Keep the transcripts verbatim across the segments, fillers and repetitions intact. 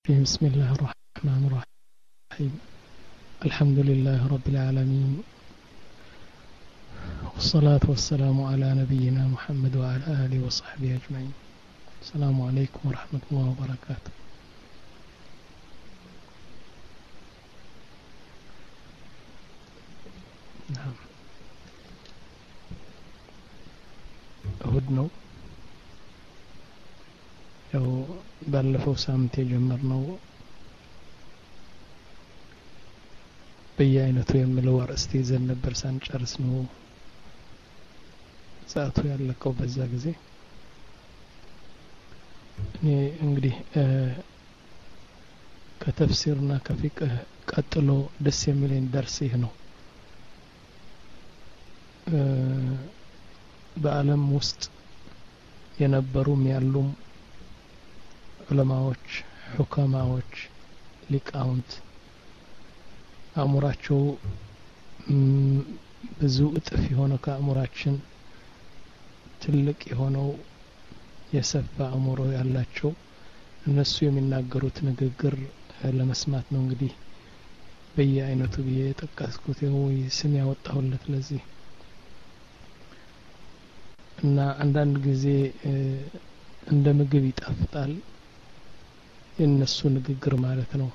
بسم الله الرحمن الرحيم الحمد لله رب العالمين والصلاة والسلام على نبينا محمد وعلى آله وصحبه أجمعين. السلام عليكم ورحمة الله وبركاته. نعم أهدنا ያው ባለፈው ሳምንት የጀመርነው በየአይነቱ የሚለው አርዕስት ይዘን ነበር ሳንጨርስ ነው ሰዓቱ ያለቀው በዛ ጊዜ። እኔ እንግዲህ ከተፍሲርና ከፊቅህ ቀጥሎ ደስ የሚለኝ ደርስ ይህ ነው። በአለም ውስጥ የነበሩም ያሉም ዑለማዎች ሁካማዎች ሊቃውንት አእምሯቸው ብዙ እጥፍ የሆነ ከአእምሯችን ትልቅ የሆነው የሰፋ አእምሮ ያላቸው እነሱ የሚናገሩት ንግግር ለመስማት ነው እንግዲህ በየአይነቱ በየጠቀስኩት ወይ ስም ያወጣሁለት ለዚህ እና አንዳንድ ጊዜ እንደ ምግብ ይጣፍጣል የነሱ ንግግር ማለት ነው።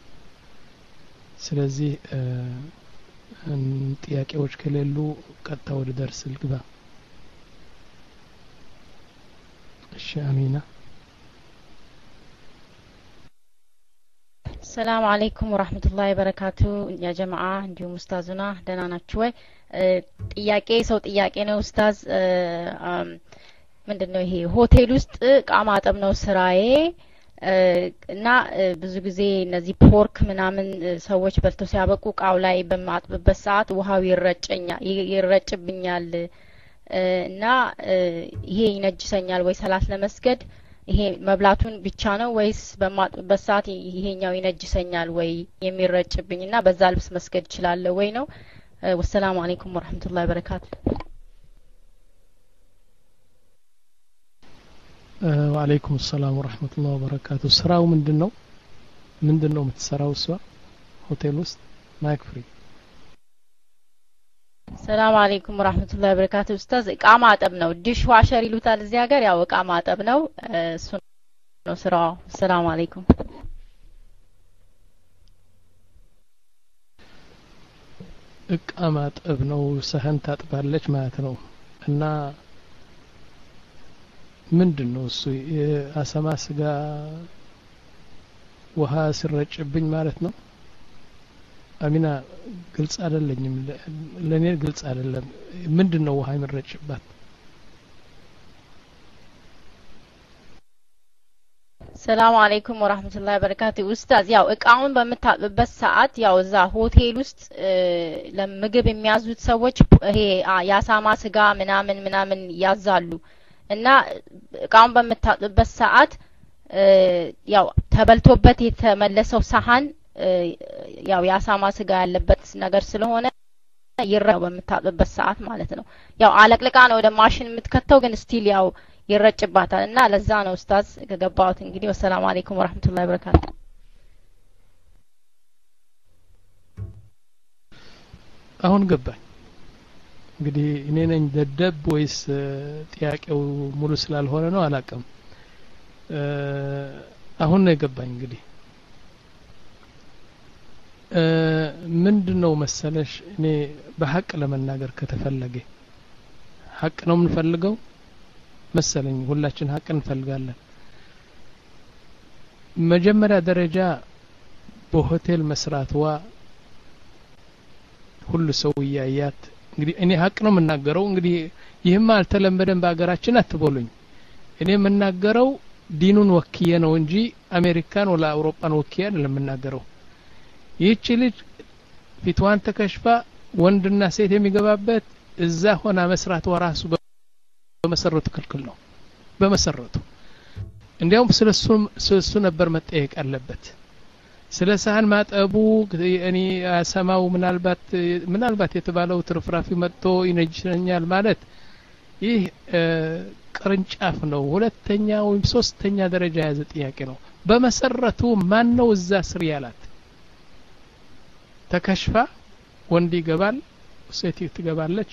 ስለዚህ ጥያቄዎች ከሌሉ ቀጥታ ወደ ደርስ ልግባ። እሺ አሚና። السلام عليكم ورحمة الله وبركاته يا جماعة እንዲሁም ኡስታዙና ደህና ናችሁ ወይ? ጥያቄ ሰው ጥያቄ ነው ኡስታዝ። ምንድነው ይሄ ሆቴል ውስጥ እቃ ማጠብ ነው ስራዬ እና ብዙ ጊዜ እነዚህ ፖርክ ምናምን ሰዎች በልተው ሲያበቁ ቃው ላይ በማጥብበት ሰዓት ውሃው ይረጨኛል ይረጭብኛል እና ይሄ ይነጅሰኛል ወይ ሰላት ለመስገድ ይሄ መብላቱን ብቻ ነው ወይስ በማጥብበት ሰዓት ይሄኛው ይነጅሰኛል ወይ የሚረጭብኝና በዛ ልብስ መስገድ ይችላል ወይ ነው? ወሰላሙ አለይኩም ወራህመቱላሂ ወበረካቱ። وعليكم السلام ورحمة الله وبركاته. سراو من دنو من دنو متسراو سوا هوتيل وست ما يكفري. السلام عليكم ورحمة الله وبركاته. أستاذ إقامة أبنو ديش وعشر يلو تال زياجر يا إقامة أبنو سنو سراو. السلام عليكم. إقامة أبنو سهن تاتبالج ما تنو إن ምንድነው እሱ አሰማ ስጋ ውሃ ሲረጭብኝ ማለት ነው? አሚና ግልጽ አይደለኝም ለኔ ግልጽ አይደለም። ምንድነው ውሃ የሚረጭባት? ሰላም አለይኩም ወራህመቱላሂ ወበረካቱ። ኡስታዝ ያው እቃውን በመታጠብበት ሰዓት ያው እዛ ሆቴል ውስጥ ለምግብ የሚያዙት ሰዎች ይሄ ያሳማ ስጋ ምናምን ምናምን ያዛሉ እና እቃውን በመታጠብበት ሰዓት ያው ተበልቶበት የተመለሰው ሳህን ያው ያሳማ ስጋ ያለበት ነገር ስለሆነ ይረው በመታጠብበት ሰዓት ማለት ነው። ያው አለቅልቃ ነው ወደ ማሽን የምትከተው ግን ስቲል ያው ይረጭባታል እና ለዛ ነው ኡስታዝ ከገባሁት እንግዲህ። ወሰላሙ አለይኩም ወራህመቱላሂ ወበረካቱ። አሁን ገባኝ። እንግዲህ እኔ ነኝ ደደብ ወይስ ጥያቄው ሙሉ ስላልሆነ ነው አላቀም። አሁን ነው የገባኝ። እንግዲህ ምንድነው መሰለሽ እኔ በሐቅ ለመናገር ከተፈለገ ሐቅ ነው የምንፈልገው መሰለኝ ሁላችን ሐቅ እንፈልጋለን። መጀመሪያ ደረጃ በሆቴል መስራትዋ ሁሉ ሰው ያያት እንግዲህ እኔ ሐቅ ነው የምናገረው። እንግዲህ ይህማ አልተለመደም በአገራችን አትበሉኝ። እኔ የምናገረው ዲኑን ወክዬ ነው እንጂ አሜሪካን ወላ አውሮፓን ወክዬ አይደለም የምናገረው። ይህች ልጅ ፊትዋን ተከሽፋ ወንድና ሴት የሚገባበት እዛ ሆና መስራት ወራሱ በመሰረቱ ክልክል ነው በመሰረቱ። እንዲያውም ስለሱ ስለሱ ነበር መጠየቅ አለበት። ስለ ሳህን ማጠቡ እኔ ሰማው ምናልባት ምናልባት የተባለው ትርፍራፊ መጥቶ ይነጅሰኛል ማለት ይህ ቅርንጫፍ ነው። ሁለተኛ ወይም ሶስተኛ ደረጃ ያዘ ጥያቄ ነው። በመሰረቱ ማን ነው እዛ ስር ያላት ተከሽፋ ወንድ ይገባል ሴት ትገባለች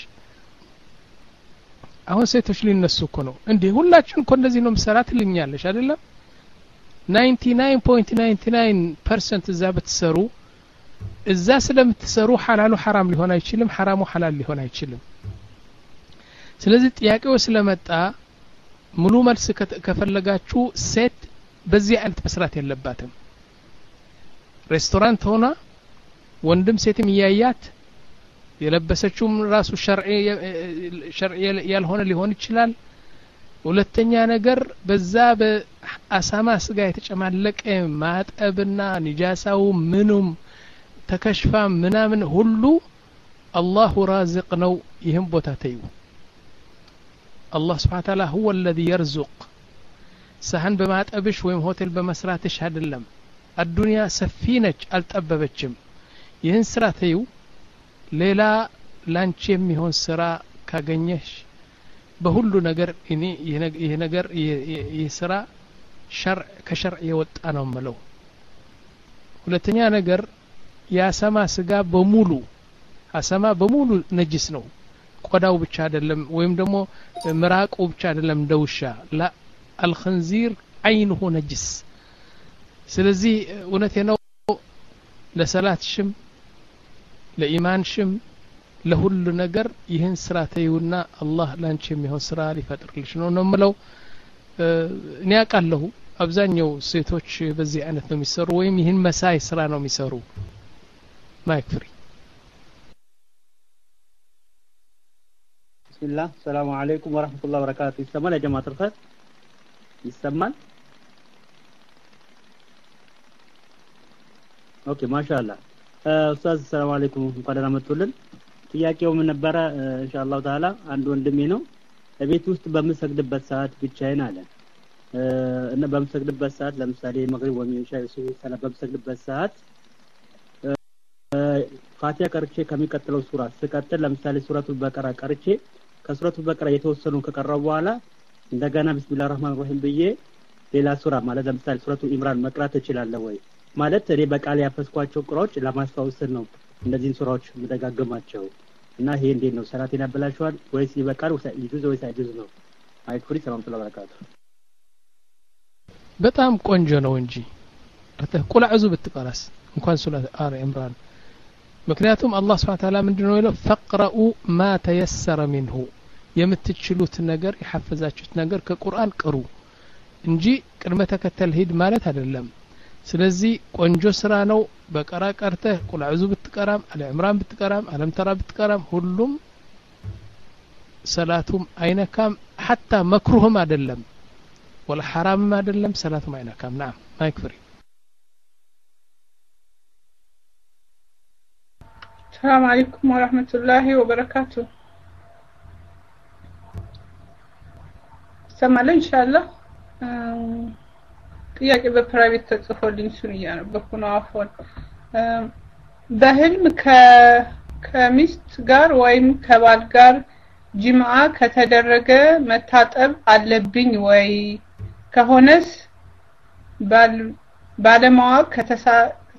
አሁን ሴቶች ሊነሱ እኮ ነው እንዴ ሁላችን እኮ እንደዚህ ነው መስራት ልኛለሽ አይደለም ninety-nine point nine nine percent እዛ በተሰሩ እዛ ስለምትሰሩ ሐላሉ ሐራም ሊሆን አይችልም ሐራሙ ሐላል ሊሆን አይችልም ስለዚህ ጥያቄው ስለመጣ ሙሉ መልስ ከፈለጋችሁ ሴት በዚህ አይነት መስራት የለባትም ሬስቶራንት ሆና ወንድም ሴትም ያያት የለበሰችውም ራሱ ሸርዒ ሸርዒ ያልሆነ ሊሆን ይችላል ሁለተኛ ነገር በዛ በአሳማ ስጋ የተጨማለቀ ማጠብና ንጃሳው ምኑም ተከሽፋ ምናምን ሁሉ አላሁ ራዚቅ ነው ይህም ቦታ ተዩ الله سبحانه وتعالى هو الذي يرزق سهن بماطبش ويم هوتيل بمسراتش አይደለም الدنيا ሰፊነች አልጠበበችም ይህን ስራ ተዩ ሌላ ላንቺ የሚሆን ስራ ካገኘሽ በሁሉ ነገር እኔ ይሄ ነገር ይሄ ስራ ሸርዕ ከሸርዕ የወጣ ነው ማለት ሁለተኛ ነገር ያሰማ ስጋ በሙሉ አሰማ በሙሉ ነጅስ ነው ቆዳው ብቻ አይደለም ወይም ደግሞ ምራቁ ብቻ አይደለም ደውሻ ላ الخنزير عينه نجس ስለዚህ እውነቴ ነው ለሰላትሽም ለኢማንሽም ለሁሉ ነገር ይህን ስራ ተይውና አላህ ላንቺ የሚሆን ስራ ሊፈጥርልሽ ነው ነው የምለው እኔ አውቃለሁ አብዛኛው ሴቶች በዚህ አይነት ነው የሚሰሩ ወይም ይህን መሳይ ስራ ነው የሚሰሩ ማይክ ፍሪ بسم الله السلام عليكم ورحمة الله وبركاته يسمى يا جماعة الخير يسمى اوكي ما شاء الله استاذ السلام عليكم እንኳን ደህና መጡልን ጥያቄው ምን ነበር ኢንሻአላህ ተዓላ አንድ ወንድሜ ነው በቤት ውስጥ በምሰግድበት ሰዓት ብቻዬን አለ እና በምሰግድበት ሰዓት ለምሳሌ መግሪብ ወይም ኢሻ ሰላት በምሰግድበት ሰዓት ፋቲሃ ቀርቼ ከሚቀጥለው ሱራ ስቀጥል ለምሳሌ ሱረቱል በቀራ ቀርቼ ከሱረቱል በቀራ የተወሰኑ ከቀረው በኋላ እንደገና ቢስሚላሂር ረህማኒር ረሂም ብዬ ሌላ ሱራ ማለት ለምሳሌ ሱረቱል ኢምራን መቅራት እችላለሁ ወይ ማለት እኔ በቃል ያፈስኳቸው ቁራዎች ለማስታወስ ነው እንደዚህ ሱራዎች መደጋገማቸው እና ይሄ እንዴት ነው ሰላቴን ያበላሽዋል ወይስ ይበቃል ወይስ ይጁዝ ወይስ አይጁዝ ነው አይኩሪ ሰላም ተለበረካቱ በጣም ቆንጆ ነው እንጂ ተቁል አዙ ብትቀራስ እንኳን ሱራ አር ኢምራን ምክንያቱም አላህ Subhanahu Ta'ala ምንድነው ይለው ፈቅረኡ ማ ተየሰረ منه የምትችሉት ነገር ይሐፈዛችሁት ነገር ከቁርአን ቅሩ እንጂ ቅድመ ተከተል ሂድ ማለት አይደለም ስለዚህ ቆንጆ ስራ ነው በቀራ ቀርተህ ቁል አዑዙ ብትቀራም አለ ኢምራን ብትቀራም አለም ተራ ብትቀራም ሁሉም ሰላቱም አይነካም حتى መክሩህም አይደለም ወላ حرامም አይደለም ሰላቱም አይነካም نعم ማይክፍሪ السلام عليكم ورحمة الله وبركاته سمعنا إن شاء الله ጥያቄ በፕራይቬት ተጽፎልኝ እሱን እያነበብኩ ነው አፎን በህልም ከ ከሚስት ጋር ወይም ከባል ጋር ጅምዓ ከተደረገ መታጠብ አለብኝ ወይ ከሆነስ ባል ባለማወቅ ከተሳ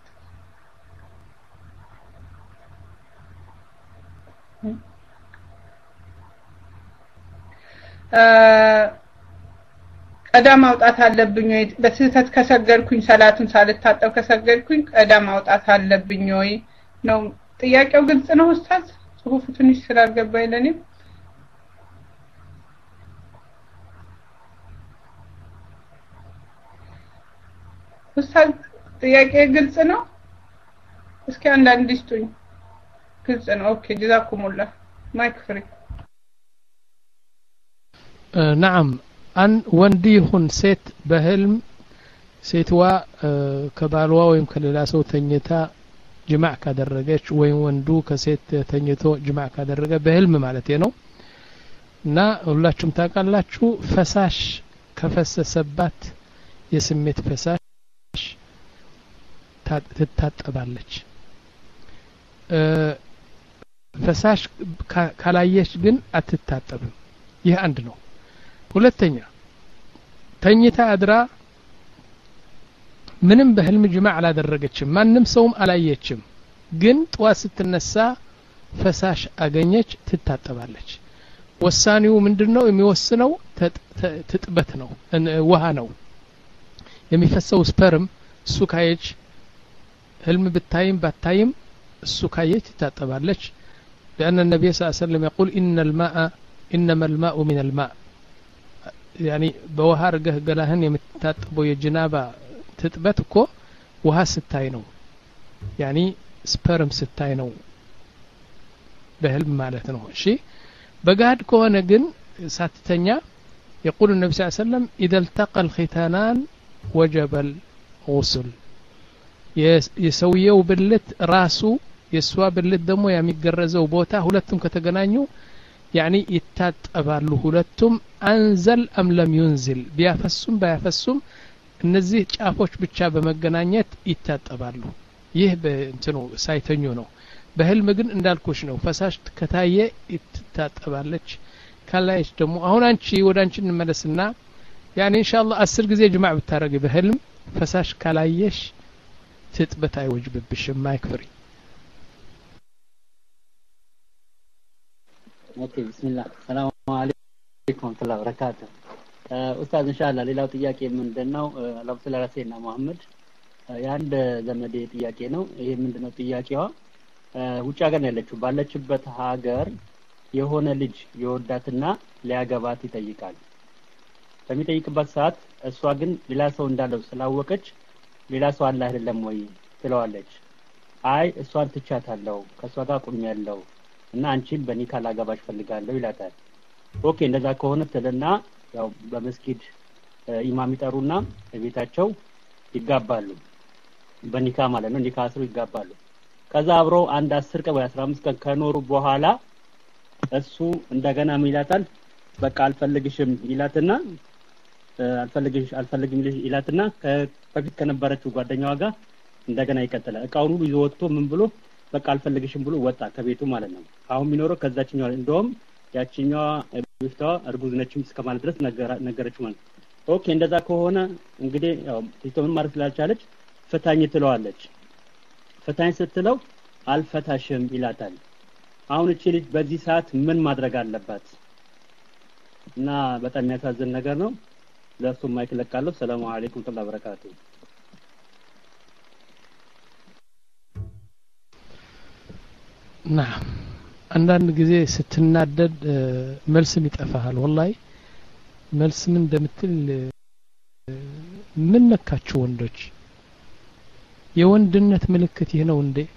ቀዳ ማውጣት አለብኝ ወይ በስህተት ከሰገድኩኝ ሰላቱን ሳልታጠብ ከሰገድኩኝ ቀዳ ማውጣት አለብኝ ወይ ነው ጥያቄው ግልጽ ነው ኡስታዝ ጽሁፉ ትንሽ ስላልገባኝ ለኔ ኡስታዝ ጥያቄ ግልጽ ነው እስኪ አንዳንድ ይስጡኝ ግልጽ ነው ኦኬ ጀዛኩሙላህ ማይክ ፍሪ نعم አን ወንድ ይሁን ሴት በህልም ሴትዋ ከባልዋ ወይም ከሌላ ሰው ተኝታ ጅማዕ ካደረገች ወይም ወንዱ ከሴት ተኝቶ ጅማዕ ካደረገ በህልም ማለት ነው እና ሁላችሁም ታውቃላችሁ ፈሳሽ ከፈሰሰባት የስሜት ፈሳሽ ትታጠባለች ፈሳሽ ካላየች ግን አትታጠብም ይህ አንድ ነው ሁለተኛ ተኝታ አድራ ምንም በህልም ጅማዕ አላደረገችም ማንም ሰውም አላየችም ግን ጥዋት ስትነሳ ፈሳሽ አገኘች ትታጠባለች ወሳኔው ምንድነው የሚወስነው ትጥበት ነው ውሃ ነው የሚፈሰው ስፐርም እሱ ካየች ህልም ብታይም ባታይም እሱ ካየች ትታጠባለች لأن النبي صلى الله عليه وسلم يقول إن الماء إنما الماء من الماء يعني بوهار قلاهن يمتطبو የጅናባ ትጥበት እኮ ውሃ ስታይ ነው يعني ስፐርም ስታይ ነው በህልም ማለት ነው እሺ በጋድ ከሆነ ግን ሳትተኛ يقول النبي صلى الله عليه وسلم إذا التقى الختانان وجب الغسل የሰውየው ብልት ራሱ የሷ ብልት ደግሞ የሚገረዘው ቦታ ሁለቱም ከተገናኙ يعني ይታጠባሉ ሁለቱም አንዘል አም ለም ينزل ቢያፈሱም ባያፈሱም እነዚህ ጫፎች ብቻ በመገናኘት ይታጠባሉ ይህ በእንትኑ ሳይተኙ ነው በህልም ግን እንዳልኩሽ ነው ፈሳሽ ከታየ ይታጠባለች ካላየች ደግሞ አሁን አንቺ ወደ አንቺ እንመለስና يعني ان شاء الله አስር ጊዜ ጅማዕ ብታረጊ በህልም ፈሳሽ ካላየሽ ትጥበት አይወጅብብሽም ማይክፍሪ ኦኬ ቢስሚላህ ሰላም አለይኩም ወራህመቱላሂ ወበረካቱ ኡስታዝ ኢንሻአላህ ሌላው ጥያቄ ምንድነው ለምሳሌ ራሴና መሐመድ ያንድ ዘመዴ ጥያቄ ነው ይሄ ምንድነው ጥያቄዋ ውጭ ሀገር ነው ያለችው ባለችበት ሀገር የሆነ ልጅ የወዳትና ሊያገባት ይጠይቃል በሚጠይቅበት ሰዓት እሷ ግን ሌላ ሰው እንዳለው ስላወቀች ሌላ ሰው አለ አይደለም ወይ ትለዋለች አይ እሷን ትቻታለሁ ከሷ ጋር ቁሚያለሁ እና አንቺን በኒካ ላገባሽ ፈልጋለሁ ይላታል ኦኬ እንደዛ ከሆነ ተለና ያው በመስጊድ ኢማም ይጠሩና በቤታቸው ይጋባሉ በኒካ ማለት ነው ኒካ አስሩ ይጋባሉ ከዛ አብረው አንድ አስር ቀን ወይ አስራ አምስት ቀን ከኖሩ በኋላ እሱ እንደገና ይላታል በቃ አልፈልግሽም ይላትና አልፈልግሽ አልፈልግም ይላትና ከበፊት ከነበረችው ጓደኛዋ ጋር እንደገና ይቀጥላል እቃውን ሁሉ ይወጥቶ ምን ብሎ በቃ አልፈልግሽም ብሎ ወጣ ከቤቱ ማለት ነው አሁን የሚኖረው ከዛችኛው እንደውም ያቺኛዋ በፊቷ እርጉዝ ነችም እስከማለት ድረስ ነገረችው ማለት ኦኬ እንደዛ ከሆነ እንግዲህ ያው ቲቶምን ማለት ስላልቻለች ፈታኝ ትለዋለች ፈታኝ ስትለው አልፈታሽም ይላታል አሁን እቺ ልጅ በዚህ ሰዓት ምን ማድረግ አለባት እና በጣም የሚያሳዝን ነገር ነው ለሱ ማይክ ለቃለሁ ሰላም አለይኩም ወራህመቱላሂ ወበረካቱ نعم አንዳንድ ጊዜ ስትናደድ መልስም ይጠፋሃል ወላሂ መልስ ምን እንደምትል ምን ነካችሁ ወንዶች የወንድነት ምልክት ይሄ ነው እንዴ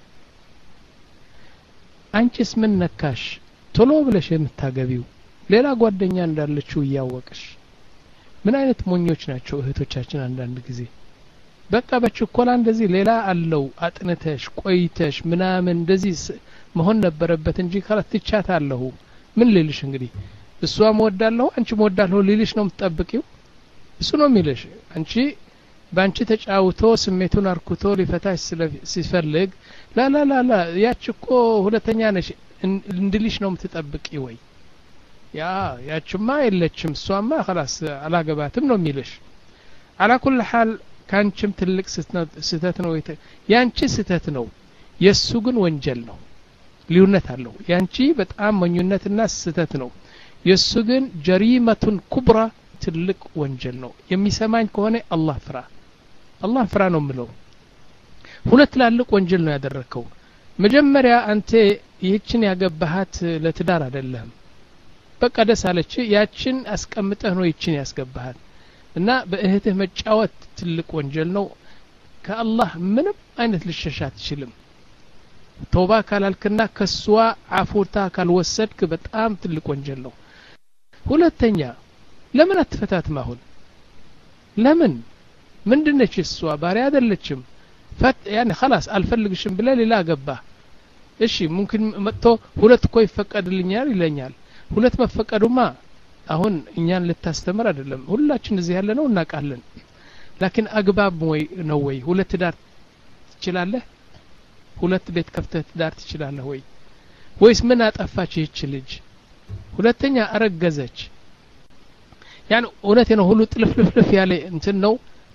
አንቺስ ምን ነካሽ ቶሎ ብለሽ የምታገቢው ሌላ ጓደኛ እንዳለችው ያወቅሽ ምን አይነት ሞኞች ናቸው እህቶቻችን አንዳንድ ጊዜ በቃ በችኮላ እንደዚህ ሌላ አለው አጥነተሽ ቆይተሽ ምናምን እንደዚህ መሆን ነበረበት እንጂ ካላትቻታለሁ ምን ልልሽ እንግዲህ እሷ ሞወዳለሁ አንቺ ሞወዳለሁ ልልሽ ነው የምትጠብቂው እሱ ነው የሚልሽ አንቺ ባንቺ ተጫውቶ ስሜቱን አርኩቶ ሊፈታሽ ሲፈልግ ላ ላ ላ ላ ያችኮ ሁለተኛ ነሽ እንድልሽ ነው የምትጠብቂ ወይ ያ ያችማ የለችም እሷማ خلاص አላገባትም ነው የሚልሽ على كل حال ካንቺም ትልቅ ስተት ነው ያንቺ ስተት ነው የሱ ግን ወንጀል ነው ሊውነት አለው ያንቺ በጣም መኙነትና ስተት ነው የሱ ግን ጀሪመቱን ኩብራ ትልቅ ወንጀል ነው የሚሰማኝ ከሆነ አላህ ፍራ አላህ ፍራ ነው ምለው ሁለት ላልቅ ወንጀል ነው ያደረከው መጀመሪያ አንተ ይህችን ያገባሃት ለትዳር አይደለም በቃ ደስ አለች ያችን አስቀምጠህ ነው ይህችን ያስገባሃት እና በእህትህ መጫወት ትልቅ ወንጀል ነው ከአላህ ምንም አይነት ልሸሻት ይችላል ተውባ ካላልክና ከሷ አፉታ ካልወሰድክ በጣም ትልቅ ወንጀል ነው ሁለተኛ ለምን አትፈታትም አሁን ለምን ምንድነች እሷ ባሪያ አይደለችም ፈት يعني خلاص አልፈልግሽም ብለ ሌላ ገባ እሺ ممكن መጥቶ ሁለት ኮ ይፈቀድልኛል ይለኛል ሁለት መፈቀዱማ አሁን እኛን ልታስተምር አይደለም ሁላችን እዚህ ያለ ነው እናቃለን لكن አግባብ ወይ ነው ወይ ሁለት ዳር ትችላለህ ሁለት ቤት ከፍተህ ዳር ትችላለህ ወይ ወይስ ምን አጠፋች ይህች ልጅ ሁለተኛ አረገዘች ያን እውነቴ ነው ሁሉ ጥልፍልፍልፍ ያለ እንትን ነው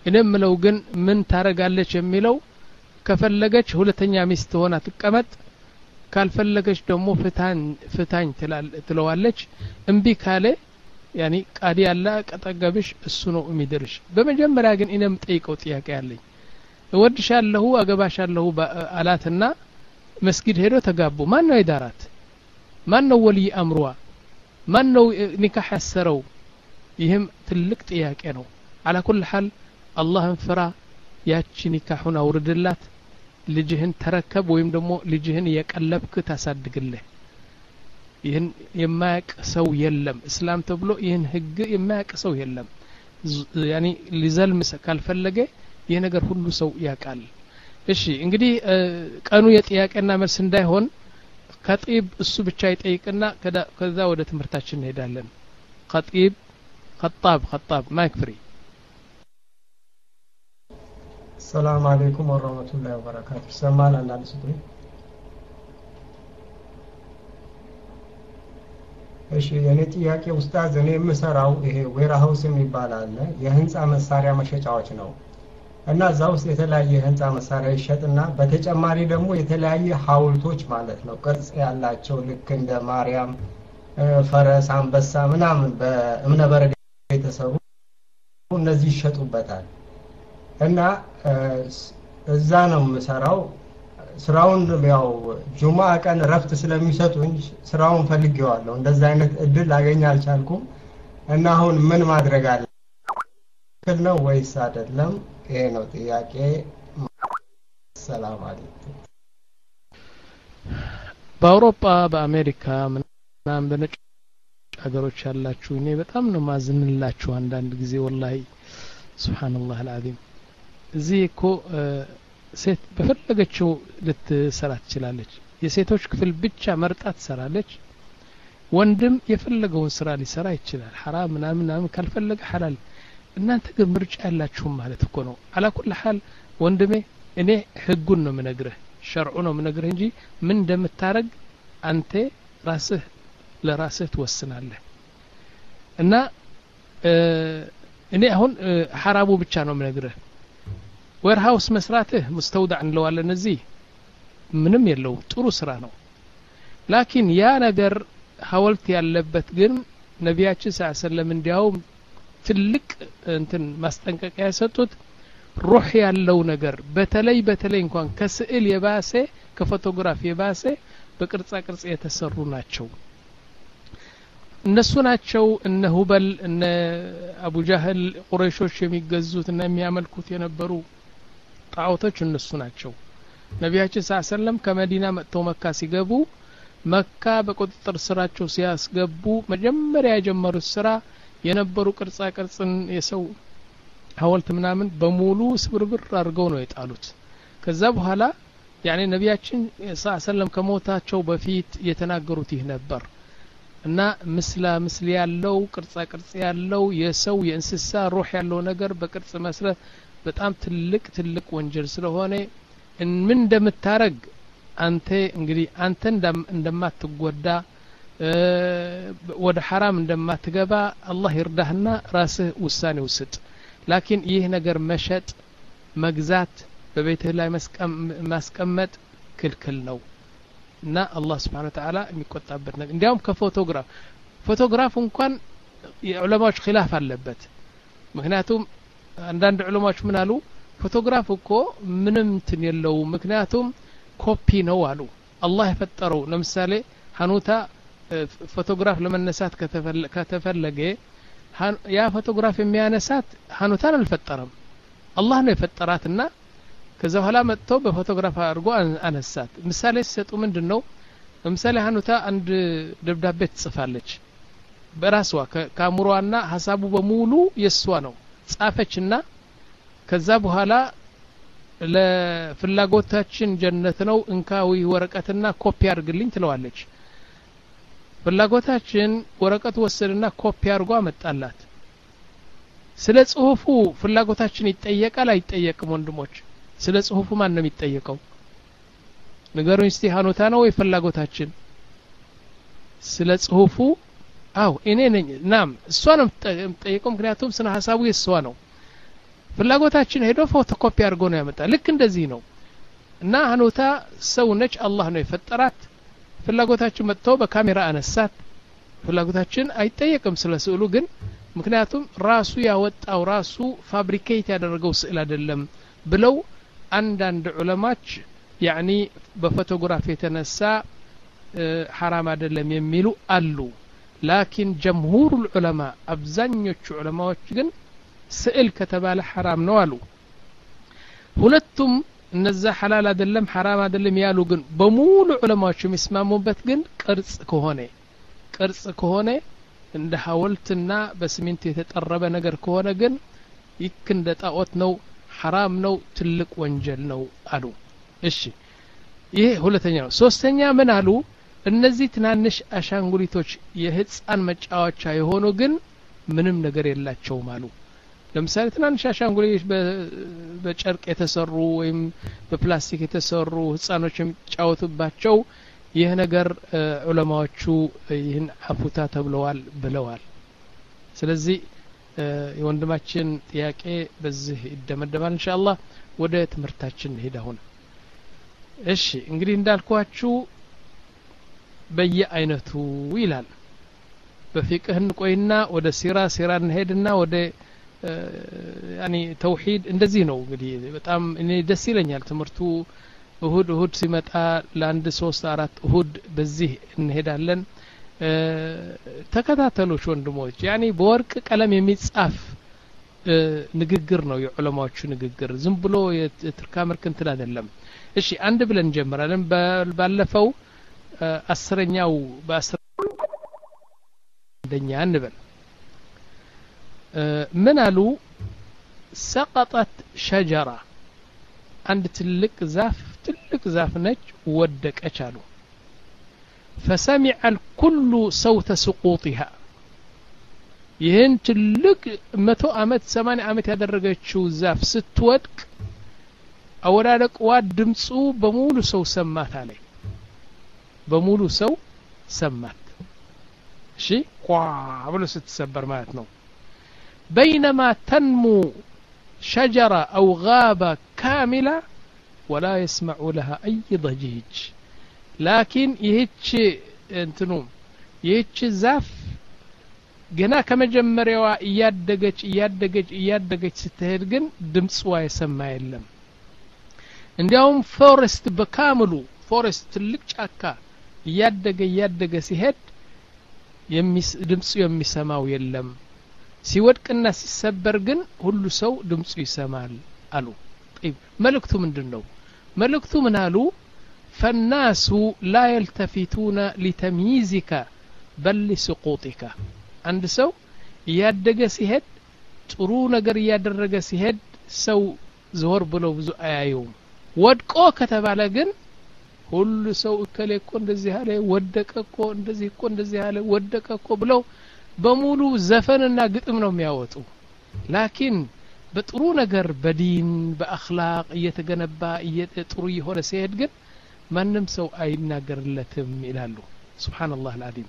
እኔም ለው ግን ምን ታረጋለች የሚለው ከፈለገች ሁለተኛ ሚስት ሆና ትቀመጥ ካልፈለገች ደግሞ ፍታኝ ፍታኝ ትለዋለች እምቢ ካለ ያኒ ቃዲ ያለ ቀጠገብሽ እሱ ነው የሚድርሽ በመጀመሪያ ግን እኔም ጠይቀው ጥያቄ ያለኝ እወድሻለሁ አገባሻለሁ አላትና መስጊድ ሄዶ ተጋቡ ማን ነው ይዳራት ማን ነው ወሊ አምሯ ማን ነው ኒካህ ያሰረው ይህም ትልቅ ጥያቄ ነው على كل حال አላህን ፍራ ያቺ ኒካሁን አውርድላት ልጅህን ተረከብ ወይም ደግሞ ልጅህን የቀለብክ ታሳድግልህ ይህን የማያቅ ሰው የለም እስላም ተብሎ ይህን ህግ የማያቅ ሰው የለም ያኒ ሊዘልም ካልፈለገ ይህ ነገር ሁሉ ሰው ያቃል እሺ እንግዲህ ቀኑ የጥያቄና መልስ እንዳይሆን خطيب እሱ ብቻ ይጠይቅና ከዛ ወደ ትምርታችን እንሄዳለን خطيب خطاب خطاب ማይክ ፍሪ السلام عليكم ورحمة الله وبركاته سمعنا عن السؤال እሺ የኔ ጥያቄ ኡስታዝ እኔ የምሰራው ይሄ ዌራ ሃውስ የሚባል አለ የህንጻ መሳሪያ መሸጫዎች ነው እና እዛው ውስጥ የተለያየ ህንጻ መሳሪያ ይሸጥና በተጨማሪ ደግሞ የተለያየ ሐውልቶች ማለት ነው ቅርጽ ያላቸው ልክ እንደ ማርያም ፈረስ አንበሳ ምናምን በእምነ በረድ የተሰሩ እነዚህ ይሸጡበታል እና እዛ ነው የምሰራው ስራውን ያው ጁማ ቀን ረፍት ስለሚሰጡኝ ስራውን ፈልጌዋለሁ እንደዛ አይነት እድል አገኛ አልቻልኩም እና አሁን ምን ማድረግ አለ ነው ወይስ አይደለም ይሄ ነው ጥያቄ ሰላም አለይኩም በአውሮፓ በአሜሪካ ምናምን በነጭ ሀገሮች ያላችሁ እኔ በጣም ነው ማዝንላችሁ አንዳንድ ጊዜ ወላሂ ሱብሃንአላህ አልዓዚም እዚህ እኮ ሴት በፈለገችው ልትሰራ ትችላለች የሴቶች ክፍል ብቻ መርጣ ትሰራለች ወንድም የፈለገውን ስራ ሊሰራ ይችላል حرام ምናምን ምናምን ካልፈለገ حلال እናንተ ግን ምርጫ ያላችሁ ማለት እኮ ነው على كل حال ወንድሜ እኔ ህጉን ነው ምነግርህ ሸርዑ ነው ምነግርህ እንጂ ምን እንደምታረግ አንተ ራስህ ለራስህ ትወስናለህ እና እኔ አሁን حرامو ብቻ ነው ምነግርህ ዌርሃውስ መስራትህ ሙስተውዳዕ እንለዋለን እዚህ ምንም የለው ጥሩ ስራ ነው ላኪን ያ ነገር ሐውልት ያለበት ግን ነቢያችን ሰለላሁ ዐለይሂ ወሰለም እንዲያው ትልቅ እንትን ማስጠንቀቂያ የሰጡት ሩህ ያለው ነገር በተለይ በተለይ እንኳን ከስዕል የባሰ ከፎቶግራፍ የባሰ በቅርጻ ቅርጽ የተሰሩ ናቸው እነሱ ናቸው እነ ሁበል እነ አቡ ጃህል ቁረይሾች የሚገዙት እና የሚያመልኩት የነበሩ ጣዖቶች እነሱ ናቸው ነቢያችን ሰለላሁ ዐለይሂ ወሰለም ከመዲና መጥተው መካ ሲገቡ መካ በቁጥጥር ስራቸው ሲያስገቡ መጀመሪያ የጀመሩት ስራ የነበሩ ቅርጻ ቅርጽን የሰው ሐውልት ምናምን በሙሉ ስብርብር አድርገው ነው የጣሉት ከዛ በኋላ ያኔ ነቢያችን ሰለላሁ ዐለይሂ ወሰለም ከሞታቸው በፊት የተናገሩት ይህ ነበር እና ምስላ ምስል ያለው ቅርጻ ቅርጽ ያለው የሰው የእንስሳ ሩህ ያለው ነገር በቅርጽ መስራት በጣም ትልቅ ትልቅ ወንጀል ስለሆነ ምን እንደምታረግ አንተ እንግዲህ አንተ እንደማትጎዳ ወደ حرام እንደማትገባ አላህ ይርዳህና ራስህ ውሳኔ ውስጥ ላኪን ይህ ነገር መሸጥ መግዛት በቤትህ ላይ ማስቀመጥ ክልክል ነው እና አላህ Subhanahu Wa Ta'ala የሚቆጣበት ነገር እንዲያውም ከፎቶግራፍ ፎቶግራፍ እንኳን የዑለማዎች ኺላፍ አለበት ምክንያቱም አንዳንድ ዑለማዎች ምን አሉ ፎቶግራፍ እኮ ምንም እንትን የለው ምክንያቱም ኮፒ ነው አሉ አላህ የፈጠረው ለምሳሌ ሐኑታ ፎቶግራፍ ለመነሳት ከተፈለገ ያ ፎቶግራፍ የሚያነሳት ሐኑታን አልፈጠረም አላህ ነው የፈጠራትና ከዛ በኋላ መጥቶ በፎቶግራፍ አድርጎ አነሳት ምሳሌ ሲሰጡ ምንድነው ለምሳሌ ሐኑታ አንድ ደብዳቤ ትጽፋለች በራስዋ ከአምሮዋና ሐሳቡ በሙሉ የሷ ነው ጻፈችና ከዛ በኋላ ለፍላጎታችን ጀነት ነው እንካዊ ወረቀትና ኮፒ አድርግልኝ ትለዋለች ፍላጎታችን ወረቀት ወሰደና ኮፒ አድርጎ አመጣላት ስለ ጽሁፉ ፍላጎታችን ይጠየቃል አይጠየቅም ወንድሞች ስለ ጽሁፉ ማን ነው የሚጠየቀው ንገሩኝ እስቲ ሐኑታ ነው ወይ ፍላጎታችን ስለ ጽሁፉ አው እኔ ነኝ ናም እሷ ነው የምትጠየቀው ምክንያቱም ስለ ሐሳቡ የሷ ነው ፍላጎታችን ሄዶ ፎቶኮፒ አድርጎ ነው ያመጣ ልክ እንደዚህ ነው እና ሀኑታ ሰው ነች አላህ ነው የፈጠራት ፍላጎታችን መጥቶ በካሜራ አነሳት ፍላጎታችን አይጠየቅም ስለ ስዕሉ ግን ምክንያቱም ራሱ ያወጣው ራሱ ፋብሪኬት ያደረገው ስዕል አይደለም ብለው አንዳንድ ዑለማዎች ያኒ በፎቶግራፍ የተነሳ حرام አይደለም የሚሉ አሉ ላኪን ጀምሁሩ ዑለማ አብዛኞቹ ዑለማዎች ግን ስዕል ከተባለ حرام ነው አሉ ሁለቱም እነዛ حلال አይደለም حرام አይደለም ያሉ ግን በሙሉ ዑለማዎች የሚስማሙበት ግን ቅርጽ ከሆነ ቅርጽ ከሆነ እንደ ሐውልትና በስሚንት የተጠረበ ነገር ከሆነ ግን ይክ እንደ ጣዖት ነው حرام ነው ትልቅ ወንጀል ነው አሉ እሺ ይሄ ሁለተኛው ሶስተኛ ምን አሉ እነዚህ ትናንሽ አሻንጉሊቶች የህፃን መጫወቻ የሆኑ ግን ምንም ነገር የላቸውም አሉ ለምሳሌ ትናንሽ አሻንጉሊቶች በጨርቅ የተሰሩ ወይም በፕላስቲክ የተሰሩ ህፃኖች የሚጫወቱባቸው ይህ ነገር ዑለማዎቹ ይህን አፉታ ተብለዋል ብለዋል ስለዚህ የወንድማችን ጥያቄ በዚህ ይደመደማል ኢንሻአላህ ወደ ትምህርታችን እንሄድ አሁን እሺ እንግዲህ እንዳልኳችሁ በየአይነቱ ይላል በፊቅህ እንቆይና ወደ ሲራ ሲራ እንሄድና ወደ ያኒ ተውሂድ እንደዚህ ነው እንግዲህ በጣም እኔ ደስ ይለኛል ትምህርቱ እሁድ እሁድ ሲመጣ ለአንድ ሶስት አራት እሁድ በዚህ እንሄዳለን ተከታተሉሽ ወንድሞች ያኒ በወርቅ ቀለም የሚጻፍ ንግግር ነው የዑለማዎቹ ንግግር ዝም ብሎ የትርካ ምርክንትን አይደለም እሺ አንድ ብለን ጀምራለን ባለፈው አስረኛው በአስረኛ እንበል ምን አሉ سقطت شجرة عند تلك زاف تلك زاف نج ودقች አሉ فسمع الكل صوت سقوطها ይህን ትልቅ መቶ አመት ሰማንያ አመት ያደረገችው ዛፍ ስትወድቅ አወዳደቅዋ ድምጹ በሙሉ ሰው ሰማት አለ በሙሉ ሰው ሰማት እሺ ቋ ብሎ ስትሰበር ማለት ነው بينما تنمو شجرة أو غابة كاملة ولا يسمع لها أي ضجيج لكن يهتش انتنو يهتش زاف جنا كما جمريوا يادقج يادقج يادقج ستهد جن دمصوا يسمع يلم እንዲያውም ፎረስት በካምሉ ፎረስት ትልቅ ጫካ ያደገ ያደገ ሲሄድ የሚስ ድምጽ የሚሰማው የለም ሲወድቅና ሲሰበር ግን ሁሉ ሰው ድምጽ ይሰማል አሉ طيب መልእክቱ ምንድነው መልእክቱ ምን አሉ فالناس لا يلتفتون لتمييزك بل لسقوطك አንድ ሰው ያደገ ሲሄድ ጥሩ ነገር ያደረገ ሲሄድ ሰው ዞር ብሎ ብዙ አያዩም ወድቆ ከተባለ ግን ሁሉ ሰው እከሌኮ እንደዚህ አለ ወደቀኮ እንደዚህ እኮ እንደዚህ አለ ወደቀኮ ብለው በሙሉ ዘፈንና ግጥም ነው የሚያወጡ ላኪን በጥሩ ነገር በዲን በአኽላቅ እየተገነባ እየጥሩ ይሆነ ሲሄድ ግን ማንም ሰው አይናገርለትም ይላሉ ሱብሃንአላህ አልዓዚም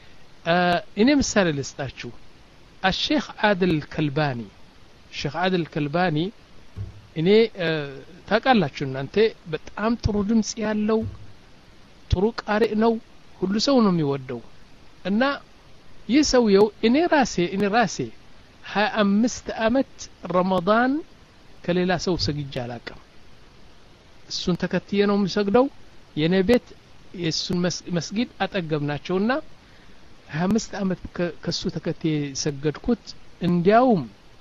እኔ ምሳሌ ልስጣችሁ الشيخ عادل الكلباني الشيخ عادل الكلباني እኔ ታውቃላችሁ እናንተ በጣም ጥሩ ድምጽ ያለው ጥሩ ቃሪእ ነው ሁሉ ሰው ነው የሚወደው እና ይህ ሰውየው እኔ ራሴ እኔ ራሴ ሀያ አምስት አመት ረመዳን ከሌላ ሰው ሰግጄ አላውቅም እሱን ተከትዬ ነው የምሰግደው የኔ ቤት የሱን መስጊድ አጠገብናቸውና ሀያ አምስት አመት ከሱ ተከትዬ ሰገድኩት እንዲያውም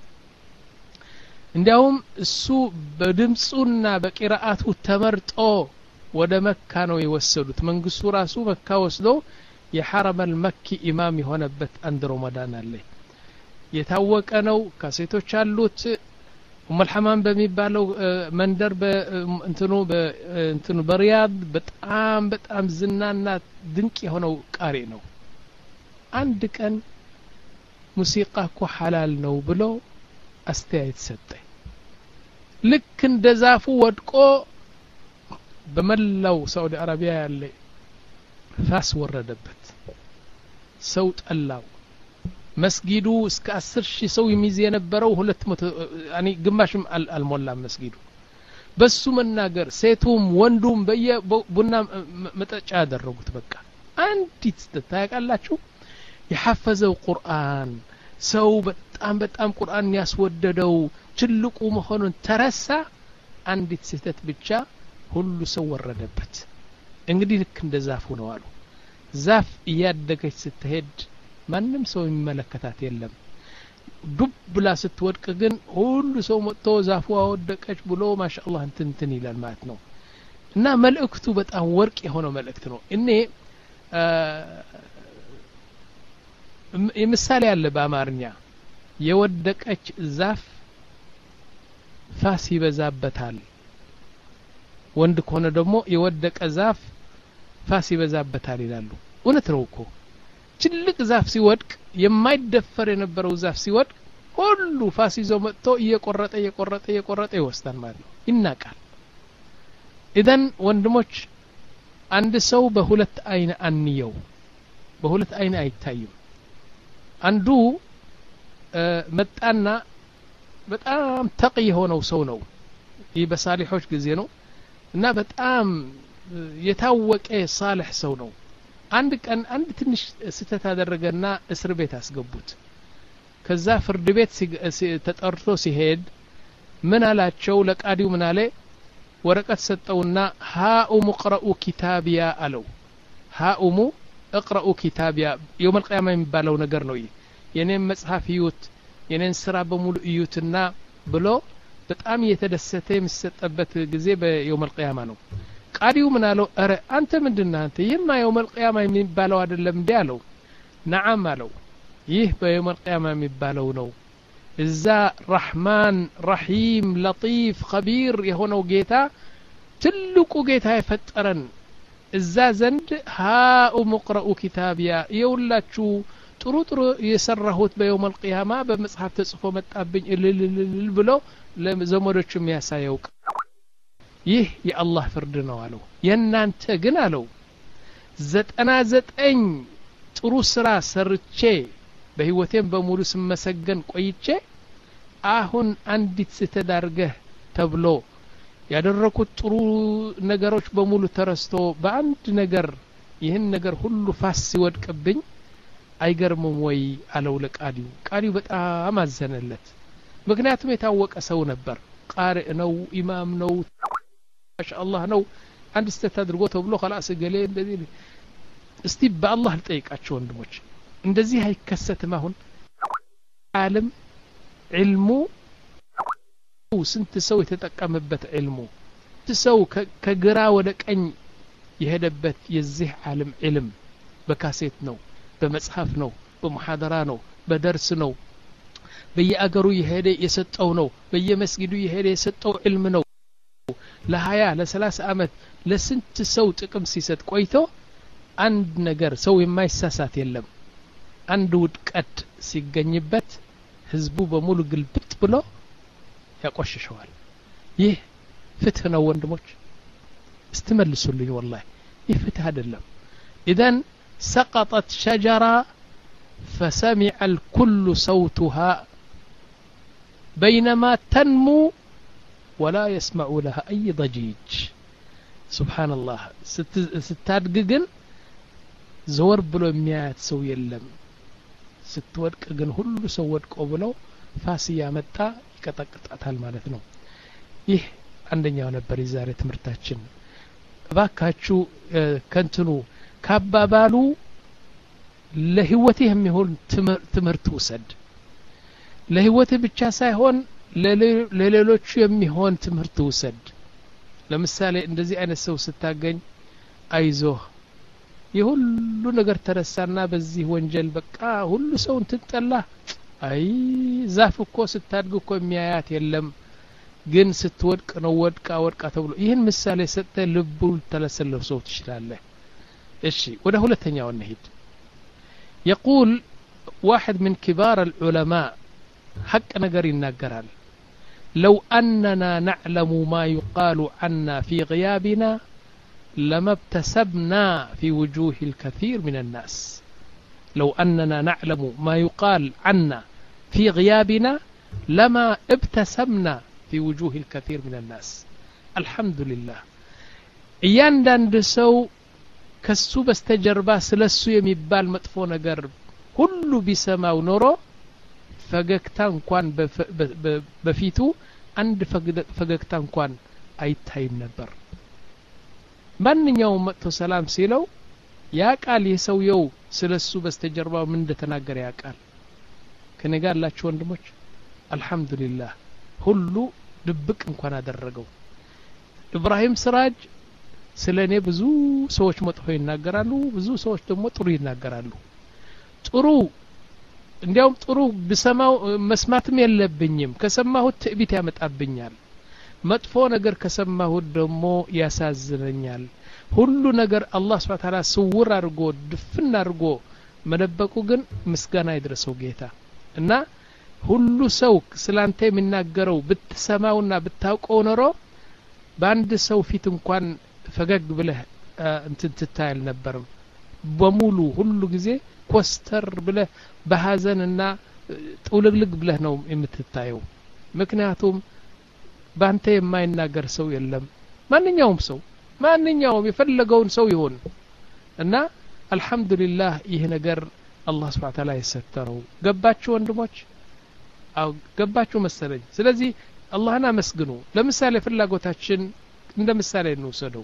እንዲያውም እሱ በድምጹና በቂራአቱ ተመርጦ ወደ መካ ነው የወሰዱት መንግስቱ ራሱ መካ ወስዶ የሐረም አልመኪ ኢማም የሆነበት አንድ ረመዳን አለ የታወቀ ነው ካሴቶች አሉት ኡመልሐማም በሚባለው መንደር በእንትኑ በእንትኑ በሪያድ በጣም በጣም ዝናና ድንቅ የሆነው ቃሪ ነው አንድ ቀን ሙዚቃ እኮ ሐላል ነው ብሎ አስተያየት ሰጠ ልክ እንደ ዛፉ ወድቆ በመላው ሳውዲ አረቢያ ያለ ፋስ ወረደበት ሰው ጠላው መስጊዱ እስከ አስር ሺህ ሰው የሚይዝ የነበረው ሁለት መቶ ያኒ ግማሽም አልሞላም መስጊዱ በሱ መናገር ሴቱም ወንዱም በየቡና መጠጫ ያደረጉት በቃ አንዲት ተታያቃላችሁ የሐፈዘው ቁርአን ሰው በጣም በጣም ቁርአን ያስወደደው ትልቁ መሆኑን ተረሳ አንዲት ስህተት ብቻ ሁሉ ሰው ወረደበት እንግዲህ ልክ እንደ ዛፉ ነው አሉ ዛፍ እያደገች ስትሄድ ማንም ሰው የሚመለከታት የለም ዱብ ብላ ስትወድቅ ግን ሁሉ ሰው መጥቶ ዛፉ አወደቀች ብሎ ማሻአላህ እንትን ይላል ማለት ነው እና መልእክቱ በጣም ወርቅ የሆነ መልእክት ነው እኔ ምሳሌ አለ በአማርኛ የወደቀች ዛፍ ፋስ ይበዛበታል ወንድ ከሆነ ደግሞ የወደቀ ዛፍ ፋስ ይበዛበታል ይላሉ እውነት ነው እኮ ትልቅ ዛፍ ሲወድቅ የማይደፈር የነበረው ዛፍ ሲወድቅ ሁሉ ፋስ ይዞ መጥቶ እየቆረጠ እየቆረጠ እየቆረጠ ይወስዳል ማለት ነው ይናቃል ኢደን ወንድሞች አንድ ሰው በሁለት አይን አንየው በሁለት አይን አይታይም አንዱ መጣና በጣም ተቂ የሆነው ሰው ነው ይህ በሳሊሖች ጊዜ ነው እና በጣም የታወቀ ሳሊሕ ሰው ነው አንድ ቀን አንድ ትንሽ ስተት አደረገና እስር ቤት አስገቡት ከዛ ፍርድ ቤት ተጠርቶ ሲሄድ ምን አላቸው ለቃዲው ምን አለ ወረቀት ሰጠውና ሃኡሙ ቅረኡ ኪታቢያ አለው ሃኡሙ اقرأوا كتابيا يوم القيامة የሚባለው ነገር ነው ይሄ የኔን መጽሐፍ ይዩት የኔን ስራ በሙሉ ይዩትና ብሎ በጣም የተደሰተ የሚሰጠበት ጊዜ በየውም القيامة ነው ቃዲው ምን አለው አረ አንተ ምንድነህ አንተ ይማ የውም القيامة የሚባለው አይደለም እንዴ አለው ነዓም አለው ይህ በየውም القيامة የሚባለው ነው እዛ ረህማን ረሂም ለጢፍ ኸቢር የሆነው ጌታ ትልቁ ጌታ የፈጠረን እዛ ዘንድ ሃኡ ሙቅረኡ ኪታቢያ ይውላችሁ ጥሩ ጥሩ የሰራሁት በየውም القيامة በመጽሐፍ ተጽፎ መጣብኝ እልልልል ብሎ ለዘመዶቹ የሚያሳየው ይህ የአላህ ፍርድ ነው አለው የናንተ ግን አለው ዘጠና ዘጠኝ ጥሩ ስራ ሰርቼ በህይወቴም በሙሉ ስመሰገን ቆይቼ አሁን አንዲት ስተዳርገህ ተብሎ ያደረኩት ጥሩ ነገሮች በሙሉ ተረስቶ በአንድ ነገር ይህን ነገር ሁሉ ፋስ ሲወድቅብኝ አይገርምም ወይ አለው ለቃዲው ቃዲው በጣም አዘነለት ምክንያቱም የታወቀ ሰው ነበር ቃሪእ ነው ኢማም ነው ማሻአላህ ነው አንድ ስተት አድርጎ ተብሎ خلاص ገሌ እንደዚህ እስቲ በአላህ ልጠይቃችሁ ወንድሞች እንደዚህ አይከሰትም አሁን ዓለም ዒልሙ ስንት ሰው የተጠቀመበት ዒልሙ ሰው ከግራ ወደ ቀኝ የሄደበት የዚህ ዓለም ዒልም በካሴት ነው በመጽሐፍ ነው በመሐደራ ነው በደርስ ነው በየአገሩ የሄደ የሰጠው ነው በየመስጊዱ የሄደ የሰጠው ዒልም ነው ለ20 ለ30 አመት ለስንት ሰው ጥቅም ሲሰጥ ቆይቶ አንድ ነገር ሰው የማይሳሳት የለም አንድ ውድቀት ሲገኝበት ህዝቡ በሙሉ ግልብጥ ብሎ ያቆሽሸዋል ይህ ፍትህ ነው ወንድሞች استملسولኝ والله ይህ ፍትህ አይደለም اذا سقطت شجرة فسمع الكل صوتها بينما تنمو ولا يسمع لها أي ضجيج سبحان الله ستادق ግን ዘወር ብሎ የሚያያት ሰው የለም ስትወድቅ ግን ሁሉ ሰው ወድቆ ብለው ፋስ ያመጣ ይቀጠቅጣታል ማለት ነው ይህ አንደኛው ነበር የዛሬ ትምርታችን ባካችሁ ከንትኑ ካባባሉ ለህይወቴ የሚሆን ትምርት ውሰድ ለህይወቴ ብቻ ሳይሆን ለሌሎቹ የሚሆን ትምርት ውሰድ ለምሳሌ እንደዚህ አይነት ሰው ስታገኝ አይዞህ የሁሉ ነገር ተረሳና በዚህ ወንጀል በቃ ሁሉ ሰው እንትጠላ አይ ዛፍ እኮ ስታድግ እኮ የሚያያት የለም ግን ስትወድቅ ነው ወድቃ ወድቃ ተብሎ ይህን ምሳሌ ሰጠ ልቡ ተለሰለው ሰው ትችላለህ እሺ ወደ ሁለተኛው እንሂድ يقول واحد من كبار العلماء حق ነገር ይናገራል لو أننا نعلم ما يقال عنا في غيابنا لما ابتسمنا في وجوه الكثير من الناس لو أننا نعلم ما يقال عنا في غيابنا لما ابتسمنا في وجوه الكثير من الناس الحمد لله እያንዳንድ ሰው ከሱ በስተጀርባ ስለሱ የሚባል መጥፎ ነገር ሁሉ ቢሰማው ኖሮ ፈገግታ እንኳን በፊቱ አንድ ፈገግታ እንኳን አይታይም ነበር ማንኛውም መጥቶ ሰላም ሲለው ያቃል የሰውየው ስለሱ በስተጀርባው ምን እንደተናገረ ያቃል ከነጋላችሁ ወንድሞች አልহামዱሊላህ ሁሉ ድብቅ እንኳን አደረገው ኢብራሂም ስራጅ ስለኔ ብዙ ሰዎች መጥፎ ይናገራሉ ብዙ ሰዎች ደግሞ ጥሩ ይናገራሉ ጥሩ እንዲያውም ጥሩ በሰማው መስማትም የለብኝም ከሰማሁት ትዕቢት ያመጣብኛል መጥፎ ነገር ከሰማሁት ደግሞ ያሳዝነኛል ሁሉ ነገር አላህ Subhanahu Ta'ala ስውር አድርጎ ድፍን አድርጎ መደበቁ ግን ምስጋና ይድረሰው ጌታ እና ሁሉ ሰው ስላንተ የሚናገረው ብትሰማውና ብታውቀው ኖሮ በአንድ ሰው ፊት እንኳን ፈገግ ብለህ እንትን ትታያል ነበር በሙሉ ሁሉ ጊዜ ኮስተር ብለህ በሐዘንና ጥውልግልግ ብለህ ነው የምትታየው ምክንያቱም ባንተ የማይናገር ሰው የለም ማንኛውም ሰው ማንኛውም የፈለገውን ሰው ይሆን እና አልহামዱሊላህ ይሄ ነገር አላህ Subhanahu Wa Ta'ala የሰተረው ገባችሁ ወንድሞች አው ገባችሁ መሰለኝ ስለዚህ አላህን አመስግኑ ለምሳሌ ፍላጎታችን እንደ ምሳሌ እንውሰደው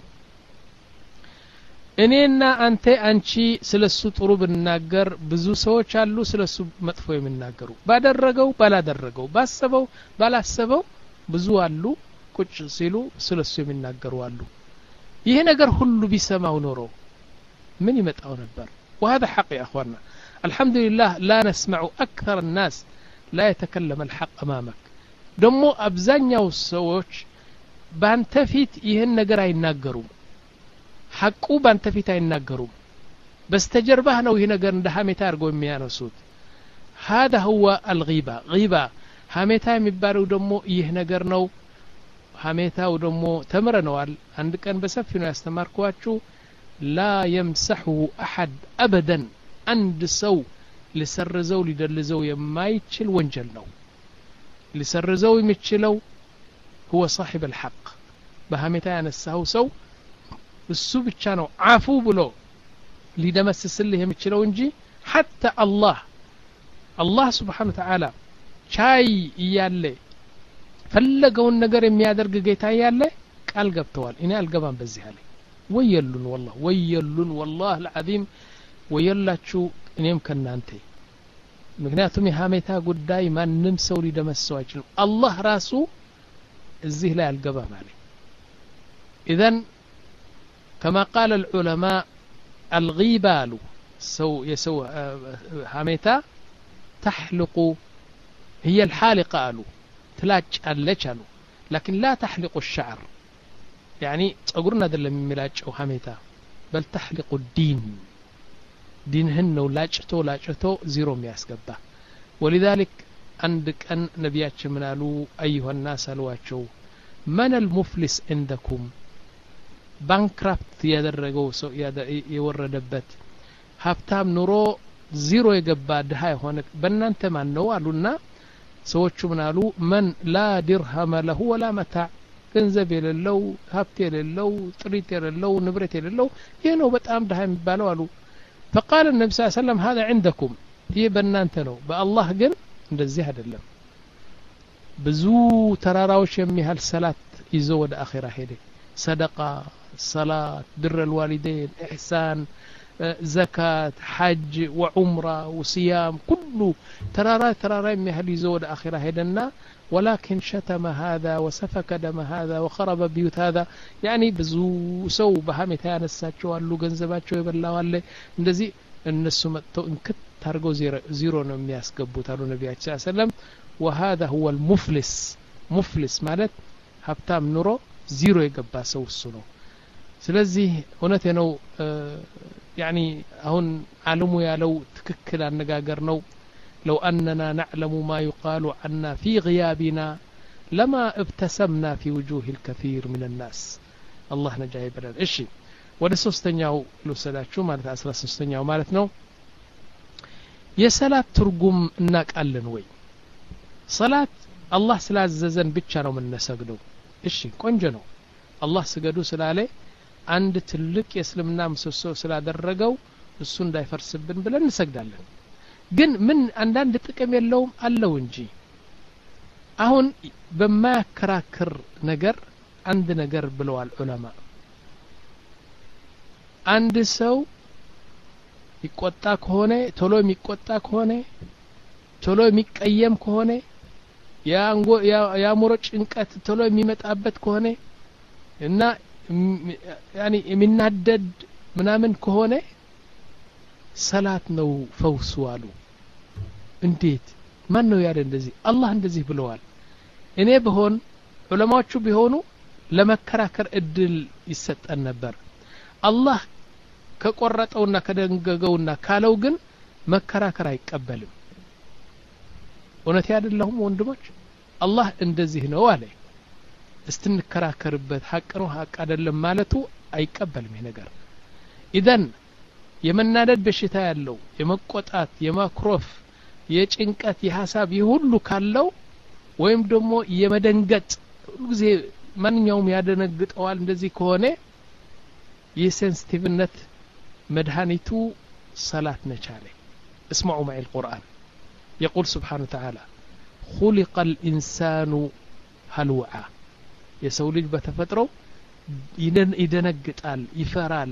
እኔና አንተ አንቺ ስለሱ ጥሩ ብንናገር ብዙ ሰዎች አሉ ስለሱ መጥፎ የሚናገሩ ባደረገው ባላደረገው ባሰበው ባላሰበው ብዙ አሉ ቁጭ ሲሉ ስለሱ የሚናገሩ አሉ ይሄ ነገር ሁሉ ቢሰማው ኖሮ ምን ይመጣው ነበር وهذا حق يا اخواننا الحمد لله لا نسمع اكثر الناس لا يتكلم الحق امامك ደሞ አብዛኛው ሰዎች ባንተ ፊት ይሄን ነገር አይናገሩም ሐቁ ባንተ ፊት አይናገሩም በስተጀርባህ ነው ይሄ ነገር እንደ ሐሜታ አርገው የሚያነሱት هذا هو الغيبة غيبة ሐሜታ የሚባለው ደሞ ይሄ ነገር ነው ሐሜታው ደሞ ተምረነዋል አንድ ቀን በሰፊው ነው ያስተማርኳችሁ لا يمسحه احد ابدا አንድ ሰው ሊሰርዘው ሊደልዘው የማይችል ወንጀል ነው ሊሰርዘው የሚችለው هو صاحب الحق በሐሜታ ያነሳው ሰው እሱ ብቻ ነው አፉ ብሎ ሊደመስስልህ የሚችለው እንጂ حتى الله الله سبحانه وتعالى ቻይ ይያለ ፈለገውን ነገር የሚያደርግ ጌታ ይያለ ቃል ገብተዋል እኔ አልገባም በዚህ አለ ወየሉን والله ወየሉን والله العظيم ወየላችሁ እኔም ከናንተ ምክንያቱም የሐሜታ ጉዳይ ማንንም ሰው ሊደመስሰው አይችልም አላህ ራሱ እዚህ ላይ አልገባም አለ اذا كما قال العلماء الغيبة سو يسو حميتا تحلق هي الحالقة قالوا تلاج اللج قالوا لكن لا تحلق الشعر يعني تقولنا دل من ملاج أو حميتا بل تحلق الدين دينهن ولاجتو لاجتو زيرو مياسقبا ولذلك عندك أن نبياتش منالو أيها الناس الواتشو من المفلس عندكم ባንክራፕት ያደረገው ሰው የወረደበት ሀብታም ኑሮ ዜሮ የገባ ድሃ የሆነ በእናንተ ማን ነው አሉና ሰዎቹ ምናሉ من لا درهم له ولا متاع ገንዘብ የሌለው ሀብት የሌለው ጥሪት የሌለው ንብረት የሌለው ይሄ ነው በጣም ድሃ የሚባለው አሉ فقال النبي صلى الله عليه وسلم هذا عندكم ይሄ በእናንተ ነው በአላህ ግን እንደዚህ አይደለም ብዙ ተራራዎች የሚያህል ሰላት ይዞ ወደ አኺራ ሄደ صدقة صلاة بر الوالدين إحسان زكاة حج وعمرة وصيام كله ترارا ترارا يمهل يزود آخرة هدنا ولكن شتم هذا وسفك دم هذا وخرب بيوت هذا يعني بزو سو بهامتان الساتشو اللو جنزباتشو يبلا ولا ندزي الناس متو انكت ترجو زيرو زيرو نمياس قبو تارو النبي صلى الله عليه وسلم وهذا هو المفلس مفلس مالت هبتام نورو زيرو يقبا سو السنو ስለዚህ እውነቴ ነው يعني አሁን ዓለሙ ያለው ትክክል አነጋገር ነው لو أننا نعلم ما يقال عنا في غيابنا لما ابتسمنا في وجوه الكثير من الناس الله نجاي بلن እሺ ወደ ሶስተኛው ልውሰዳችሁ ማለት አስራ ሶስተኛው ማለት ነው የሰላት ትርጉም እናቃለን ወይ? ሰላት አላህ ስላዘዘን ብቻ ነው የምንሰግደው። እሺ ቆንጆ ነው። አላህ ስገዱ ስላለ አንድ ትልቅ የእስልምና ምሰሶ ስላደረገው እሱ እንዳይፈርስብን ብለን እንሰግዳለን። ግን ምን አንዳንድ ጥቅም የለውም አለው እንጂ አሁን በማያከራክር ነገር አንድ ነገር ብለዋል ዑለማ። አንድ ሰው ይቆጣ ከሆነ ቶሎ የሚቆጣ ከሆነ ቶሎ የሚቀየም ከሆነ ያንጎ ያሙሮ ጭንቀት ቶሎ የሚመጣበት ከሆነ እና ያኒ የሚናደድ ምናምን ከሆነ ሰላት ነው ፈውሱ አሉ። እንዴት ማን ነው ያለ እንደዚህ? አላህ እንደዚህ ብለዋል። እኔ በሆን ዑለማዎቹ ቢሆኑ ለመከራከር እድል ይሰጠን ነበር። አላህ ከቆረጠውና ከደንገገውና ካለው ግን መከራከር አይቀበልም። እውነት አይደለሁም ወንድሞች? አላህ እንደዚህ ነው አለ። እስትንከራከርበት ሐቅ ነው ሐቅ አይደለም ማለቱ አይቀበልም ይሄ ነገር። ኢዘን የመናደድ በሽታ ያለው የመቆጣት የማክሮፍ የጭንቀት የሐሳብ ይሁሉ ካለው ወይም ደግሞ የመደንገጥ ሁሉ ጊዜ ማንኛውም ያደነግጠዋል እንደዚህ ከሆነ የሴንሲቲቭነት መድኃኒቱ ሰላት ነቻለ። اسمعوا معي القرآن يقول سبحانه وتعالى خلق الإنسان هلوعا የሰው ልጅ በተፈጥሮ ይደነግጣል ይፈራል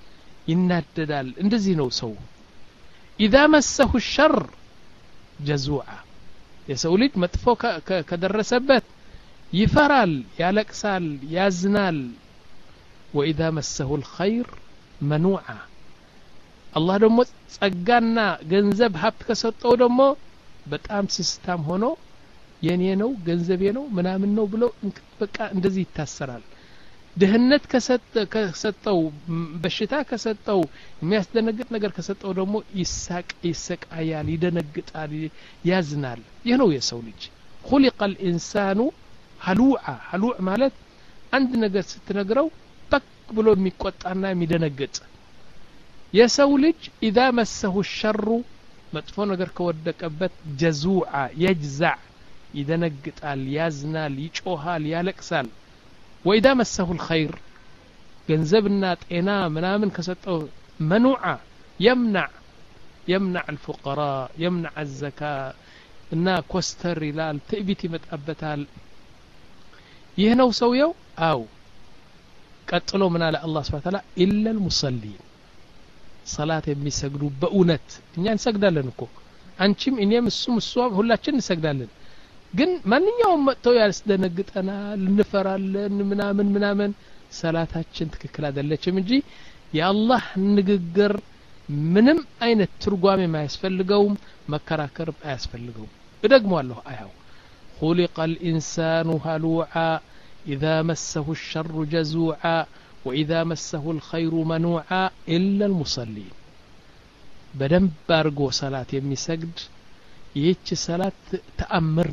ይናደዳል እንደዚህ ነው ሰው إذا مسه الشر جزوعا የሰው ልጅ መጥፎ ከደረሰበት ይፈራል ያለቅሳል ያዝናል وإذا مسه الخير منوعا الله ደሞ ጸጋና ገንዘብ ሀብት ከሰጠው ደሞ በጣም ሲስታም ሆኖ የኔ ነው ገንዘቤ ነው ምናምን ነው ብሎ በቃ እንደዚህ ይታሰራል። ድህነት ከሰጠው በሽታ ከሰጠው የሚያስደነግጥ ነገር ከሰጠው ደሞ ይሳቅ ይሰቃያል ይደነግጣል ያዝናል። ይህ ነው የሰው ልጅ። خلق الإنسان هلوعا هلوع ማለት አንድ ነገር ስትነግረው በክ ብሎ የሚቆጣና የሚደነግጥ የሰው ልጅ إذا مسه الشر መጥፎ ነገር ከወደቀበት جزوعا يجزع ይደነግጣል ያዝናል ይጮሃል ያለቅሳል። وإذا مسه الخير ገንዘብና ጤና ምናምን ከሰጠው منوعا يمنع يمنع الفقراء يمنع الزكاة እና ኮስተር ይላል ትዕቢት ይመጣበታል። ይህ ነው ሰውየው። አው ቀጥሎ ምን አለ አላህ Subhanahu Wa Ta'ala إلا المصلين ሰላት የሚሰግዱ በእውነት እኛ እንሰግዳለን እኮ አንቺም እኔም እሱም እሷም ሁላችን እንሰግዳለን። ግን ማንኛውም መጥቶ ያስደነግጠናል እንፈራለን ምናምን ምናምን ሰላታችን ትክክል አይደለችም እንጂ የአላህ ንግግር ምንም አይነት ትርጓሜ ማያስፈልገውም መከራከር አያስፈልገውም። እደግመዋለሁ አያው خلق الإنسان هلوعا إذا مسه الشر جزوعا وإذا مسه الخير منوعا إلا المصلين بدم بارغو صلاة يمسجد يهيش صلاة تأمر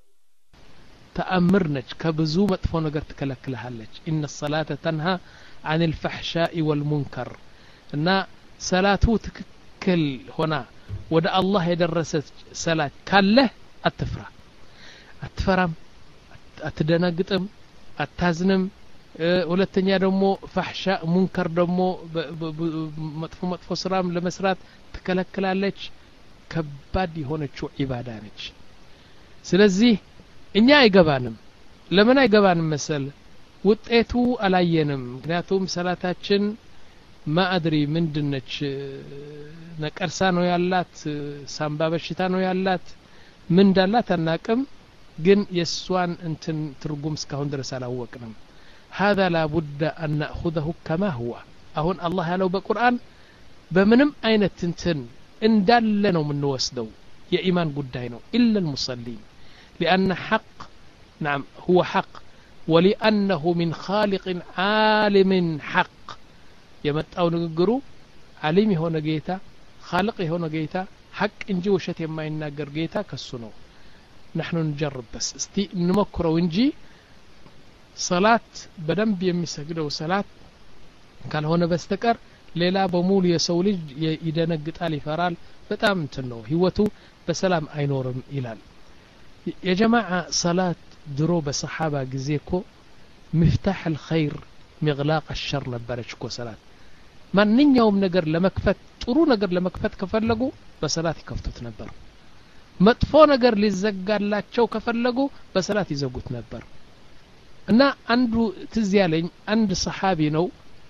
تأمر نج كبزو مطفو نجر تكلكلها لج إن الصلاة تنهى عن الفحشاء والمنكر إن صلاته تككل هنا ودى الله يدرس صلاة كله أتفرى أتفرم أتدنقتم أتازنم ሁለተኛ ደግሞ ፈህሻ ሙንከር ደግሞ መጥፎ መጥፎ ስራም ለመስራት ተከለክላለች። ከባድ የሆነችው ዒባዳ ነች። ስለዚህ እኛ አይገባንም። ለምን አይገባንም መሰል? ውጤቱ አላየንም። ምክንያቱም ሰላታችን ማአድሪ ምንድነች ነቀርሳ ነው ያላት ሳምባ በሽታ ነው ያላት ምን እንዳላት አናቅም። ግን የሷን እንትን ትርጉም እስካሁን ድረስ አላወቅንም። هذا لا بد أن نأخذه كما هو. أهون الله لو بقرآن بمنم أين تنتن إن دلنا من نوسدو يا إيمان قدينه إلا المصلين لأن حق نعم هو حق ولأنه من خالق عالم حق يمتأو نقرو عليمي هنا جيتا خالقي هنا جيتا حق إنجي وشت يما ينقر جيتا كالسنو. نحن نجرب بس استي نمكر ونجي صلاة بدنب يمسجدوا صلاة قال هنا بستكر ሌላ በሙሉ የሰው ልጅ ይደነግጣል ይፈራል በጣም እንትን ነው ህይወቱ በሰላም አይኖርም ይላል የጀማዓ ሰላት ድሮ በሰሃባ ጊዜ እኮ مفتاح الخير مغلاق الشر ነበረች እኮ ሰላት ማንኛውም ነገር ለመክፈት ጥሩ ነገር ለመክፈት ከፈለጉ በሰላት ይከፍቱት ነበር መጥፎ ነገር ሊዘጋላቸው ከፈለጉ በሰላት ይዘጉት ነበር እና አንዱ ትዝ ያለኝ አንድ ሰሃቢ ነው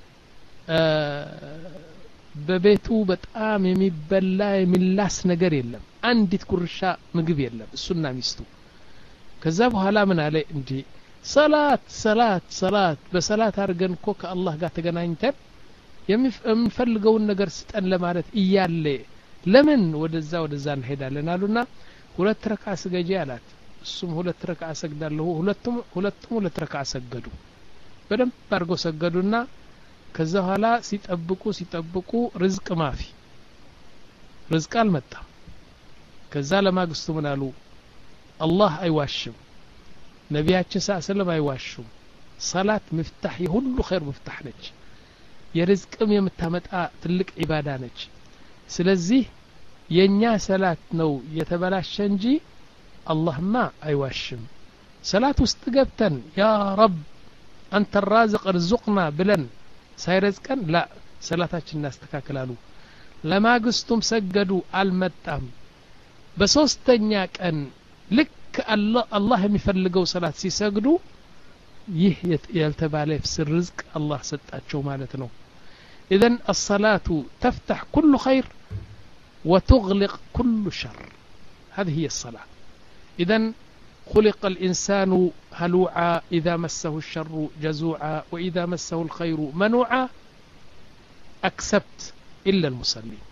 በቤቱ በጣም የሚበላ የሚላስ ነገር የለም አንዲት ቁርሻ ምግብ የለም እሱና ሚስቱ ከዛ በኋላ ምን አለ እንዴ ሰላት ሰላት ሰላት በሰላት አርገን እኮ ከአላህ ጋር ተገናኝተን የምንፈልገውን ነገር ስጠን ለማለት እያለ ለምን ወደዛ ወደዛ እንሄዳለን አሉና ሁለት ረካዓ ስገጂ አላት እሱም ሁለት ረካዓ ሰግዳለሁ ሁለቱም ሁለቱም ሁለት ረካዓ ሰገዱ በደንብ አርገው ሰገዱና ከዛ በኋላ ሲጠብቁ ሲጠብቁ ርዝቅ ማፊ ርዝቅ አልመጣም ከዛ ለማግስቱ ምን አሉ አላህ አይዋሽም ነቢያችን ሰለላሁ አይዋሹም ሰላት مفتاح የሁሉ ኸይር مفتاح ነች የርዝቅም የምታመጣ ትልቅ ኢባዳ ነች ስለዚህ የኛ ሰላት ነው የተበላሸ እንጂ አላህማ አይዋሽም ሰላት ውስጥ ገብተን ያ ረብ አንተ الرازق ارزقنا ብለን ሳይረዝቀን ላ ሰላታችን እናስተካክላሉ ለማግስቱም ሰገዱ አልመጣም በሶስተኛ ቀን ልክ አላህ አላህ የሚፈልገው ሰላት ሲሰግዱ ይህ ያልተባለ ፍስር ርዝቅ አላህ ሰጣቸው ማለት ነው اذا الصلاه تفتح كل خير وتغلق كل شر هذه هي الصلاه اذا خلق الانسان هلوعا اذا مسه الشر جزوعا واذا مسه الخير منوعا اكسبت الا المصلين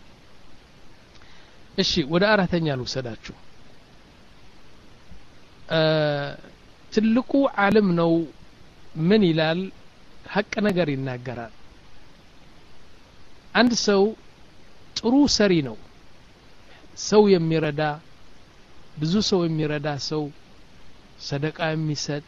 እሺ ወደ አራተኛ ልውሰዳችሁ ትልቁ ዓለም ነው ምን ይላል ሐቅ ነገር ይናገራል አንድ ሰው ጥሩ ሰሪ ነው ሰው የሚረዳ ብዙ ሰው የሚረዳ ሰው ሰደቃ የሚሰጥ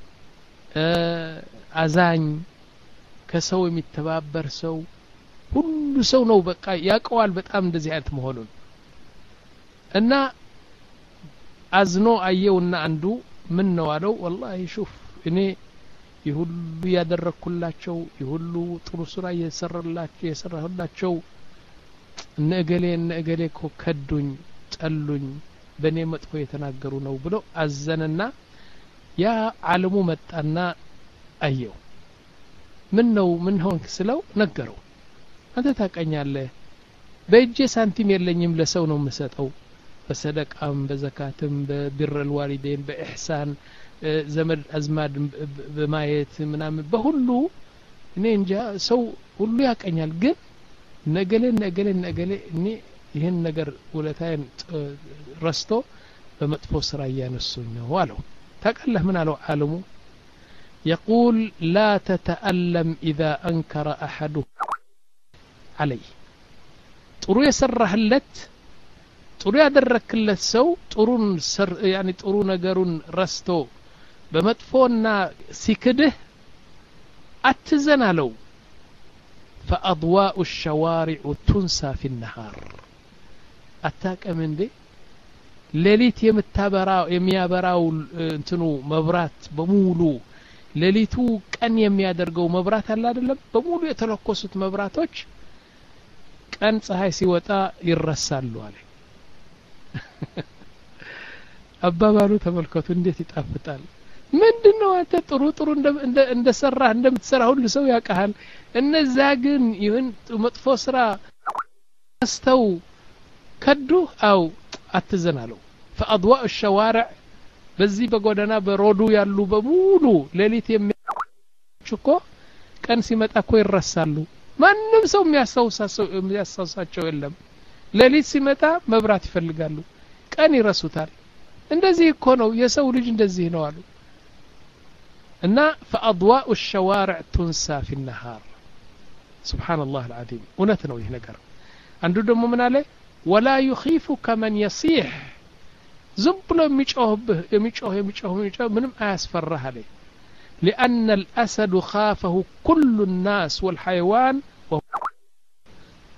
አዛኝ ከሰው የሚተባበር ሰው ሁሉ ሰው ነው በቃ ያቀዋል በጣም እንደዚህ አይነት መሆኑን እና አዝኖ አየውና አንዱ ምን ነው አለው والله شوف እኔ ይሁሉ ያደረኩላቸው ይሁሉ ጥሩ ስራ እየሰራላቸው የሰራሁላቸው ነገሌ ነገሌ እኮ ከዱኝ ጠሉኝ በኔ መጥፎ የተናገሩ ነው ብሎ አዘነና ያ ዓለሙ መጣና አየው ምን ነው ምን ሆንክ ስለው ነገረው አንተ ታቀኛለህ በእጄ ሳንቲም የለኝም ለሰው ነው የምሰጠው በሰደቃም በዘካትም በብር الوالدين በኢህሳን ዘመድ አዝማድ በማየት ምናምን በሁሉ እኔ እንጃ ሰው ሁሉ ያቀኛል ግን ነገሌ ነገሌ ነገሌ እኔ ይሄን ነገር ወለታን ረስቶ በመጥፎ ስራ ያነሱኝ ነው አለው ታቀለህ ምን አለው ዓለሙ يقول لا تتألم إذا أنكر أحد علي ጥሩ የሰራህለት ጥሩ ያደረክለት ሰው ጥሩን ያኒ ጥሩ ነገሩን ረስቶ በመጥፎና ሲክድህ አትዘናለው فأضواء الشوارع تنسى في النهار አታቀም እንዴ ሌሊት የምታበራው የሚያበራው እንትኑ መብራት በሙሉ ሌሊቱ ቀን የሚያደርገው መብራት አለ አይደለም በሙሉ የተለኮሱት መብራቶች ቀን ፀሐይ ሲወጣ ይረሳሉ አለ አባባሉ ተመልከቱ እንዴት ይጣፍጣል ምንድነው አንተ ጥሩ ጥሩ እንደ እንደሰራ እንደምትሰራ ሁሉ ሰው ያቀሃል እነዛ ግን ይሁን መጥፎ ስራ አስተው ከዱ አው አትዘናለው فأضواء الشوارع በዚህ በጎዳና በሮዱ ያሉ በሙሉ ሌሊት የሚያችኮ ቀን ሲመጣ እኮ ይረሳሉ ማንንም ሰው የሚያሳውሳቸው የሚያሳውሳቸው የለም ሌሊት ሲመጣ መብራት ይፈልጋሉ ቀን ይረሱታል እንደዚህ እኮ ነው የሰው ልጅ እንደዚህ ነው አሉ እና فأضواء الشوارع تنسى في النهار سبحان الله العظيم እውነት ነው ይሄ ነገር አንዱ ደግሞ ምን አለ ولا يخيفك من يصيح ዝም ብሎ የሚጮህብህ የሚጮህ የሚጮህ የሚጮህ ምንም አያስፈራህ አለ لأن الأسد خافه كل الناس والحيوان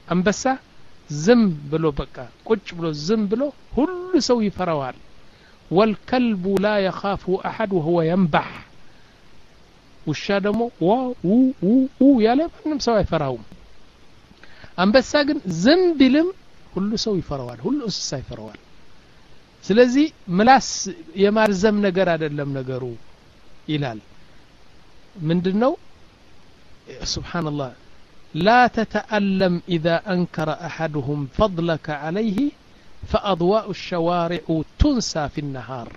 አንበሳ ዝም ብሎ በቃ ቁጭ ብሎ ዝም ብሎ ሁሉ ሰው ይፈራዋል والكلب لا يخاف احد وهو ينبح ውሻ ደግሞ ዋው ው ያለ ምንም ሰው አይፈራውም አንበሳ ግን ዝም ቢልም ሁሉ ሰው ይፈራዋል ሁሉ እንስሳ ይፈራዋል ስለዚህ ምላስ የማርዘም ነገር አይደለም ነገሩ ይላል ምንድነው ሱብሃንአላህ لا تتألم إذا أنكر أحدهم فضلك عليه فأضواء الشوارع تنسى في النهار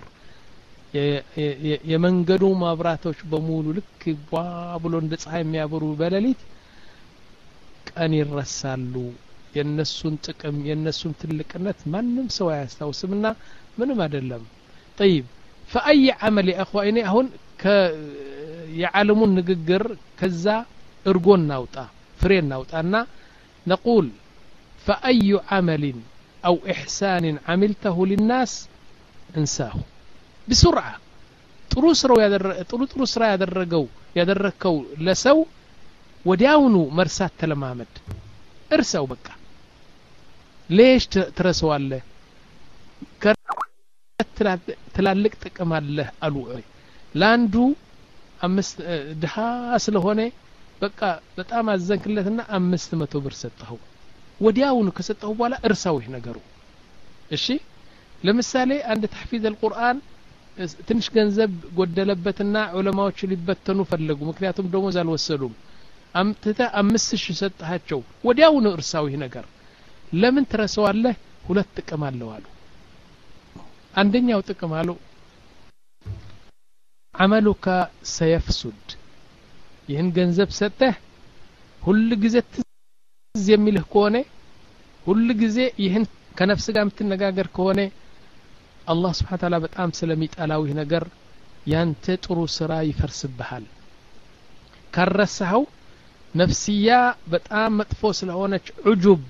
የመንገዱ ማብራቶች በሙሉ ልክ ባብሎ እንደ ፀሐይ የሚያበሩ በሌሊት ቀን ይረሳሉ የነሱን ጥቅም የነሱን ትልቅነት ማንም ሰው አያስታውስምና ምንም አይደለም طيب فأي عمل يا اخواني አሁን የዓለሙን ንግግር ከዛ እርጎን ናውጣ ፍሬን ናውጣና نقول فأي عمل أو إحسان عملته للناس انساه بسرعة ጥሩ ስራው ያደረ ጥሩ ጥሩ ስራ ያደረገው ያደረከው ለሰው ወዲያውኑ መርሳት ተለማመድ እርሳው በቃ ليش ትረሳዋለህ ትላልቅ ጥቅም አለ አሉ ላንዱ አምስት ድሃ ስለሆነ በቃ በጣም አዘንክለትና አምስት መቶ ብር ሰጠው ወዲያውኑ ከሰጠው በኋላ እርሳው ይሄ ነገሩ እሺ ለምሳሌ አንድ ተሕፊዝ القرآن ትንሽ ገንዘብ ጎደለበትና ዑለማዎች ሊበተኑ ፈለጉ ምክንያቱም ደሞዝ አልወሰዱም አምጥተ አምስት ሺህ ሰጣቸው ወዲያውኑ እርሳው ይሄ ነገር ለምን ትረሳዋለህ ሁለት ጥቅም አለው አሉ አንደኛው ጥቅም አለው عملك سيفسد ይህን ገንዘብ ሰጠህ ሁሉ ጊዜ ትዝ የሚልህ ከሆነ ሁሉ ጊዜ ይህን ከነፍስ ጋር የምትነጋገር ከሆነ አላህ Subhanahu Wa Ta'ala በጣም ስለሚጣላው ይህ ነገር ያንተ ጥሩ ስራ ይፈርስብሃል ከረሳው ነፍስያ በጣም መጥፎ ስለሆነች ዑጁብ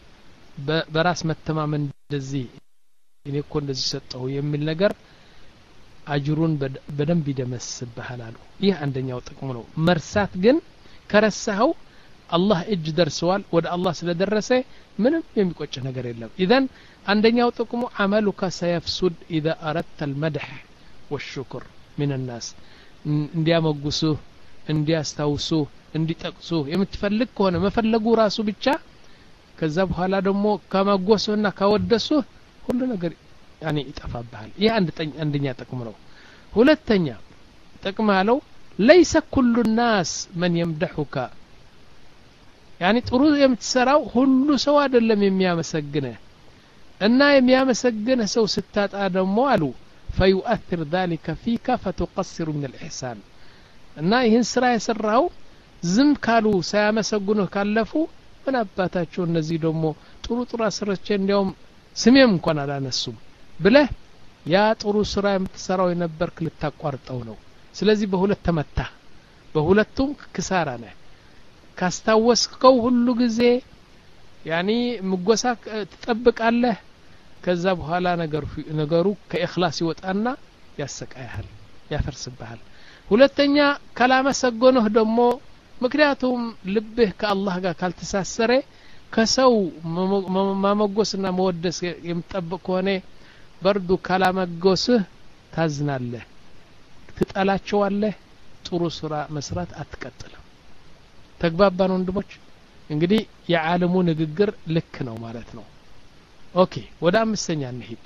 በራስ መተማመን እንደዚህ እኔ እኮ እንደዚህ ሰጠው የሚል ነገር አጅሩን በደንብ ይደመስብሃል አሉ ይህ አንደኛው ጥቅሙ ነው መርሳት ግን ከረሳው አላህ እጅ ደርሰዋል ወደ አላህ ስለደረሰ ምንም የሚቆጭ ነገር የለም ኢዘን አንደኛው ጥቅሙ عملك سيفسد اذا اردت المدح والشكر من الناس እንዲያመጉሱ እንዲያስታውሱ እንዲጠቅሱ የምትፈልግ ከሆነ መፈለጉ ራሱ ብቻ ከዛ በኋላ ደግሞ ከመጎሱና ካወደሱ ሁሉ ነገር ያኒ ይጠፋብሃል ይህ አንድ አንደኛ ጥቅም ነው ሁለተኛ ጥቅም አለው ليس كل الناس من يمدحك ያኒ ጥሩ የምትሰራው ሁሉ ሰው አይደለም የሚያመሰግነህ እና የሚያመሰግነህ ሰው ስታጣ ደግሞ አሉ فيؤثر ذلك فيك فتقصر من الإحسان እና ይህን ስራ የሰራው ዝም ካሉ ሳያመሰግኑህ ካለፉ ምን አባታቸው እነዚህ ደግሞ ጥሩ ጥሩ አስረቸ እንዲያውም ስሜም እንኳን አላነሱም ብለህ ያ ጥሩ ስራ የምትሰራው የነበርክ ልታቋርጠው ነው ስለዚህ በሁለት ተመታ በሁለቱም ክሳራ ነህ ካስታወስከው ሁሉ ጊዜ ያኒ ምጎሳክ ተጠብቃለህ ከዛ በኋላ ነገሩ ነገሩ ከኢኽላስ ይወጣና ያሰቃያል ያፈርስብሃል ሁለተኛ ካላመሰገነህ ደግሞ ምክንያቱም ልብህ ከአላህ ጋር ካልተሳሰረ ከሰው ማመጎስና መወደስ የምትጠብቅ ሆነ በርዱ ካላመጎስህ ታዝናለህ ትጠላቸዋለህ ጥሩ ስራ መስራት አትቀጥልም ተግባባን ወንድሞች እንግዲህ የዓለሙ ንግግር ልክ ነው ማለት ነው ኦኬ ወደ አምስተኛ እንሂድ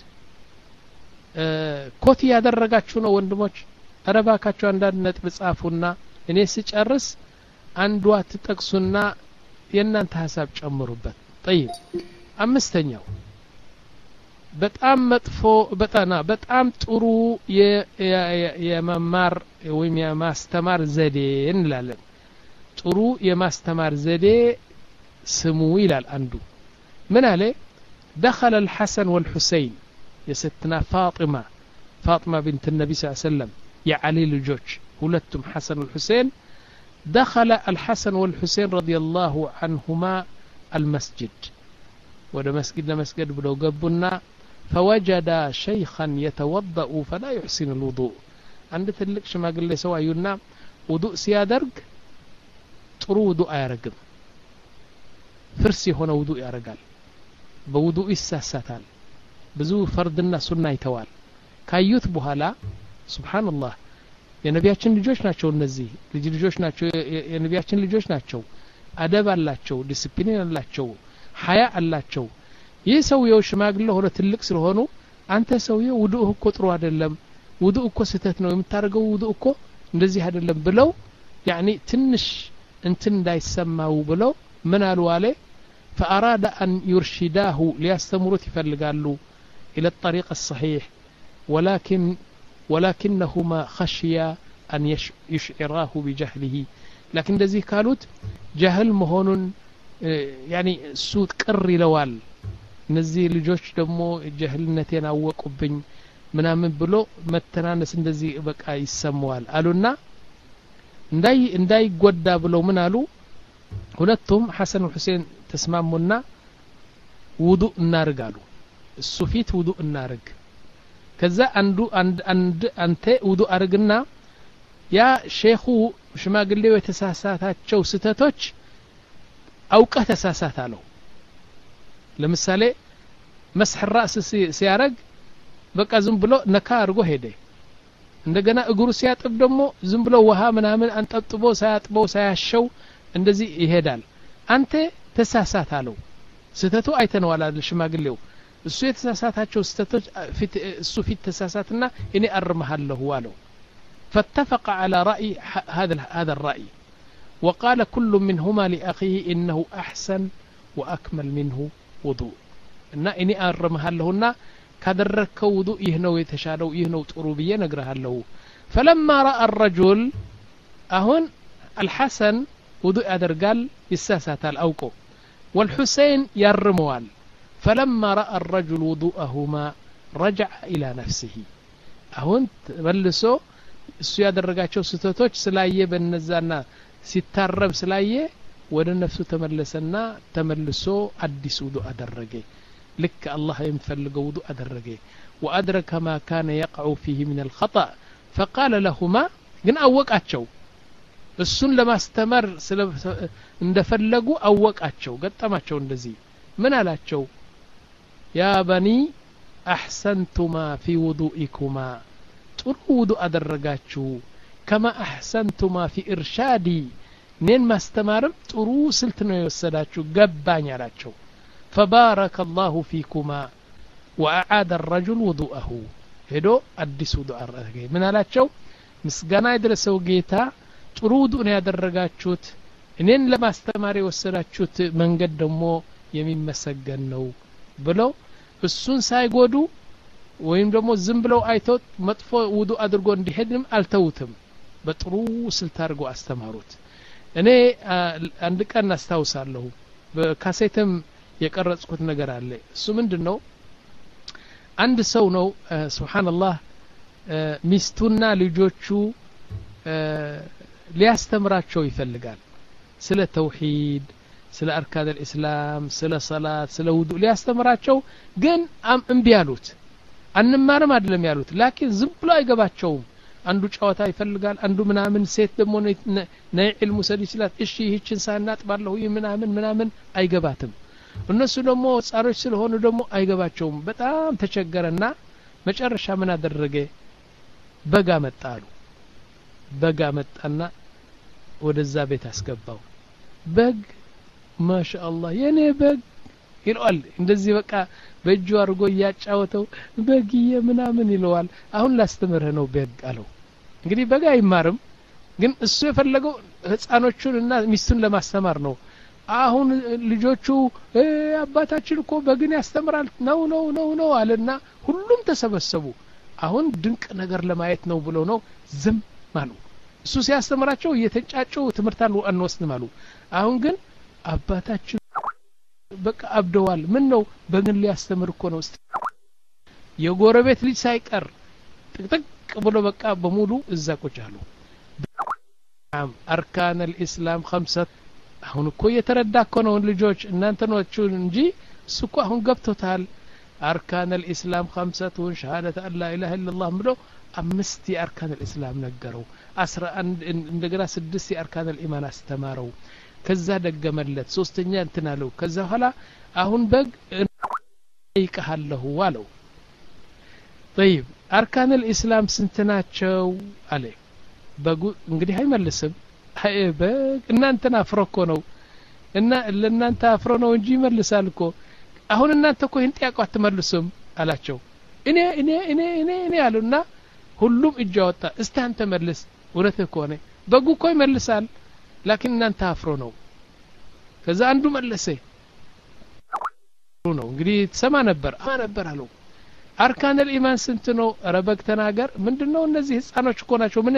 ኮቲ ያደረጋችሁ ነው ወንድሞች አረባካችሁ አንዳንድ ነጥብ ጻፉና እኔ ስጨርስ አንዷ ትጠቅሱና የእናንተ ሐሳብ ጨምሩበት طيب አምስተኛው በጣም መጥፎ በጣና በጣም ጥሩ የመማር ወይም የማስተማር ዘዴ እንላለን ጥሩ የማስተማር ዘዴ ስሙ ይላል አንዱ ምን አለ دخل الحسن والحسين يستنا فاطمة فاطمة بنت النبي صلى الله عليه وسلم يا علي ልጆች ሁለቱም حسن والحسين دخل الحسن والحسين رضي الله عنهما المسجد ወደ መስጊድ ለመስገድ ብለው ገቡና فوجد شيخا يتوضأ فلا يحسن الوضوء عند ትልቅ ሽማግሌ ሰው አዩና ውዱእ ሲያደርግ ጥሩ ውዱእ አያረግም ፍርስ የሆነ ውዱእ ያረጋል በውዱእ ይሳሳታል ብዙ ፈርድና ሱና ይተዋል ካዩት በኋላ ሱብሃንአላህ የነቢያችን ልጆች ናቸው እነዚህ ልጅ ልጆች ናቸው የነቢያችን ልጆች ናቸው አደብ አላቸው ዲሲፕሊን አላቸው ሐያ አላቸው ይህ ሰውየው ሽማግሌ ሆነ ትልቅ ስለሆኑ አንተ ሰውየው ውዱእ እኮ ጥሩ አይደለም ውዱእ እኮ ስህተት ነው የምታረገው ውዱእ እኮ እንደዚህ አይደለም ብለው ያኒ ትንሽ እንትን እንዳይሰማው ብለው ምን አሉ አለ فأراد أن يرشداه ليستمرت يفلقالو إلى الطريق الصحيح ولكن ولكنهما خشيا أن يشعراه بجهله لكن ذي قالوت جهل مهون يعني سود قر لوال نزي لجوش دمو جهلنتين አወቁብኝ ምናምን ብሎ መተናነስ እንደዚህ በቃ ይሰማዋል አሉና እንዳይ እንዳይ ጎዳ ብለው ምን አሉ ሁለቱም ሐሰን ሁሴን ተስማሙና ውዱእ እናርጋሉ እሱ ፊት ውዱእ እናርግ ከዛ አንዱ አንድ አንድ አንተ ውዱእ አርግና ያ ሼኹ ሽማግሌው የተሳሳታቸው ስተቶች አውቀህ ተሳሳታለው ለምሳሌ መስህ الراس ሲያረግ በቃ ዝም ብሎ ነካ አርጎ ሄደ እንደገና እግሩ ሲያጥብ ደግሞ ዝም ብሎ ውሃ ምናምን አንጠጥቦ ሳያጥበው ሳያሸው እንደዚህ ይሄዳል አንተ ተሳሳታለው ስተቱ አይተነዋል አይደል ሽማግሌው እሱ የተሳሳታቸው ስተቶች ፊት እሱ ፊት ተሳሳትና እኔ አርመሃለሁ አለው فاتفق على رأي هذا هذا الرأي وقال كل منهما لأخيه إنه أحسن وأكمل منه وضوء እና እኔ አርመሃለሁና ካደረከው ውዱእ ይህ ነው የተሻለው ይህ ነው ጥሩ ብዬ ነግረሃለሁ فلما راى الرجل አሁን الحسن ውዱእ ያደርጋል ይሳሳታል አውቆ والحسين ያርመዋል فلما راى الرجل وضوءهما رجع الى نفسه አሁን መልሶ እሱ ያደረጋቸው ስተቶች ስላየ በነዛና ሲታረብ ስላየ ወደ ነፍሱ ተመለሰና ተመልሶ አዲስ ውዱእ አደረገ لك الله يمفلق وضوء أدرجه وأدرك ما كان يقع فيه من الخطأ فقال لهما جن أوق أتشو السن لما استمر اندفلقوا أوق أتشو قد تماتشو اندزي من على أتشو يا بني أحسنتما في وضوئكما تروا وضوء أدرجاتشو كما أحسنتما في إرشادي نين ما استمر تروا سلتنا يوسداتشو قباني على أتشو فبارك الله فيكما وأعاد الرجل وضوءه هدو أدس وضوء الرجل من على مسجنا يدرسوا جيتا ترودون يا درجاتشوت إنين لما استمر وسراتشوت من قدمو يمين مسجنو بلو السن سايقودو وين دمو زنبلو أيتوت مطفو وضوء أدرجون دهدم ألتوتم بترو سلتارجو استمروت أنا عندك أنا استوصل له بكاسيتم የቀረጽኩት ነገር አለ እሱ ምንድነው አንድ ሰው ነው ሱብሃንአላህ ሚስቱና ልጆቹ ሊያስተምራቸው ይፈልጋል ስለ ተውሂድ ስለ አርካን الاسلام ስለ ሶላት ስለ ውዱእ ሊያስተምራቸው ግን እምቢ ያሉት አንማርም አይደለም ያሉት ላኪን ዝም ብሎ አይገባቸውም አንዱ ጨዋታ ይፈልጋል አንዱ ምናምን ሴት ደግሞ ነይ ዒልሙ ሰድ ይችላል እሺ ይህችን ሳናጥባለሁ ምናምን ምናምን አይገባትም እነሱ ደግሞ ጻሮች ስለሆኑ ደግሞ አይገባቸውም በጣም ተቸገረና መጨረሻ ምን አደረገ በጋ መጣሉ በጋ መጣና ወደዛ ቤት አስገባው በግ ማሻአላህ የኔ በግ ይሏል እንደዚህ በቃ በእጁ አርጎ ያጫወተው በግዬ ምናምን ይለዋል አሁን ላስተምርህ ነው በግ አለው እንግዲህ በጋ አይማርም ግን እሱ የፈለገው ህፃኖቹንና ሚስቱን ለማስተማር ነው አሁን ልጆቹ አባታችን እኮ በግን ያስተምራል ነው ነው ነው ነው አለና ሁሉም ተሰበሰቡ አሁን ድንቅ ነገር ለማየት ነው ብሎ ነው ዝም ማሉ እሱ ሲያስተምራቸው እየተጫጩ ትምርታን አንወስንም አሉ አሁን ግን አባታችን በቃ አብደዋል ምን ነው በግን ሊያስተምር እኮ ነው የጎረቤት ልጅ ሳይቀር ጥቅጥቅ ብሎ በቃ በሙሉ እዛ ቁጭ አሉ አርካን الاسلام خمسة አሁን እኮ የተረዳ እኮ ነው ልጆች እናንተ ናችሁ እንጂ እሱ እኮ አሁን ገብቶታል አርካን الاسلام خمسة شهادة ان لا اله الا الله ብሎ አምስት የአርካን الاسلام ነገረው አስራ አንድ እንደገና ስድስት የአርካን الايمان አስተማረው ከዛ ደገመለት ሶስተኛ እንትን አለው ከዛ በኋላ አሁን በግ ይቀሃለሁ አለው طيب አርካን الاسلام ስንት ናቸው አለ በጉ እንግዲህ አይመልስም አይ በግ እናንተና አፍረኮ ነው እና ለእናንተ አፍሮ ነው እንጂ ይመልሳል እኮ አሁን እናንተ እኮ ይህን ጥያቄ አትመልሱም አላቸው እኔ እኔ እኔ እኔ እኔ አሉና ሁሉም እጅ አወጣ እስቲ አንተ መልስ ወረተ ከሆነ በጉ እኮ ይመልሳል ላኪን እናንተ አፍሮ ነው ከዛ አንዱ መለሰ ነው እንግዲህ ተሰማ ነበር አ ነበር አለው አርካን الإيمان ስንት ነው ረበክ ተናገር ምንድነው እነዚህ ህፃኖች እኮ ናቸው ምን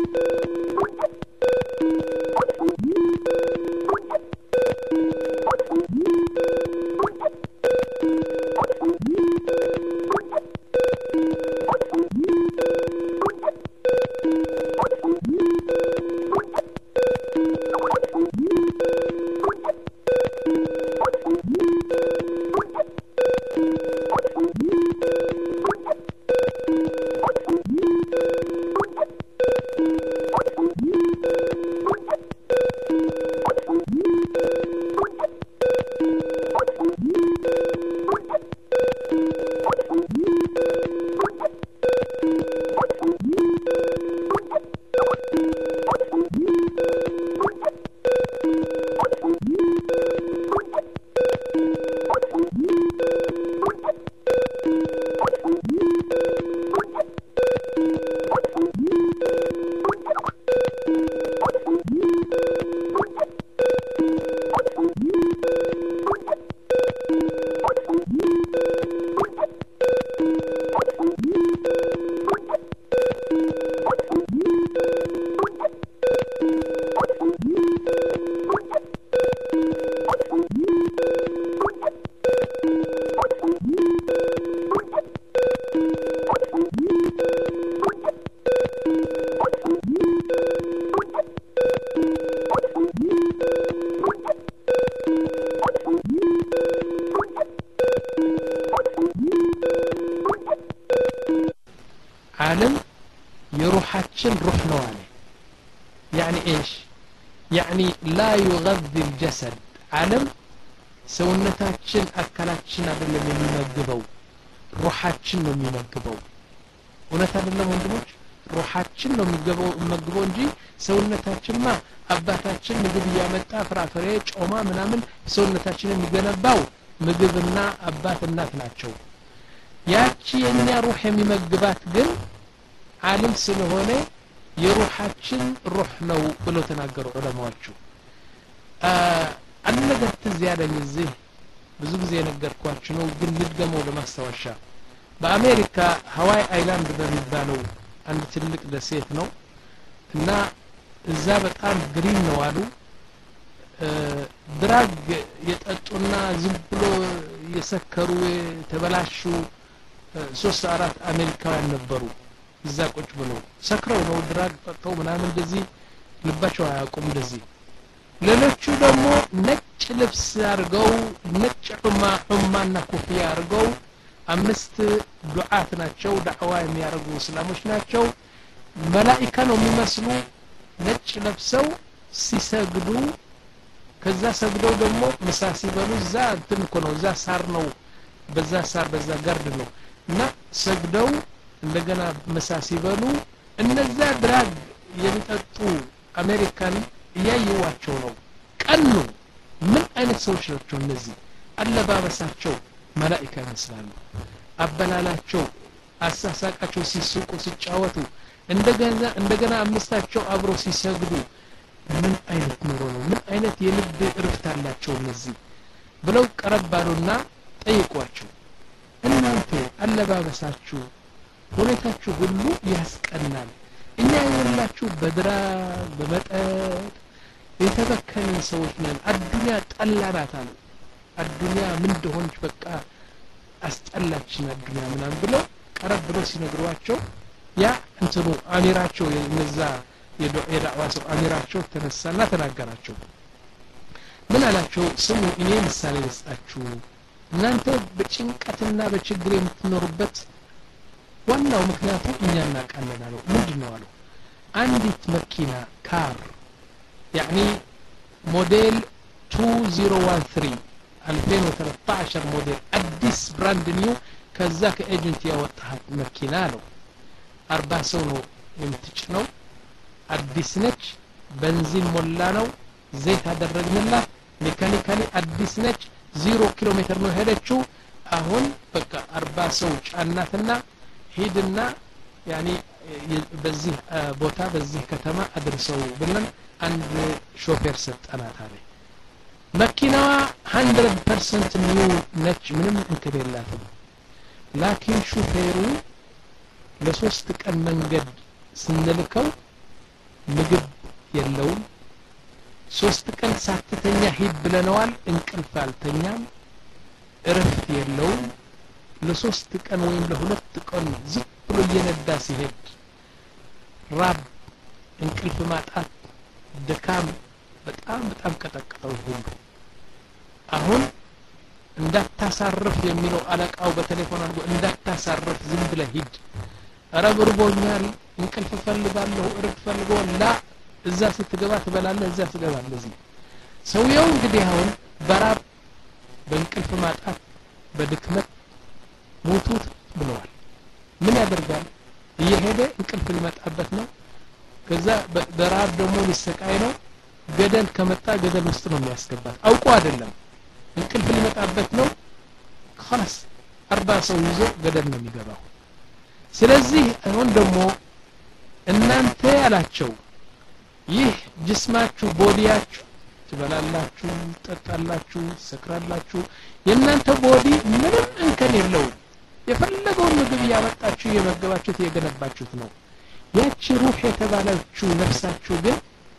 عالم يروحاتشن روح نوالي يعني ايش يعني لا يغذي الجسد عالم سونتاتشن اكلاتشن አይደለም የሚመግበው روحاتشن ነው የሚመግበው እውነት አይደለም ወንድሞች روحاتشن ነው የሚገበው የሚመግበው እንጂ ሰውነታችንማ አባታችን ምግብ ያመጣ ፍራፍሬ ጮማ ምናምን ሰውነታችንን የሚገነባው ምግብና አባት እናት ናቸው ያቺ የኛ روح የሚመግባት ግን ዓለም ስለሆነ የሩሃችን روح ነው ብሎ ተናገሩ ዑለማዎቹ አንድ ነገር ተዚያደኝ እዚህ ብዙ ጊዜ ነገርኳችሁ ነው ግን ልድገመው ለማስተዋሻ በአሜሪካ ሃዋይ አይላንድ በሚባለው አንድ ትልቅ ደሴት ነው እና እዛ በጣም ግሪን ነው አሉ ድራግ የጠጡና ዝም ብሎ የሰከሩ ተበላሹ ሶስት አራት አሜሪካውያን ነበሩ እዛ ቁጭ ብለው ሰክረው ነው ድራግ ጠጥተው ምናምን እንደዚህ ልባቸው አያውቁም እንደዚህ ሌሎቹ ደግሞ ነጭ ልብስ አርገው ነጭ ዑማ ዑማና ኮፍያ አርገው አምስት ዱዓት ናቸው ዳዕዋ የሚያርጉ እስላሞች ናቸው መላእክት ነው የሚመስሉ ነጭ ለብሰው ሲሰግዱ ከዛ ሰግደው ደግሞ ምሳ ሲበሉ እዛ እንትን እኮ ነው እዛ ሳር ነው በዛ ሳር በዛ ጋርድ ነው እና ሰግደው እንደገና ምሳ ሲበሉ እነዛ ድራግ የሚጠጡ አሜሪካን ያዩዋቸው ነው ቀኑ ምን አይነት ሰዎች ናቸው እነዚህ አለባበሳቸው መላእክት ይመስላሉ አበላላቸው አሳሳቃቸው ሲስቁ ሲጫወቱ እንደገና እንደገና አምስታቸው አብሮ ሲሰግዱ ምን አይነት ኑሮ ነው ምን አይነት የልብ እርፍት አላቸው እነዚህ ብለው ቀረባሉና ጠይቋቸው እናንተ አለባበሳችሁ ሁኔታችሁ ሁሉ ያስቀናል እኛ የወላችሁ በድራ በመጠጥ የተበከለ ሰዎች ነን አዱንያ ጠላናት አሉ አዱንያ ምን እንደሆነች በቃ አስጠላችን አዱንያ ምናምን ብለው ቀረብ ብለው ሲነግሯቸው ያ እንትኑ አሚራቸው የነዛ የዳዕዋ ሰው አሚራቸው ተነሳና ተናገራቸው ምን አላቸው ስሙ እኔ ምሳሌ ልስጣችሁ እናንተ በጭንቀትና በችግር የምትኖሩበት ዋናው ምክንያቱ እኛ እናቃለን አለው ምንድነው አለው አንዲት መኪና ካር يعني ሞዴል ሁለት ሺህ ثلاثة عشر ሞዴል አዲስ ብራንድ ኒው ከዛ ከኤጀንት ያወጣት መኪና ነው አርባ ሰው ነው የምትጭነው አዲስ ነች በንዚን ሞላ ነው ዘይት አደረግንላት ሜካኒካሊ አዲስ ነች ዜሮ ኪሎ ሜትር ነው ሄደችው አሁን በቃ አርባ ሰው ጫናትና ሄድና ያኒ በዚህ ቦታ በዚህ ከተማ አድርሰው ብለን አንድ ሾፌር ሰጠናት አለ መኪናዋ መቶ ፐርሰንት ኒው ነች ምንም እንከን የላትም ላኪን ሾፌሩ ለሶስት ቀን መንገድ ስንልከው ምግብ የለውም ሶስት ቀን ሳትተኛ ሂድ ብለነዋል እንቅልፍ አልተኛም እረፍት የለውም ለሶስት ቀን ወይም ለሁለት ቀን ዝም ብሎ እየነዳ ሲሄድ ራብ እንቅልፍ ማጣት ድካም በጣም በጣም ቀጠቀጠው ሁሉ አሁን እንዳታሳርፍ የሚለው አለቃው በቴሌፎን አድርጎ እንዳታሳርፍ ዝም ብለህ ሂድ አረብ ርቦኛል እንቅልፍ ፈልጋለሁ እረፍት ፈልገው ላ እዛ ስትገባ ትበላለህ እዛ ትገባለህ እዚህ ሰውየው እንግዲህ አሁን በራብ በእንቅልፍ ማጣት በድክመት ሞቱት ብለዋል ምን ያደርጋል እየሄደ እንቅልፍ ሊመጣበት ነው ከዛ በራብ ደግሞ ሊሰቃይ ነው ገደል ከመጣ ገደል ውስጥ ነው የሚያስገባት አውቆ አይደለም እንቅልፍ ሊመጣበት ነው خلاص አርባ ሰው ይዞ ገደል ነው የሚገባው ስለዚህ አሁን ደግሞ እናንተ ያላቸው ይህ ጅስማችሁ ቦዲያችሁ ትበላላችሁ ጠጣላችሁ ሰክራላችሁ የእናንተ ቦዲ ምንም እንከን የለውም የፈለገውን ምግብ ያመጣችሁ የመገባችሁት የገነባችሁት ነው ያቺ ሩህ የተባለችው ነፍሳችሁ ግን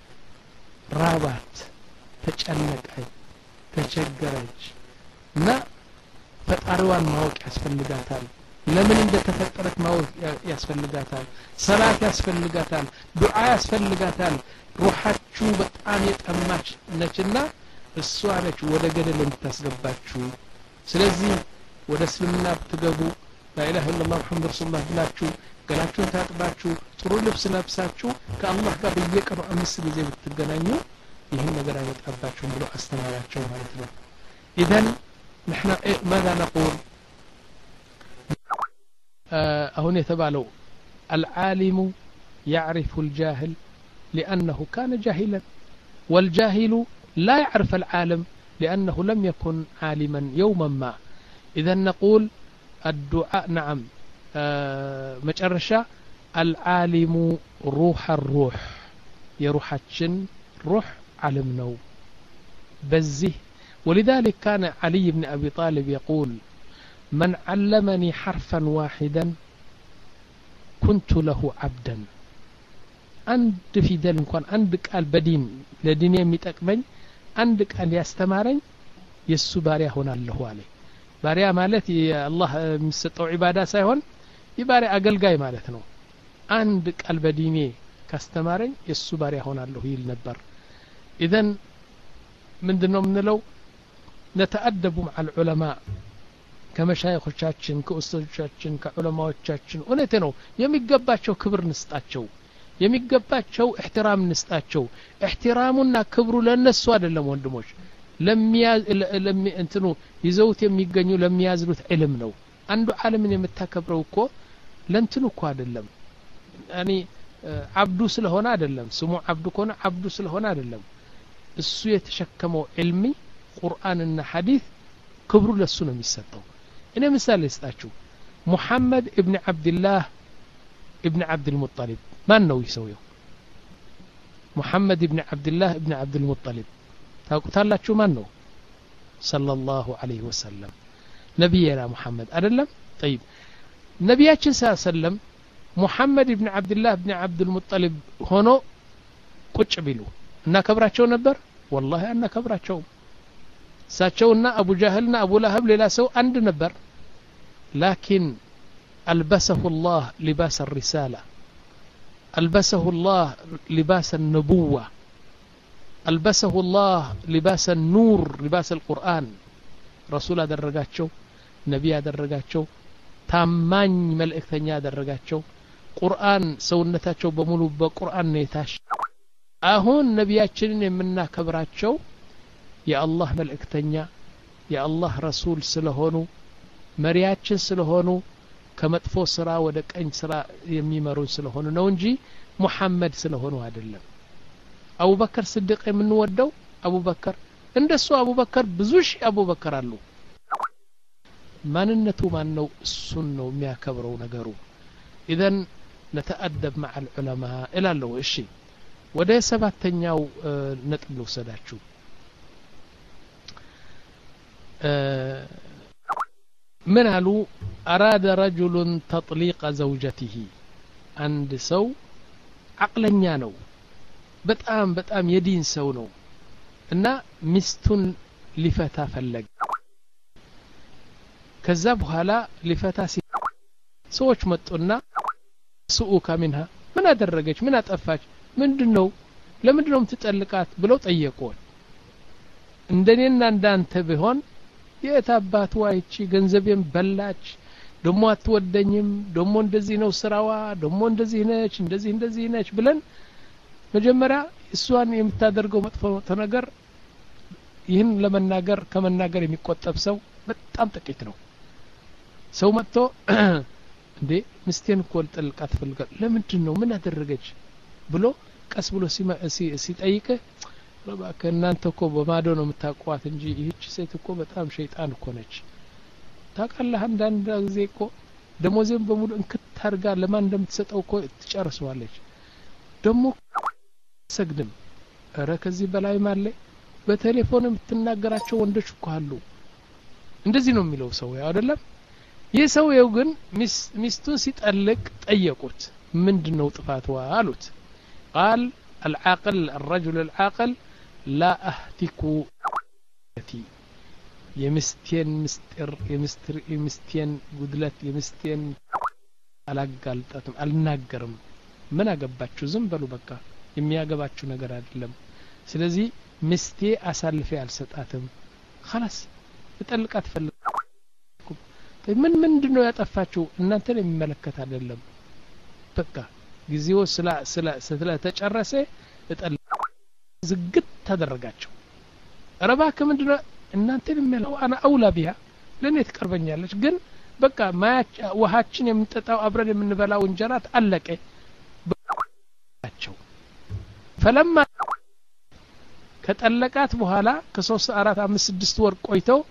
ራባት ተጨነቀች ተቸገረች እና ፈጣሪዋን ማወቅ ያስፈልጋታል ለምን እንደተፈጠረች ማወቅ ያስፈልጋታል ሰላት ያስፈልጋታል ዱዓ ያስፈልጋታል ሩሃችሁ በጣም የጠማች ነችና እሷ ነች ወደ ገደል እንድታስገባችሁ ስለዚህ ወደ እስልምና ብትገቡ ላኢላሃ ኢላላህ ሙሐመድ ረሱሉላህ ብላችሁ ገላችሁን ታጥባችሁ ጥሩ ልብስ ለብሳችሁ ከአላህ ጋር በየቀኑ አምስት ጊዜ ብትገናኙ ይህን ነገር አይመጣባችሁም ብሎ አስተማራቸው ማለት ነው ኢዘን نحن ماذا نقول هون يتبالو العالم يعرف الجاهل لأنه كان جاهلا والجاهل لا يعرف العالم لأنه لم يكن عالما يوما ما إذا نقول الدعاء نعم مجرشا العالم روح الروح يروح الجن روح علمنو بزه ولذلك كان علي بن أبي طالب يقول من علمني حرفا واحدا كنت له عبدا عند في ذلك كان عندك البدين لدين يمتقبኝ عندك أن يستمرኝ የሱ ባሪያ ሆናለሁ አለ ባሪያ ማለት የአላህ የሚሰጠው ዒባዳ ሳይሆን ይባሪያ አገልጋይ ማለት ነው አንድ ቃል በዲኔ ካስተማረኝ የሱ ባሪያ ሆናለሁ ይል ነበር اذا ምንድነው ምንለው نتأدب مع العلماء ከመሻይኾቻችን ከኡስታዞቻችን ከዑለማዎቻችን እውነቴ ነው የሚገባቸው ክብር ንስጣቸው የሚገባቸው احترام ንስጣቸው احترامና ክብሩ ለነሱ አይደለም ወንድሞች ለሚያዝ ለሚ እንትኑ ይዘውት የሚገኙ ለሚያዝሉት ዕልም ነው አንዱ ዓለምን የምታከብረው እኮ ለእንትኑ እኮ አይደለም ያኒ አብዱ ስለሆነ አይደለም ስሙ አብዱ ኮነ አብዱ ስለሆነ አይደለም እሱ የተሸከመው ዕልሚ ቁርአንና ሐዲስ ክብሩ ለሱ ነው የሚሰጠው እኔ ምሳሌ ልስጣችሁ ሙሐመድ ኢብኑ አብዱላህ ኢብኑ አብዱል ሙጠሊብ ማን ነው ይሰውየው ሙሐመድ ኢብኑ አብዱላህ ኢብኑ አብዱል ሙጠሊብ ታውቁታላችሁ ማን ነው ሰለላሁ ዐለይሂ ወሰለም ነብይና ሙሐመድ አይደለም طيب ነብያችን ሰለላሁ ሙሐመድ ኢብኑ አብዱላህ ኢብኑ አብዱል ሙጠሊብ ሆኖ ቁጭ ቢሉ እና ከብራቸው ነበር والله እና ከብራቸው ሳቸውና አቡ ጃህልና አቡ ለሀብ ሌላ ሰው አንድ ነበር لكن ألبسه الله لباس الرسالة ألبسه الله لباس النبوة ألبسه الله لباس النور لباس القرآن رسول درجاتشو نبي درجاتشو تامن ملائكتኛ درجاتشو قرآن سونتاچو بمولو بقرآن نيتاش አሁን ነቢያችንን የምናከብራቸው የአላህ መልእክተኛ የአላህ ረሱል ስለሆኑ መሪያችን ስለሆኑ ከመጥፎ ስራ ወደ ቀኝ ስራ የሚመሩ ስለሆኑ ነው እንጂ ሙሐመድ ስለሆኑ አይደለም። አቡበከር ስዲቅ የምንወደው አቡበከር እንደሱ አቡበከር ብዙ ሺህ አቡበከር አሉ። ማንነቱ ማን ነው? እሱን ነው የሚያከብረው ነገሩ። ኢዘን ነተአደብ مع العلماء እላለሁ። እሺ ወደ ሰባተኛው ነጥብ ልውሰዳችሁ። ምን አሉ? أراد رجل تطليق زوجته አንድ ሰው አቅለኛ ነው፣ በጣም በጣም የዲን ሰው ነው እና ሚስቱን ሊፈታ ፈለገ። ከዛ በኋላ ሊፈታ ሰዎች መጡና سؤك منها ምን አደረገች? ምን አጠፋች? ምንድነው? ለምንድነው የምትጠልቃት? ብለው ጠየቁት። እንደኔና እንዳንተ ቢሆን የታባቱ አይቺ ገንዘቤን በላች፣ ደሞ አትወደኝም፣ ደሞ እንደዚህ ነው ስራዋ፣ ደሞ እንደዚህ ነች፣ እንደዚህ እንደዚህ ነች ብለን መጀመሪያ እሷን የምታደርገው መጥፎ ነገር ይህን ለመናገር ከመናገር የሚቆጠብ ሰው በጣም ጥቂት ነው። ሰው መጥቶ እንዴ ምስቴን እኮ ልጠልቃት ፈልጋለሁ፣ ለምንድን ነው? ምን አደረገች? ብሎ ቀስ ብሎ ሲጠይቅ ከእናንተ እኮ በማዶ ነው የምታውቋት እንጂ ይህች ሴት እኮ በጣም ሸይጣን እኮ ነች። ታውቃለህ አንዳንድ ጊዜ እኮ ደሞዜን በሙሉ እንክት አድርጋ ለማን እንደምትሰጠው እኮ ትጨርሰዋለች። ደግሞ ሰግድም ኧረ ከዚህ በላይ ማለ በቴሌፎን የምትናገራቸው ወንዶች እኮ አሉ። እንደዚህ ነው የሚለው ሰው አይደለም። ይህ ሰውየው ግን ሚስቱን ሲጠልቅ ጠየቁት፣ ምንድነው ጥፋትዋ አሉት። قال العاقل الرجل العاقل لا اهتك የምስቴን ምስጢር የምስጢር የምስቴን ጉድለት የምስቴን አላጋልጣትም አልናገርም። ምን አገባችሁ? ዝም በሉ በቃ የሚያገባችሁ ነገር አይደለም። ስለዚህ ምስቴ አሳልፌ አልሰጣትም خلاص እጠልቃት ፈልግ ምን ምንድነው ያጠፋችሁ? እናንተን የሚመለከት አይደለም። በቃ ጊዜው ስለ ስለ ስለተጨረሰ እጠል ዝግት ተደረጋቸው። ረባክ ምንድነው እናንተን የሚለው አና አውላ ቢያ ለኔ ትቀርበኛለች፣ ግን በቃ ማያች ውሃችን የምንጠጣው አብረን የምንበላው እንጀራት አለቀ ባቸው። ፈለማ ከጠለቃት በኋላ ከሶስት አራት አምስት ስድስት ወር ቆይተው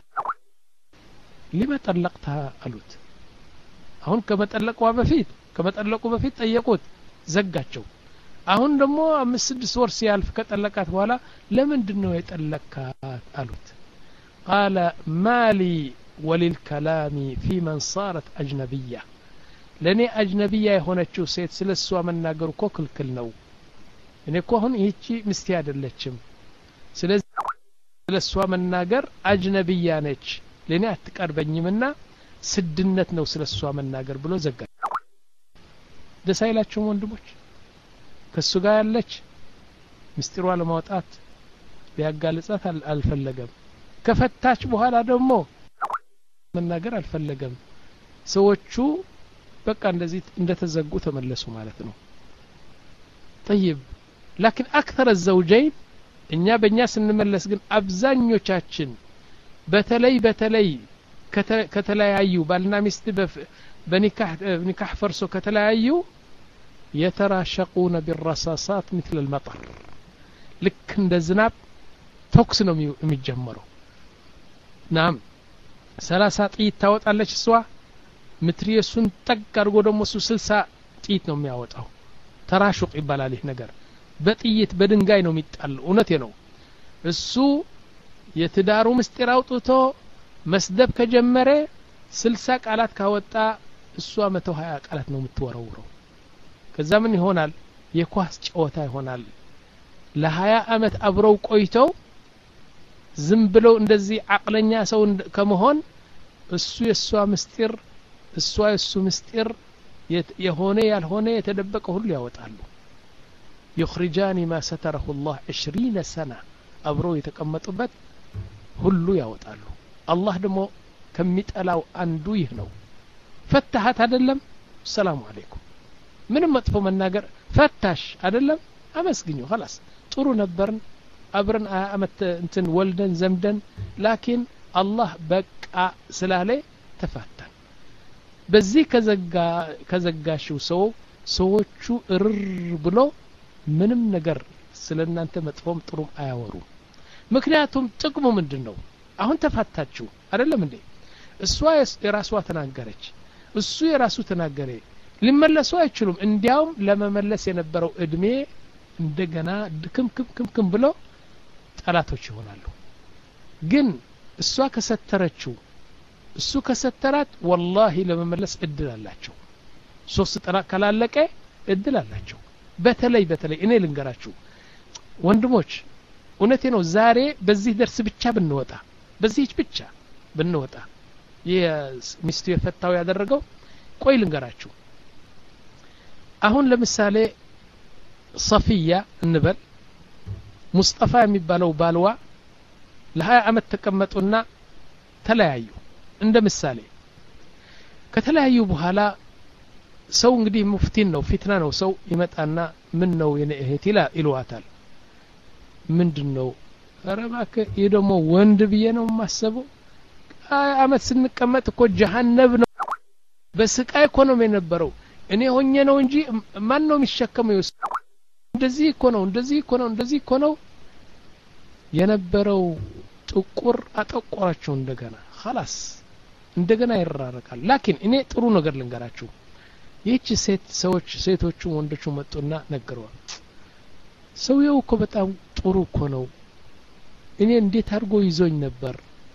لما طلقتها አሉት። አሁን ከመጠለቁ በፊት ከመጠለቁ በፊት ጠየቁት፣ ዘጋቸው። አሁን ደግሞ አምስት ስድስት ወር ሲያልፍ ከጠለቃት በኋላ ለምንድነው የጠለቃት አሉት። قال مالي وللكلام في من صارت اجنبيه ለኔ አጅነቢያ የሆነችው ሴት ስለሷ መናገር እኮ ክልክል ነው። እኔ እኮ አሁን ይህቺ ምስቴ አይደለችም፣ ስለዚህ ስለሷ መናገር አጅነቢያ ነች፣ ለኔ አትቀርበኝምና ስድነት ነው ስለሷ መናገር ብሎ ዘጋ። ደስ አይላችሁም ወንድሞች? ከሱ ጋር ያለች ምስጢሯ ለማውጣት ሊያጋልጻት አልፈለገም። ከፈታች በኋላ ደግሞ መናገር አልፈለገም። ሰዎቹ በቃ እንደዚህ እንደተዘጉ ተመለሱ ማለት ነው። طيب لكن اكثر الزوجين እኛ በእኛ ስንመለስ ግን አብዛኞቻችን በተለይ በተለይ ከተለያዩ ባልና ሚስት በኒካህ ኒካህ ፈርሶ ከተለያዩ يتراشقون بالرصاصات مثل المطر ልክ እንደ ዝናብ ተኩስ ነው የሚጀምረው። ናም ሰላሳ ጥይት ታወጣለች እሷ፣ ምትሪየሱን ጠቅ አድርጎ ደግሞ እሱ ስልሳ ጥይት ነው የሚያወጣው። ተራሹቅ ይባላል ይህ ነገር። በጥይት በድንጋይ ነው የሚጣለው። እውነቴ ነው። እሱ የትዳሩ ምስጢር አውጥቶ መስደብ ከጀመረ ስልሳ ቃላት ካወጣ እሷ መቶ ሀያ ቃላት ነው የምትወረውረው። ከዛ ምን ይሆናል? የኳስ ጨዋታ ይሆናል። ለሀያ አመት አብረው ቆይተው ዝም ብለው እንደዚህ አቅለኛ ሰው ከመሆን እሱ የሷ ምስጢር እሷ የሱ ምስጢር የሆነ ያልሆነ የተደበቀ ሁሉ ያወጣሉ። يخرجان ما ستره الله عشرين سنة አብረው የተቀመጡበት ሁሉ ያወጣሉ። አላህ ደግሞ ከሚጠላው አንዱ ይህ ነው። ፈታሃት አይደለም ሰላም አለይኩም ምንም መጥፎ መናገር ፈታሽ አይደለም አመስግኙ خلاص ጥሩ ነበርን አብረን አመት እንትን ወልደን ዘምደን ላኪን አላህ በቃ ስላለ ተፋታን በዚህ ከዘጋ ከዘጋሽው ሰው ሰዎቹ እርር ብሎ ምንም ነገር ስለናንተ መጥፎም ጥሩም አያወሩ ምክንያቱም ጥቅሙ ምንድነው አሁን ተፋታችሁ አይደለም እንዴ እሷ የራሷ ተናገረች እሱ የራሱ ተናገረ ሊመለሱ አይችሉም እንዲያውም ለመመለስ የነበረው እድሜ እንደገና ድክም ክም ክም ክም ብሎ ጠላቶች ይሆናሉ ግን እሷ ከሰተረችው እሱ ከሰተራት ወላሂ ለመመለስ እድል አላቸው ሶስት ጠላቅ ካላለቀ እድል አላቸው በተለይ በተለይ እኔ ልንገራችሁ ወንድሞች እውነቴ ነው ዛሬ በዚህ ደርስ ብቻ ብንወጣ በዚህ ብቻ ብንወጣ የሚስቱ የፈታው ያደረገው ቆይ ልንገራችሁ አሁን ለምሳሌ ሶፊያ እንበል ሙስጠፋ የሚባለው ባልዋ ለሀያ አመት ተቀመጡና ተለያዩ እንደ ምሳሌ ከተለያዩ በኋላ ሰው እንግዲህ ሙፍቲን ነው ፊትና ነው ሰው ይመጣና ምን ነው የኔ እህት ይሏታል ምንድነው አረባከ ይደሞ ወንድ ብዬ ነው ማሰበው አመት ስንቀመጥ እኮ ጀሃነም ነው በስቃይ እኮ ነው የነበረው እኔ ሆኜ ነው እንጂ ማን ነው የሚሸከመው እንደዚህ እኮ ነው እንደዚህ እኮ ነው እንደዚህ እኮ ነው የነበረው ጥቁር አጠቆራቸው እንደገና خلاص እንደገና ይራረቃል ላኪን እኔ ጥሩ ነገር ልንገራችሁ ይህች ሴት ሰዎች ሴቶቹ ወንዶቹ መጡና ነገሯል ሰውየው እኮ በጣም ጥሩ እኮ ነው እኔ እንዴት አድርጎ ይዞኝ ነበር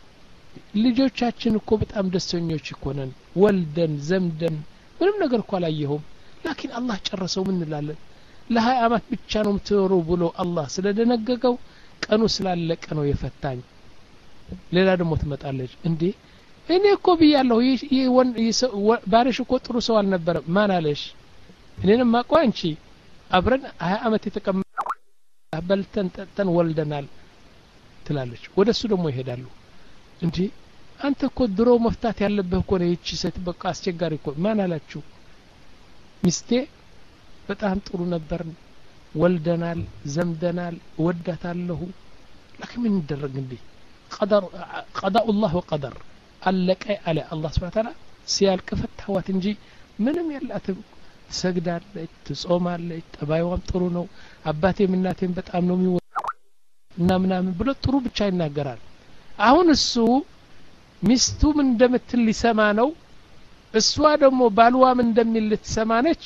ልጆቻችን እኮ በጣም ደስተኞች እኮ ነን ወልደን ዘምደን ምንም ነገር እኮ አላየሁም ላኪን አላህ ጨረሰው ምን እንላለን ለሀያ አመት ብቻ ነው ምትኖሩ ብሎ አላህ ስለደነገገው ቀኑ ስላለቀ ነው የፈታኝ ሌላ ደግሞ ትመጣለች እንዴ እኔ እኮ ብያለሁ ይህ ባሪሽ እኮ ጥሩ ሰው አልነበረም ማን አለሽ እኔንም ማቋ አንቺ አብረን ሀያ አመት የተቀመጠ በልተን ጠጥተን ወልደናል ትላለች ወደሱ ደግሞ ይሄዳሉ እንዴ አንተ እኮ ድሮ መፍታት ያለብህ እኮ ነው ይቺ ሴት በቃ አስቸጋሪ እኮ ማን አላችሁ ሚስቴ በጣም ጥሩ ነበር ወልደናል ዘምደናል ወዳታለሁ لكن من ይደረግ እንዴ قدر قضاء الله وقدر አለቀ አለ አላህ Subhanahu Wa Ta'ala ሲያልቅ ፈታዋት እንጂ ምንም የላትም ትሰግዳለች ትጾማለች ጠባይዋም ጥሩ ነው አባቴም እናቴም በጣም ነው የሚወ እና ምናምን ብሎ ጥሩ ብቻ ይናገራል አሁን እሱ ሚስቱ ምን እንደምትል ሊሰማ ነው እሷ ደግሞ ባልዋ ምን እንደሚል ልትሰማ ነች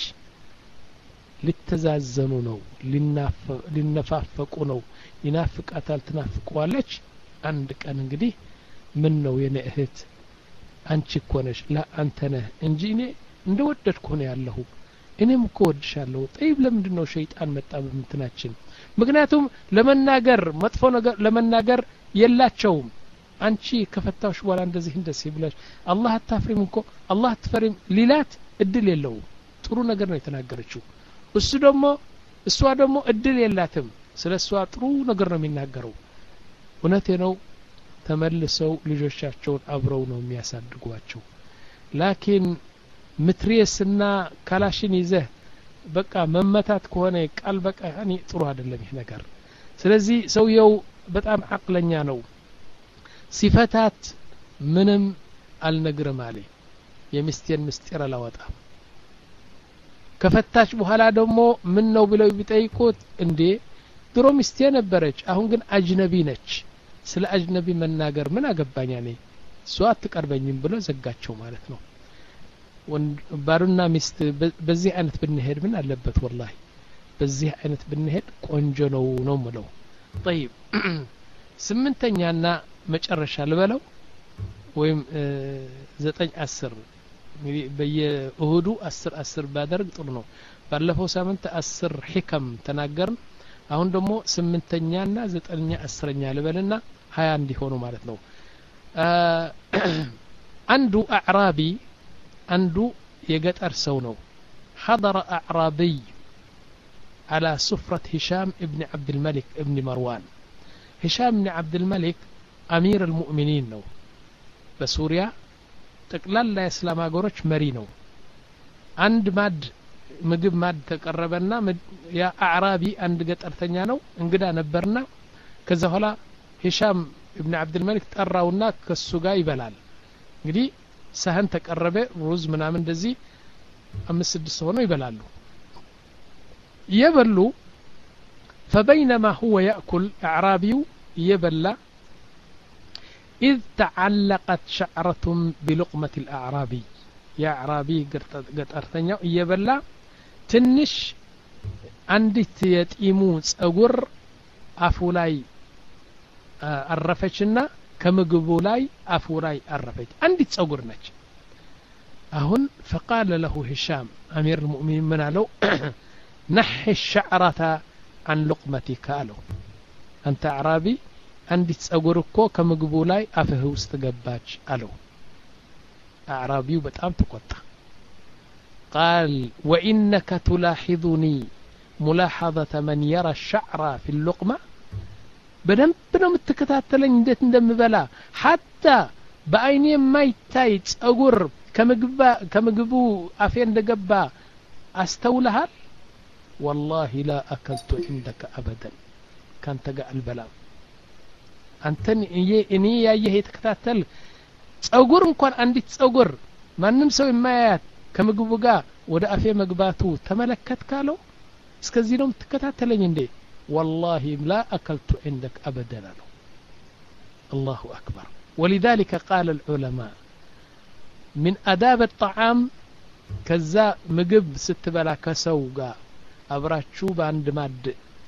ሊተዛዘኑ ነው ሊነፋፈቁ ነው ይናፍቃታል ትናፍቀዋለች አንድ ቀን እንግዲህ ምን ነው የኔ እህት አንቺ እኮ ነሽ ላ አንተ ነህ እንጂ እኔ እንደወደድኩ ነው ያለሁ እኔም እኮ ወድሻለሁ ጠይብ ለምንድነው ሸይጣን መጣ በእንትናችን ምክንያቱም ለመናገር መጥፎ ነገር ለመናገር የላቸውም አንቺ ከፈታሽ በኋላ እንደዚህ እንደዚህ ብለሽ አላህ አታፍሪም እኮ አላህ አትፈሪም ሊላት እድል የለውም ጥሩ ነገር ነው የተናገረችው እሱ ደግሞ እሷ ደግሞ እድል የላትም ስለሷ ጥሩ ነገር ነው የሚናገረው እውነቴ ነው ተመልሰው ልጆቻቸውን አብረው ነው የሚያሳድጓቸው ላኪን ምትሪየስና ካላሽን ይዘህ በቃ መመታት ከሆነ ቃል በቃ ያኒ ጥሩ አይደለም ይሄ ነገር ስለዚህ ሰውየው በጣም አቅለኛ ነው ሲፈታት ምንም አልነግርም አለ የሚስቴን ምስጢር አላወጣም ከፈታች በኋላ ደግሞ ምን ነው ብለው ቢጠይቁት እንዴ ድሮ ሚስቴ ነበረች አሁን ግን አጅነቢ ነች ስለ አጅነቢ መናገር ምን አገባኛ ነኝ እሷ አትቀርበኝም ብሎ ዘጋቸው ማለት ነው ባሩና ሚስት በዚህ አይነት ብንሄድ ምን አለበት ወላሂ በዚህ አይነት ብንሄድ ቆንጆ ነው ነው ማለት طيب ስምንተኛና መጨረሻ ልበለው ወይም ዘጠኝ አስር እንግዲህ በየእሁዱ አስር አስር ባደርግ ጥሩ ነው ባለፈው ሳምንት አስር ሂከም ተናገርን አሁን ደግሞ ስምንተኛና ዘጠነኛ አስረኛ ልበልና ሀያ እንዲሆኑ ማለት ነው አንዱ አዕራቢ አንዱ የገጠር ሰው ነው حضر أعرابي على سفرة هشام ابن عبد الملك ابن مروان هشام بن عبد الملك أمير المؤمنين ነው በሱሪያ ጠቅላላ እስላም አገሮች መሪ ነው አንድ ማድ ምግብ ማድ ተቀረበና ያ አዕራቢ አንድ ገጠርተኛ ነው እንግዳ ነበርና ከዛ ኋላ ሂሻም ኢብኑ አብዱል መሊክ ጠራውና ከሱ ጋር ይበላል እንግዲህ ሳህን ተቀረበ ሩዝ ምናምን እንደዚህ አምስት ስድስት ሆነው ይበላሉ يبلو فبينما هو يأكل أعرابي يبلى إذ تعلقت شعرة بلقمة الأعرابي يا أعرابي قد أرثنيا يبلى تنش عندت يتيموس أقر أفولاي الرفتشنا كمقبولاي أفولاي الرفت عندت أقر نج أهن فقال له هشام أمير المؤمنين من له نحي الشعرة عن لقمتك قالوا أنت أعرابي عندي تصوركو كمقبولاي أفه استقباج قالوا أعرابي بتأم تقطع قال وإنك تلاحظني ملاحظة من يرى الشعر في اللقمة بدم بدم التكتاتلين ندت ندم بلا حتى بعيني ما يتايت أقر كمقبا كمقبو أفين دقبا أستولها والله لا أكلت عندك أبدا كان تقع البلاء أنتني إني يا يهي تكتاتل تصور مكان عندي تصور ما نمسوي مايات كمقبوغا ودا أفي مقباتو تملكت كالو اسكزينهم تكتاتلين عندي والله لا أكلت عندك أبدا له. الله أكبر. ولذلك قال العلماء من أداب الطعام كذا مقب ستبلا كسوغا أبراتشو باند ماد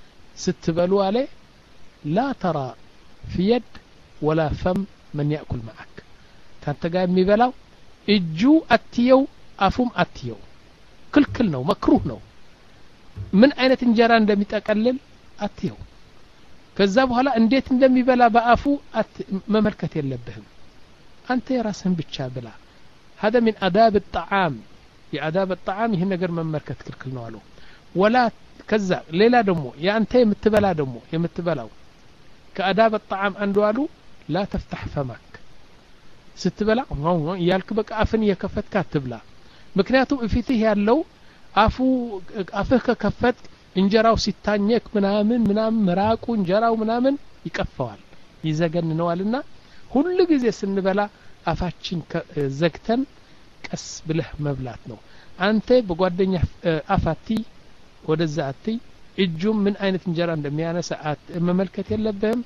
ستبلو عليه لا ترى في يد ولا فم من يأكل معك كانت قايم ميبلاو اجو أتيو أفهم أتيو كل كل نو مكروه نو من أين تنجران دم يتقلل أتيو كذاب هلا انديت دم يبلا بأفو أت مملكة يلبهم أنت راسهم بتشابلا هذا من آداب الطعام يا آداب الطعام هنا غير مملكة كل كل نوالو ولا كذا ليلا دمو يا أنت يمتبلا دمو يمتبلاو كآداب الطعام أندوالو لا تفتح فمك ستبلا يالك بك أفن يكفت كاتبلا مكنياتو افيته ያለው አፉ አፍህ ከከፈት እንጀራው ሲታኘክ ምናምን ምናምን መራቁ እንጀራው ምናምን ይቀፈዋል ይዘገንነዋልና ሁሉ ጊዜ ስንበላ አፋችን ዘግተን ቀስ ብለህ መብላት ነው አንተ በጓደኛ አፋቲ ወደዛ አቲ እጁም ምን አይነት እንጀራ እንደሚያነሳ መመልከት የለብህም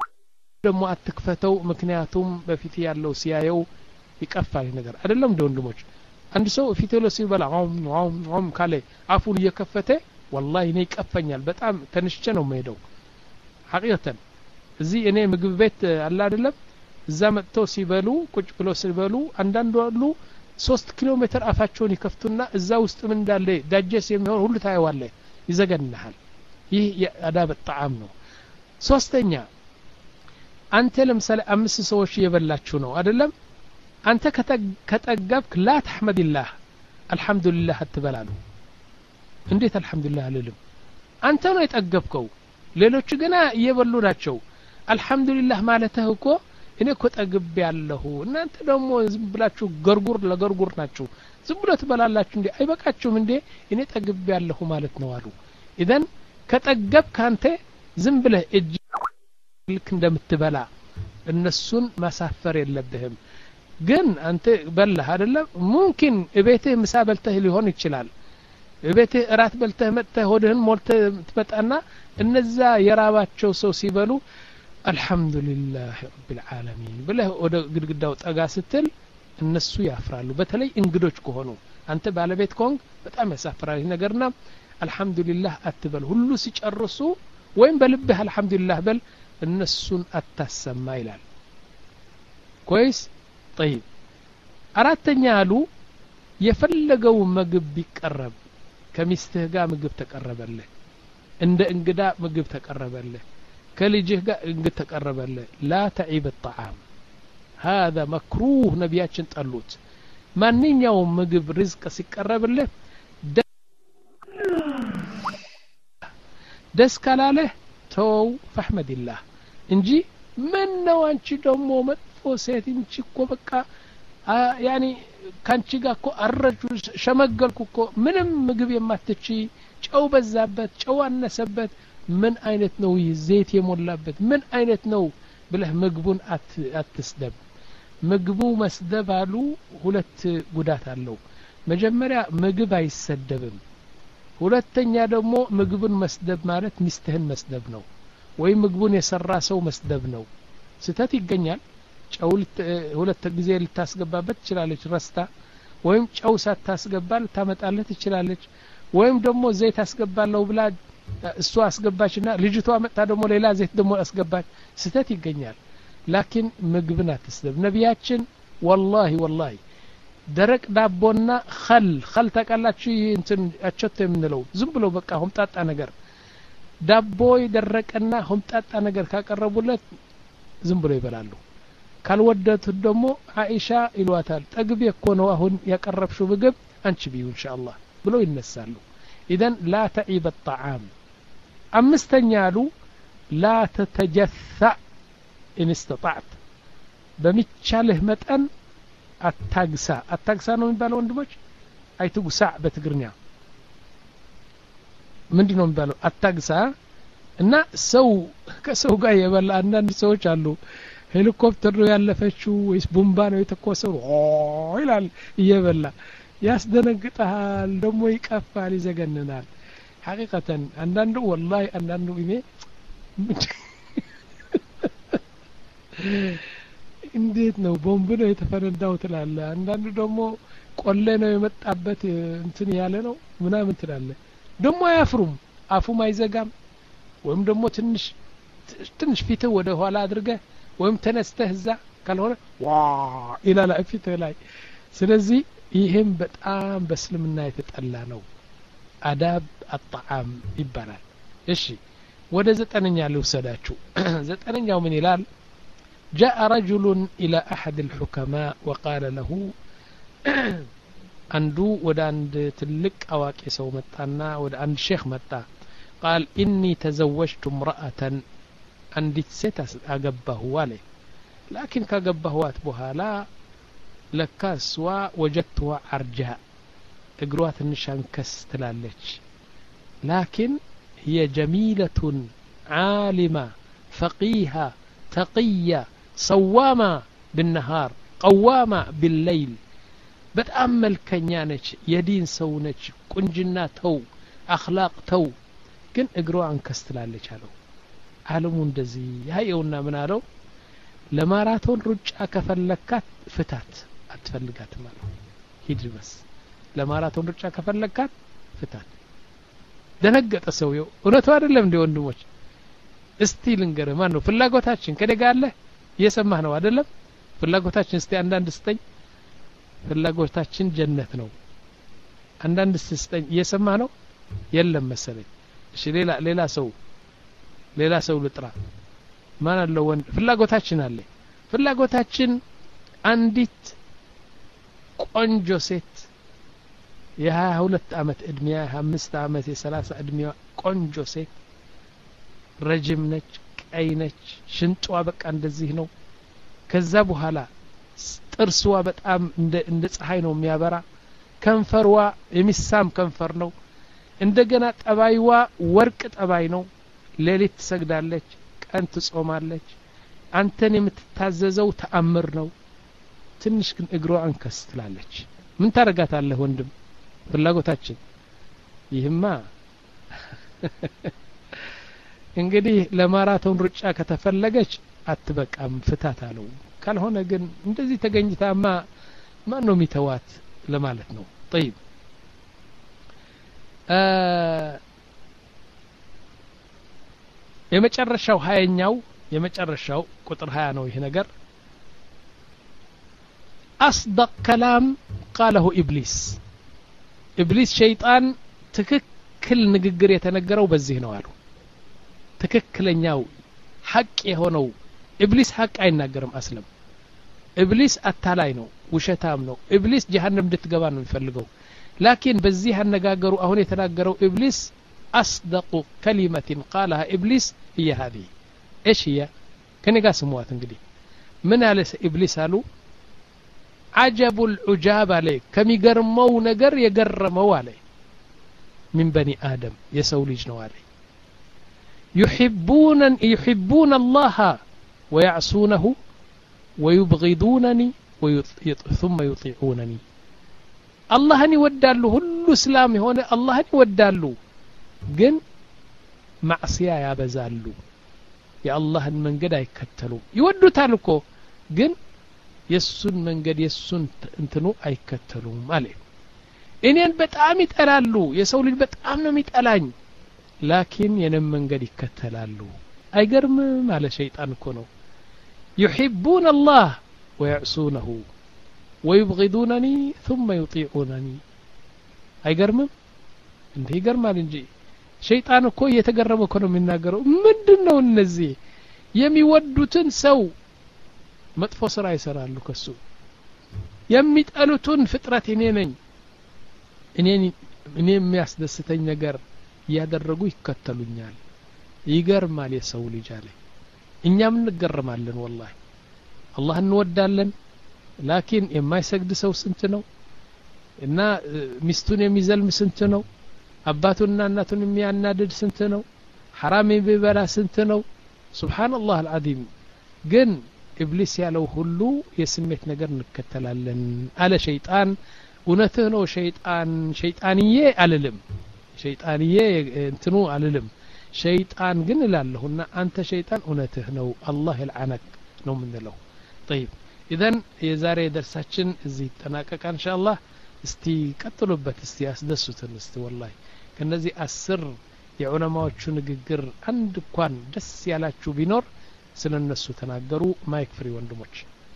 ደሞ አትክፈተው ምክንያቱም በፊት ያለው ሲያየው ይቀፋል ነገር አይደለም ወንድሞች አንድ ሰው ፊት له ሲበላ አም አም አም ካለ አፉን እየከፈተ والله እኔ ይቀፈኛል በጣም ተንሽቼ ነው የምሄደው ሐቂቀተን እዚህ እኔ ምግብ ቤት አለ አይደለም እዛ መጥተው ሲበሉ ቁጭ ብሎ ሲበሉ አንዳንዱ አሉ ሶስት ኪሎ ሜትር አፋቸውን ይከፍቱና እዛ ውስጥ ምን እንዳለ ዳጀስ የሚሆን ሁሉ ታይዋለ ይዘገንናል ይህ የአዳብ الطعام ነው ሶስተኛ አንተ ለምሳሌ አምስት ሰዎች እየበላችሁ ነው አይደለም አንተ ከተጠገብክ لا تحمد الله الحمد لله አትበላሉ እንዴት الحمد لله አልልም አንተ ነው የጠገብከው ሌሎች ገና እየበሉ ናቸው الحمد لله ማለትህ እኮ እኔ እኮ ጠግብ ያለሁ እናንተ ደግሞ ዝም ብላችሁ ገርጉር ለገርጉር ናችሁ ዝም ብሎ ትበላላችሁ እንዴ አይበቃችሁም እንዴ እኔ ጠግብ ያለሁ ማለት ነው አሉ ኢዘን ከጠገብክ አንተ ዝም ብለህ እጅ ልክ እንደምትበላ እነሱን ማሳፈር የለብህም ግን አንተ በላህ አይደለም ሙምኪን እቤትህ ምሳ በልተህ ሊሆን ይችላል እቤትህ እራት በልተህ መጥተህ ሆድህን ሞልተህ ትመጣና እነዛ የራባቸው ሰው ሲበሉ አልহামዱሊላህ ረብል ዓለሚን ብለህ ወደ ግድግዳው ጠጋ ስትል እነሱ ያፍራሉ በተለይ እንግዶች ከሆኑ አንተ ባለቤት ኮንግ በጣም ያሳፍራል ነገርና አልহামዱሊላህ አትበል ሁሉ ሲጨርሱ ወይም በልብህ አልহামዱሊላህ በል እነሱን አታሰማ ይላል كويس طيب አራተኛ አሉ የፈለገው ምግብ ቢቀርብ ከሚስትህ ጋር ምግብ ተቀረበልህ እንደ እንግዳ ምግብ ተቀረበልህ ከልጅህ ጋር እንግዳ ተቀረበልህ لا تعيب الطعام هذا مكروه ነብያችን ጠሉት ማንኛውም ምግብ ርዝቅ ሲቀርብልህ ደስ ካላለህ ተው ፈህመድላህ እንጂ ምን ነው አንቺ ደግሞ መጥፎ ሴት እንጂ እኮ በቃ ያኒ ካንቺ ጋር እኮ አረጁ ሸመገልኩ እኮ ምንም ምግብ የማትቺ ጨው በዛበት ጨው አነሰበት ምን አይነት ነው ይህ ዘይት የሞላበት ምን አይነት ነው ብለህ ምግቡን አትስደብ ምግቡ መስደብ አሉ ሁለት ጉዳት አለው መጀመሪያ ምግብ አይሰደብም ሁለተኛ ደግሞ ምግቡን መስደብ ማለት ሚስትህን መስደብ ነው ወይ ምግቡን የሰራ ሰው መስደብ ነው ስተት ይገኛል ጨው ሁለት ጊዜ ልታስገባበት ትችላለች ረስታ ወይም ጨው ሳታስገባ ልታመጣለት ትችላለች ወይም ደግሞ ዘይት አስገባለው ብላ እሷ አስገባችና ልጅቷ መጣ ደግሞ ሌላ ዘይት ደግሞ አስገባች ስተት ይገኛል ላኪን ምግብን አትስደብ ነቢያችን ወላሂ ወላሂ ደረቅ ዳቦና خل خل ተቃላችሁ እንትን አቸተ የምንለው ዝም ብሎ በቃ ሆምጣጣ ነገር ዳቦ ይደረቀና ሆምጣጣ ነገር ካቀረቡለት ዝም ብሎ ይበላሉ ካልወደቱ ደግሞ አይሻ ይሏታል ጠግብ እኮ ነው አሁን ያቀረብሽው ምግብ አንቺ ቢዩ ኢንሻአላህ ብሎ ይነሳሉ اذا لا تعيب الطعام አምስተኛ አሉ لا تتجثع ان استطعت በሚቻልህ መጠን አታግሳ አታግሳ ነው የሚባለው ወንድሞች አይትጉሳ በትግርኛ ምንድነው የሚባለው አታግሳ እና ሰው ከሰው ጋር የበላ አንዳንድ ሰዎች አሉ ሄሊኮፕተር ነው ያለፈችው ወይስ ቡምባ ነው የተኮሰው ይላል እየበላ ያስደነግጣል ደግሞ ይቀፋል ይዘገንናል ሐቂቀተን አንዳንዱ ወላሂ አንዳንዱ እኔ እንዴት ነው ቦምብ ነው የተፈነዳው ትላለ አንዳንዱ ደግሞ ቆሌ ነው የመጣበት እንትን ያለ ነው ምናምን ትላለ ደግሞ አያፍሩም አፉም አይዘጋም ወይም ደግሞ ትንሽ ትንሽ ፊት ወደ ኋላ አድርገህ ወይም ተነስተህ እዛ ካልሆነ ዋ ኢላላ ፊት ላይ ስለዚህ ይሄም በጣም በእስልምና የተጠላ ነው አዳብ الطعام ይባላል እሺ ወደ ዘጠነኛ ልውሰዳችሁ ዘጠነኛው ምን ይላል جاء رجل إلى أحد الحكماء وقال له عنده وداند تلك أواكي سو متانا وداند شيخ متا قال إني تزوجت امرأة عندي ست أقبه والي لكن كقبه واتبها لا لكاسوا وجدتها عرجاء اقروات النشان كستلالج لكن هي جميلة عالمة فقيهة تقية صوامة بالنهار قوامة بالليل بتأمل كنيانك يدين سونك كنجنا تو أخلاق تو كن اقروا عن كستلالك هلو علمون دزي هايونا من هلو لماراتون رجع كفلكات فتات أتفلقات مالو هيدري بس لماراتون رجع كفلكات فتات دنقت أسويو ونتو አይደለም እንደ ወንድሞች እስቲ ልንገር ማን ነው ፍላጎታችን ከደጋ አለ እየሰማህ ነው አይደለም ፍላጎታችን እስቲ አንዳንድ ስጠኝ ፍላጎታችን ጀነት ነው አንዳንድ ስጠኝ እየሰማህ ነው የለም መሰለኝ እሺ ሌላ ሌላ ሰው ሌላ ሰው ልጥራ ማን አለው ወንድ ፍላጎታችን አለ ፍላጎታችን አንዲት ቆንጆ ሴት የሃያ ሁለት አመት እድሜያ አምስት አመት የሰላሳ እድሜያ ቆንጆ ሴት ረጅም ነች ቀይ ነች ሽንጧ በቃ እንደዚህ ነው ከዛ በኋላ ጥርስዋ በጣም እንደ እንደ ፀሐይ ነው የሚያበራ ከንፈርዋ የሚሳም ከንፈር ነው እንደገና ጠባይዋ ወርቅ ጠባይ ነው ሌሊት ትሰግዳለች ቀን ትጾማለች አንተን የምትታዘዘው ተአምር ነው ትንሽ ግን እግሯ አንከስ ትላለች ምን ታረጋታለህ ወንድም ፍላጎታችን ይህማ እንግዲህ ለማራቶን ሩጫ ከተፈለገች አትበቃም ፍታት አለው ካልሆነ ግን እንደዚህ ተገኝታማ ማን ነው የሚተዋት ለማለት ነው طيب የመጨረሻው ሃያኛው የመጨረሻው ቁጥር ሃያ ነው ይሄ ነገር أصدق كلام قاله إبليس إبليس شيطان تككل نغغر يتنغرው በዚህ ነው አሉ ትክክለኛው ሐቅ የሆነው ኢብሊስ ሐቅ አይናገርም አስለም ኢብሊስ አታላይ ነው ውሸታም ነው ኢብሊስ ጀሃነም እንድትገባ ነው የሚፈልገው ላኪን በዚህ አነጋገሩ አሁን የተናገረው ኢብሊስ أصدق كلمة قالها إبليس هي هذه إيش هي كنيغا سموات እንግዲህ ምን አለ ኢብሊስ አሉ عجب العجاب عليه كم يقرموا نقر يقرموا عليه من بني آدم يسوليج نوالي يحبون يحبون الله ويعصونه ويبغضونني ويط... ثم يطيعونني الله أني ودالو هلو اسلامي هنا الله أني ودالو جن معصية يا بزالو يا الله من قد يكتلو يودو تالكو جن يسون من قد يسون انتنو يكتلو مالي إنين بتعام يتقلالو يسولي بتعام يتقلاني لكن ينم من قد يكتلالو أي قرم على شيطان كونو يحبون الله ويعصونه ويبغضونني ثم يطيعونني أي قرم انت يقرم على نجي شيطان كو يتقرم كونو من ناقرو مدنو النزي يمي ودوتن سو مطفو سرا يسرالو كسو يمي تقلوتن فطرة نينين እኔን እኔ የሚያስደስተኝ ነገር ያደረጉ ይከተሉኛል ይገርማል የሰው ልጅ አለ እኛም እንገርማለን والله አላህ እንወዳለን ላኪን የማይሰግድ ሰው ስንት ነው እና ሚስቱን የሚዘልም ስንት ነው አባቱና እናቱን የሚያናድድ ስንት ነው حرام የሚበላ ስንት ነው ሱብሃንአላህ አልዓዚም ግን ኢብሊስ ያለው ሁሉ የስሜት ነገር እንከተላለን አለ ሸይጣን እውነትህ ነው ሸይጣን ሸይጣንዬ አልልም ሸይጣንዬ እንትኑ አልልም ሸይጣን ግን እላለሁና አንተ ሸይጣን እውነትህ ነው አላህ ይልዓነክ ነው ምንለው طيب اذا የዛሬ ደርሳችን እዚህ ተጠናቀቀ ኢንሻአላህ እስቲ ቀጥሉበት እስቲ ያስደሱትን እስቲ والله ከነዚህ አስር የዑለማዎቹ ንግግር አንድ እንኳን ደስ ያላችሁ ቢኖር ስለነሱ ተናገሩ ማይክ ፍሪ ወንድሞች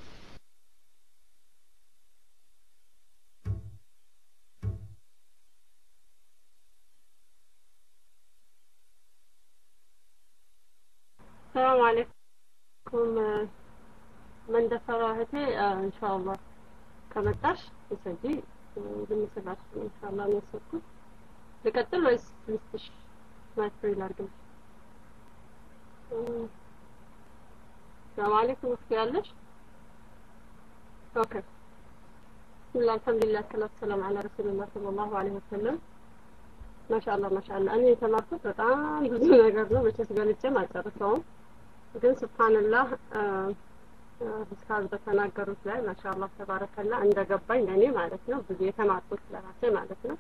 السلام عليكم من دفراهتي ان شاء الله كمتاش يسجي بالنسبه ان شاء الله نسكت لقتل ويس لستش ما تري لارجم السلام عليكم وخيالش اوكي بسم الله الحمد لله والصلاه والسلام على رسول الله صلى الله عليه وسلم ما شاء الله ما شاء الله እኔ ተማርኩት በጣም ብዙ ነገር ነው መቼስ ገልጬ ማጨርሰው ግን ሱብሃንአላህ እስካዝ በተናገሩት ላይ ማሻአላህ ተባረከላ እንደገባኝ ለኔ ማለት ነው ብዙ የተማርኩት ለራሴ ማለት ነው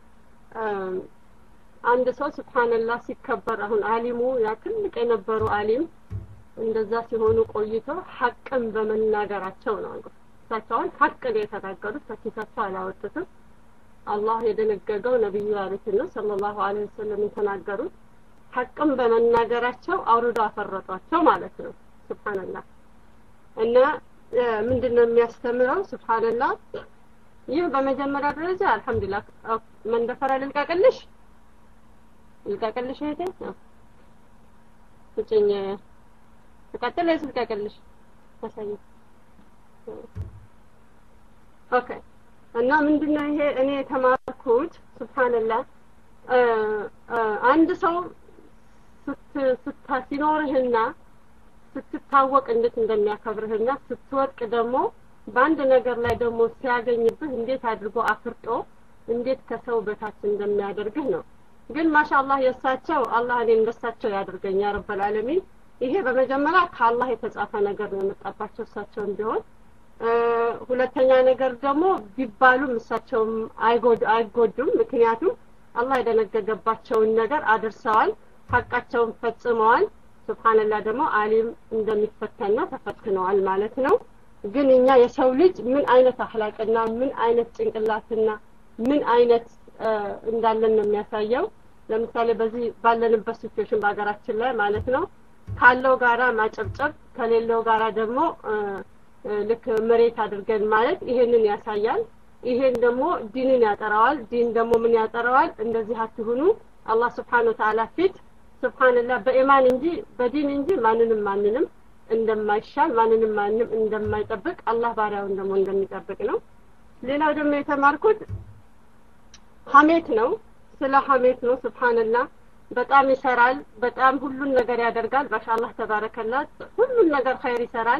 አንድ ሰው ሱብሃንአላህ ሲከበር አሁን አሊሙ ያ ትልቅ የነበሩ አሊም እንደዛ ሲሆኑ ቆይቶ ሐቅን በመናገራቸው ነው እሳቸውን ሐቅ ላይ የተናገሩት ከኪታቸው አላወጡትም አላህ የደነገገው ነብዩ አለይሂ ሰለላሁ ዐለይሂ ወሰለም የተናገሩት ሐቅን በመናገራቸው አውርዶ አፈረጧቸው ማለት ነው ሱብሃንአላህ እና ምንድነው የሚያስተምረው ሱብሃንአላህ ይህ በመጀመሪያ ደረጃ አልহামዱሊላህ መንደፈራ ልልቀቅልሽ ልልቀቅልሽ እህቴ እጭኝ ተከተለ ልልቀቅልሽ ታሳይ ኦኬ እና ምንድነው ይሄ እኔ ተማርኩት ሱብሃንአላህ አንድ ሰው ስትታሲኖርህና ስትታወቅ እንዴት እንደሚያከብርህና ስትወድቅ ደግሞ በአንድ ነገር ላይ ደግሞ ሲያገኝብህ እንዴት አድርጎ አፍርጦ እንዴት ከሰው በታች እንደሚያደርግህ ነው ግን ማሻአላህ የሳቸው አላህ እኔን እንደሳቸው ያድርገኝ ያ ረብ العالمين ይሄ በመጀመሪያ ከአላህ የተጻፈ ነገር ነው የመጣባቸው እሳቸው እንዲሆን ሁለተኛ ነገር ደግሞ ቢባሉም እሳቸውም አይጎድ አይጎዱም ምክንያቱም አላህ የደነገገባቸውን ነገር አድርሰዋል ሐቃቸውን ፈጽመዋል ሱብሃንአላህ ደግሞ አሊም እንደሚፈተና ተፈትነዋል ማለት ነው ግን እኛ የሰው ልጅ ምን አይነት አخلاቅና ምን አይነት ጭንቅላትና ምን አይነት እንዳለን ነው የሚያሳየው ለምሳሌ በዚህ ባለንበት ሲቹዌሽን በአገራችን ላይ ማለት ነው ካለው ጋራ ማጨብጨብ ከሌለው ጋራ ደግሞ ልክ መሬት አድርገን ማለት ይሄንን ያሳያል ይሄን ደግሞ ዲንን ያጠራዋል ዲን ደግሞ ምን ያጠራዋል እንደዚህ አትሁኑ አላህ Subhanahu Wa Ta'ala ፊት ሱብሃንአላህ በኢማን እንጂ በዲን እንጂ ማንንም ማንንም እንደማይሻል ማንንም ማንንም እንደማይጠብቅ አላህ ባሪያውን ደግሞ እንደሚጠብቅ ነው ሌላው ደግሞ የተማርኩት ሐሜት ነው ስለ ሐሜት ነው ሱብሃንአላህ በጣም ይሰራል በጣም ሁሉን ነገር ያደርጋል ማሻአላህ ተባረከላህ ሁሉን ነገር ኸይር ይሰራል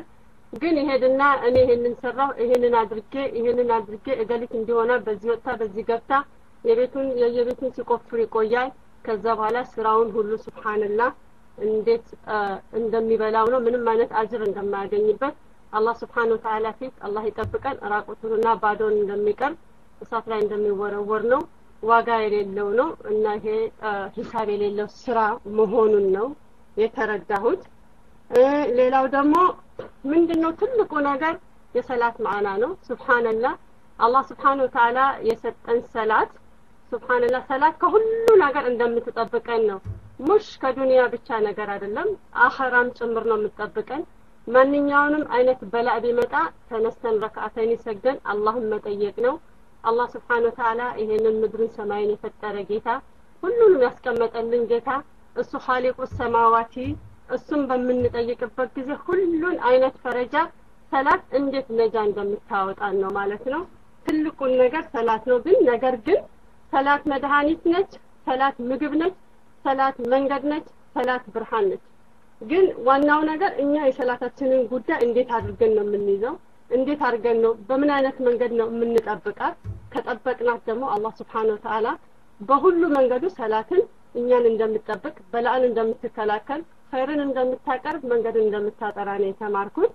ግን ይሄድና እኔ ይሄንን ሰራው ይሄንን አድርጌ ይሄንን አድርጌ እገሊት እንዲሆነ በዚህ ወጣ በዚህ ገብታ የቤቱን የየቤቱን ሲቆፍር ይቆያል። ከዛ በኋላ ስራውን ሁሉ ሱብሃንአላህ እንዴት እንደሚበላው ነው ምንም አይነት አጅር እንደማያገኝበት አላህ Subhanahu Wa Ta'ala ፊት አላህ ይጠብቀን ራቁቱንና ባዶን እንደሚቀር እሳት ላይ እንደሚወረወር ነው ዋጋ የሌለው ነው እና ይሄ ሂሳብ የሌለው ስራ መሆኑን ነው የተረዳሁት። ሌላው ደግሞ ምንድነው ትልቁ ነገር የሰላት ማዕና ነው። ሱብሃንአላህ አላህ Subhanahu Wa Ta'ala የሰጠን ሰላት ሱብሃንአላህ ሰላት ከሁሉ ነገር እንደምትጠብቀን ነው። ሙሽ ከዱንያ ብቻ ነገር አይደለም አኺራም ጭምር ነው የምትጠብቀን። ማንኛውንም አይነት በላእ ቢመጣ ተነስተን ረካዓተይን ሰግደን አላህን መጠየቅ ነው። አላህ Subhanahu Wa Ta'ala ይሄንን ምድርን ሰማይን የፈጠረ ጌታ ሁሉንም ያስቀመጠልን ጌታ እሱ ኻሊቁ ሰማዋቲ እሱም በምንጠይቅበት ጊዜ ሁሉን አይነት ፈረጃ ሰላት እንዴት ነጃ እንደምታወጣን ነው ማለት ነው። ትልቁን ነገር ሰላት ነው። ግን ነገር ግን ሰላት መድኃኒት ነች፣ ሰላት ምግብ ነች፣ ሰላት መንገድ ነች፣ ሰላት ብርሃን ነች። ግን ዋናው ነገር እኛ የሰላታችንን ጉዳይ እንዴት አድርገን ነው የምንይዘው? እንዴት አድርገን ነው በምን አይነት መንገድ ነው የምንጠብቃት? ከጠበቅናት ደግሞ አላህ Subhanahu Wa Ta'ala በሁሉ መንገዱ ሰላትን እኛን እንደምትጠብቅ በላን እንደምትከላከል ኸይርን እንደምታቀርብ መንገድን እንደምታጠራ ነው የተማርኩት።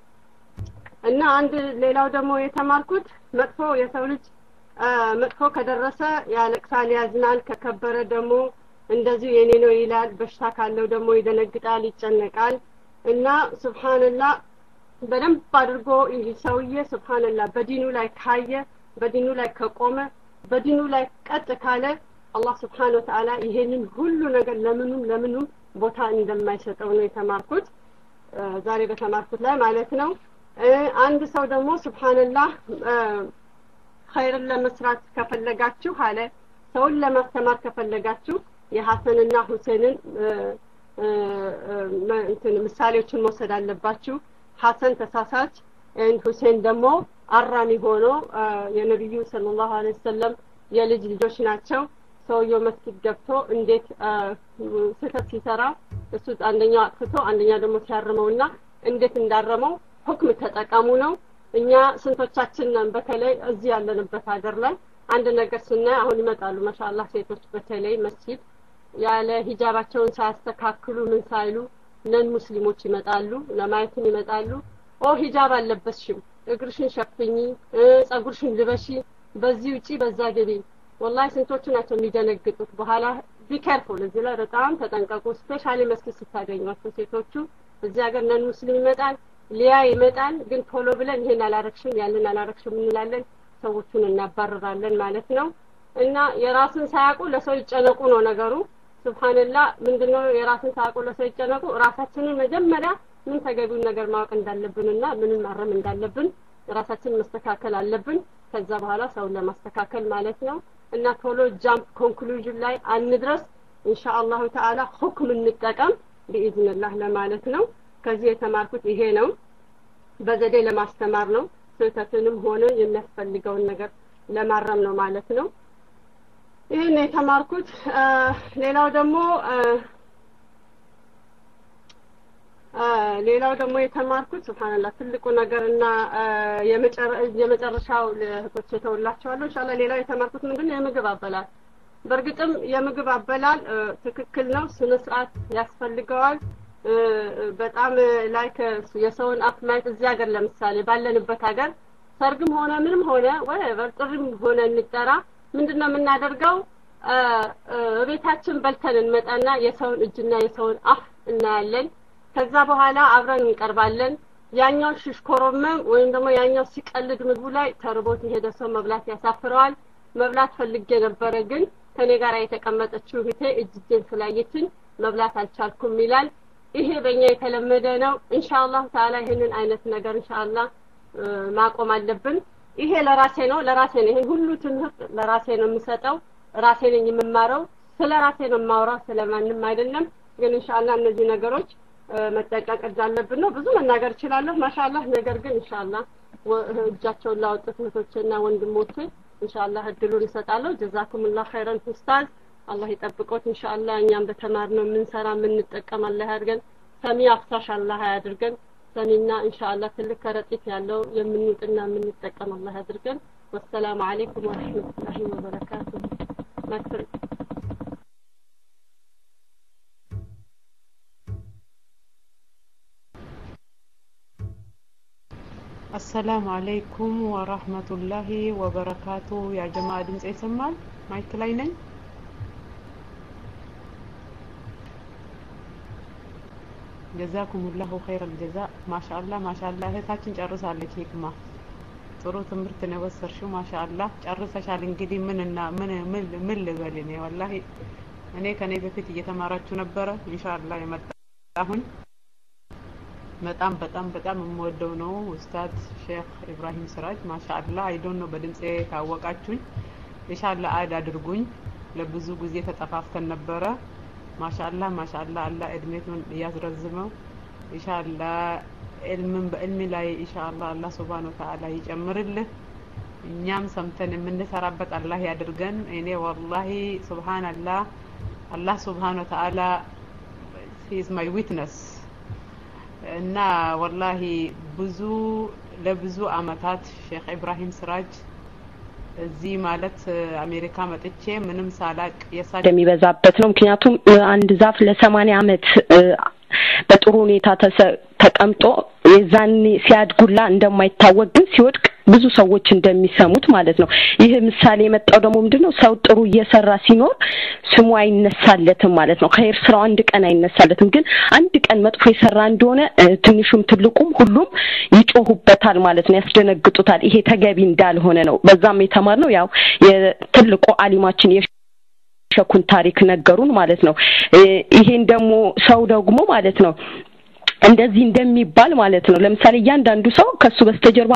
እና አንድ ሌላው ደግሞ የተማርኩት መጥፎ የሰው ልጅ መጥፎ ከደረሰ ያለቅሳል ያዝናል ከከበረ ደግሞ እንደዚህ የኔ ነው ይላል በሽታ ካለው ደግሞ ይደነግጣል ይጨነቃል እና ሱብሃንአላህ በደንብ አድርጎ ይህ ሰውዬ ሱብሃንአላህ በዲኑ ላይ ካየ በዲኑ ላይ ከቆመ በዲኑ ላይ ቀጥ ካለ አላህ Subhanahu Wa Ta'ala ይሄንን ሁሉ ነገር ለምኑም ለምኑም ቦታ እንደማይሰጠው ነው የተማርኩት ዛሬ በተማርኩት ላይ ማለት ነው። አንድ ሰው ደግሞ ሱብሃንአላህ ኸይርን ለመስራት ከፈለጋችሁ አለ ሰውን ለማስተማር ከፈለጋችሁ የሐሰንና ሁሴንን እንትን ምሳሌዎችን መውሰድ አለባችሁ። ሐሰን ተሳሳች and ሁሴን ደግሞ አራሚ ሆኖ የነብዩ ሰለላሁ ዐለይሂ ወሰለም የልጅ ልጆች ናቸው። ሰውየው መስጊድ ገብቶ እንዴት ስህተት ሲሰራ እሱ አንደኛው አጥፍቶ አንደኛው ደግሞ ሲያርመውና እንዴት እንዳረመው ሁክም ተጠቀሙ ነው። እኛ ስንቶቻችን ነን በተለይ እዚህ ያለንበት ሀገር ላይ አንድ ነገር ስናይ አሁን ይመጣሉ ማሻአላህ ሴቶች በተለይ መስጊድ ያለ ሂጃባቸውን ሳያስተካክሉ ምን ሳይሉ ነን ሙስሊሞች ይመጣሉ ለማየትም ይመጣሉ። ኦ ሂጃብ አለበስሽም እግርሽን ሸፍኚ ጸጉርሽን ልበሺ በዚህ ውጪ በዛ ገቢ ወላሂ ስንቶቹ ናቸው የሚደነግጡት። በኋላ ቢከርፉል እዚህ ላይ በጣም ተጠንቀቁ። ስፔሻሊ መስጊድ ስታገኟቸው ሴቶቹ እዚህ ሀገር ነን ሙስሊም ይመጣል ሊያ ይመጣል ግን ቶሎ ብለን ይሄን አላረክሽም ያንን አላረክሽም እንላለን ሰዎቹን እናባረራለን ማለት ነው። እና የራስን ሳያውቁ ለሰው ይጨነቁ ነው ነገሩ። ሱብሃንአላህ ምንድነው የራስን ሳያውቁ ለሰው ይጨነቁ? ራሳችንን መጀመሪያ ምን ተገቢውን ነገር ማወቅ እንዳለብንና ምንን ማረም እንዳለብን ራሳችንን መስተካከል አለብን። ከዛ በኋላ ሰውን ለማስተካከል ማለት ነው። እና ቶሎ ጃምፕ ኮንክሉዥን ላይ አንድረስ ኢንሻአላህ ተዓላ ሁክም እንጠቀም በኢዝንላህ ለማለት ነው። ከዚህ የተማርኩት ይሄ ነው። በዘዴ ለማስተማር ነው። ስህተትንም ሆነ የሚያስፈልገውን ነገር ለማረም ነው ማለት ነው። ይሄን የተማርኩት ሌላው ደግሞ ሌላው ደግሞ የተማርኩት ሱብሃንአላህ ትልቁ ነገርና የመጨረሻው ለህቶች ተወላቸዋለሁ ኢንሻአላህ። ሌላው የተማርኩት ምንድነው የምግብ አበላል። በርግጥም የምግብ አበላል ትክክል ነው፣ ስነ ስርዓት ያስፈልገዋል። በጣም ላይክ የሰውን አፍ ማየት እዚህ ሀገር ለምሳሌ ባለንበት ሀገር ሰርግም ሆነ ምንም ሆነ ወይበር ጥሪም ሆነ እንጠራ ምንድነው የምናደርገው ቤታችን በልተን እንመጣና የሰውን እጅና የሰውን አፍ እናያለን። ከዛ በኋላ አብረን እንቀርባለን። ያኛው ሽሽኮረመም ወይም ደግሞ ያኛው ሲቀልድ ምግቡ ላይ ተርቦት የሄደ ሰው መብላት ያሳፍረዋል። መብላት ፈልጌ ነበረ ግን ከኔ ጋር የተቀመጠችው እህቴ እጅጄን ስላየችኝ መብላት አልቻልኩም ይላል። ይሄ በእኛ የተለመደ ነው። ኢንሻአላህ ተዓላ ይሄንን አይነት ነገር ኢንሻአላህ ማቆም አለብን። ይሄ ለራሴ ነው ለራሴ ነው ይሄን ሁሉ ትምህርት ለራሴ ነው የምሰጠው ራሴ ነኝ የምማረው ስለ ራሴ ነው የማወራው ስለማንም አይደለም። ግን ኢንሻአላህ እነዚህ ነገሮች መጠንቀቅ እንዳለብን ነው። ብዙ መናገር እችላለሁ ማሻአላህ። ነገር ግን ኢንሻአላህ እጃቸውን ላወጡት እህቶችና ወንድሞቼ ኢንሻአላህ እድሉን እሰጣለሁ። ጀዛኩሙላህ ኸይረን ኡስታዝ አላህ ይጠብቆት ኢንሻአላህ። እኛም በተማርነው ምን ሰራ ምን እንጠቀም አላህ ያድርገን። ሰሚ አፍታሽ አላህ ያድርገን። ሰኒና ኢንሻአላህ ትልቅ ከረጢት ያለው የምንውጥና የምንጠቀም አላህ ያድርገን። ወሰላሙ አለይኩም ወራህመቱላሂ ወበረካቱሁ። ማክፍር السلام عليكم ورحمة الله وبركاته يا جماعة دمس يسمال مايك ላይ ነኝ جزاكم الله خير الجزاء ما شاء الله ما شاء الله እህታችን ጨርሳለች ሂክማ ጥሩ ትምህርት ነው ወሰርሽው ما شاء الله ጨርሰሻል እንግዲህ ምንና ምን ምን ልበል እኔ والله እኔ ከኔ በፊት እየተማራችሁ ነበረ ኢንሻአላህ የመጣሁን በጣም በጣም በጣም የምወደው ነው ኡስታዝ ሼክ ኢብራሂም ስራጅ ማሻአላ አይ ዶንት ኖ በድምጼ ታወቃችሁኝ ኢንሻአላ አድ አድርጉኝ ለብዙ ጊዜ ተጠፋፍተን ነበረ ማሻአላ ማሻአላ አላህ እድሜቱን ያዝረዝመው ኢንሻአላ علምን በዕልም ላይ ኢንሻአላ አላህ Subhanahu Wa Ta'ala ይጨምርልህ እኛም ሰምተን የምንሰራበት አላህ ያድርገን እኔ والله ሱብሃንአላህ አላህ Subhanahu Wa Ta'ala he is my witness እና والله ብዙ ለብዙ አመታት ሼክ ኢብራሂም ስራጅ እዚህ ማለት አሜሪካ መጥቼ ምንም ሳላቅ የሳጅ የሚበዛበት ነው ምክንያቱም አንድ ዛፍ ለ80 አመት በጥሩ ሁኔታ ተቀምጦ የዛን ሲያድጉላ እንደማይታወቅ ግን ሲወድቅ ብዙ ሰዎች እንደሚሰሙት ማለት ነው ይሄ ምሳሌ የመጣው ደግሞ ምንድነው ሰው ጥሩ እየሰራ ሲኖር ስሙ አይነሳለትም ማለት ነው ኸይር ስራው አንድ ቀን አይነሳለትም ግን አንድ ቀን መጥፎ የሰራ እንደሆነ ትንሹም ትልቁም ሁሉም ይጮሁበታል ማለት ነው ያስደነግጡታል ይሄ ተገቢ እንዳልሆነ ነው በዛም የተማርነው ያው የትልቁ ዓሊማችን የሸኩን ታሪክ ነገሩን ማለት ነው ይሄን ደግሞ ሰው ደግሞ ማለት ነው እንደዚህ እንደሚባል ማለት ነው ለምሳሌ እያንዳንዱ ሰው ከሱ በስተጀርባ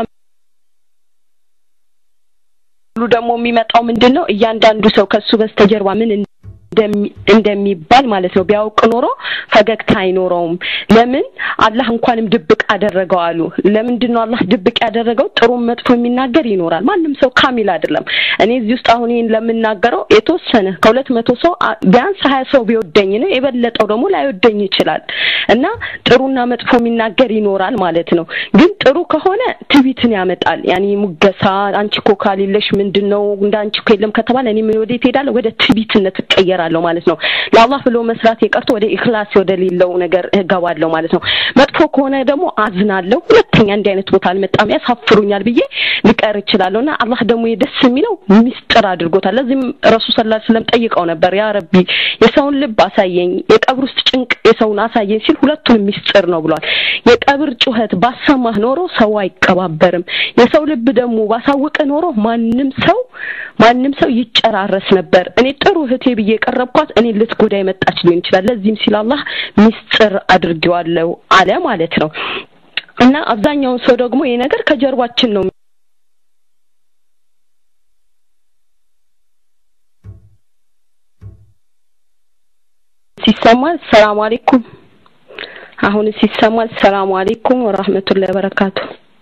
ደግሞ የሚመጣው ምንድነው እያንዳንዱ ሰው ከሱ በስተጀርባ ምን እንደሚባል ማለት ነው ቢያውቅ ኖሮ ፈገግታ አይኖረውም ለምን አላህ እንኳንም ድብቅ አደረገው አሉ ለምንድነው አላህ ድብቅ ያደረገው ጥሩ መጥፎ የሚናገር ይኖራል ማንንም ሰው ካሚል አይደለም እኔ እዚህ ውስጥ አሁን ይሄን ለምናገረው የተወሰነ ከሁለት መቶ ሰው ቢያንስ ሃያ ሰው ቢወደኝ ነው የበለጠው ደግሞ ላይወደኝ ይችላል እና ጥሩና መጥፎ የሚናገር ይኖራል ማለት ነው ግን ጥሩ ከሆነ ትቢትን ያመጣል ያኒ ሙገሳ አንቺ ኮካሊለሽ ምንድነው እንዳንቺ ከለም ከተባለ እኔ ምን ወዴት ሄዳለሁ ወደ ትቢትነት ተቀየራለሁ ማለት ነው ለአላህ ብሎ መስራት የቀርቶ ወደ ኢኽላስ ወደ ሌላው ነገር እገባለሁ ማለት ነው መጥፎ ከሆነ ደግሞ አዝናለሁ ሁለተኛ እንዲህ አይነት ቦታ አልመጣም ያሳፍሩኛል ብዬ ልቀር ይችላልውና አላህ ደግሞ የደስ የሚለው ሚስጥር አድርጎታል ለዚህም ረሱል ሰለላሁ ዐለይሂ ወሰለም ጠይቀው ነበር ያ ረቢ የሰውን ልብ አሳየኝ የቀብር ውስጥ ጭንቅ የሰውን አሳየኝ ሲል ሁለቱንም ሚስጥር ነው ብሏል የቀብር ጩኸት ባሰማህ ኖሮ ሰው አይቀባበርም የሰው ልብ ደግሞ ባሳወቀ ኖሮ ማንንም ሰው ማንንም ሰው ይጨራረስ ነበር እኔ ጥሩ ህቴ ብዬ ቀረብኳት እኔ ልትጎዳ የመጣች ሊሆን ይችላል ለዚህም ሲል አላህ ሚስጥር አድርጌዋለሁ አለ ማለት ነው እና አብዛኛው ሰው ደግሞ ይሄ ነገር ከጀርባችን ነው ሲሰማል ሰላም አለይኩም አሁን ሲሰማል ሰላም አለይኩም ወራህመቱላሂ ወበረካቱ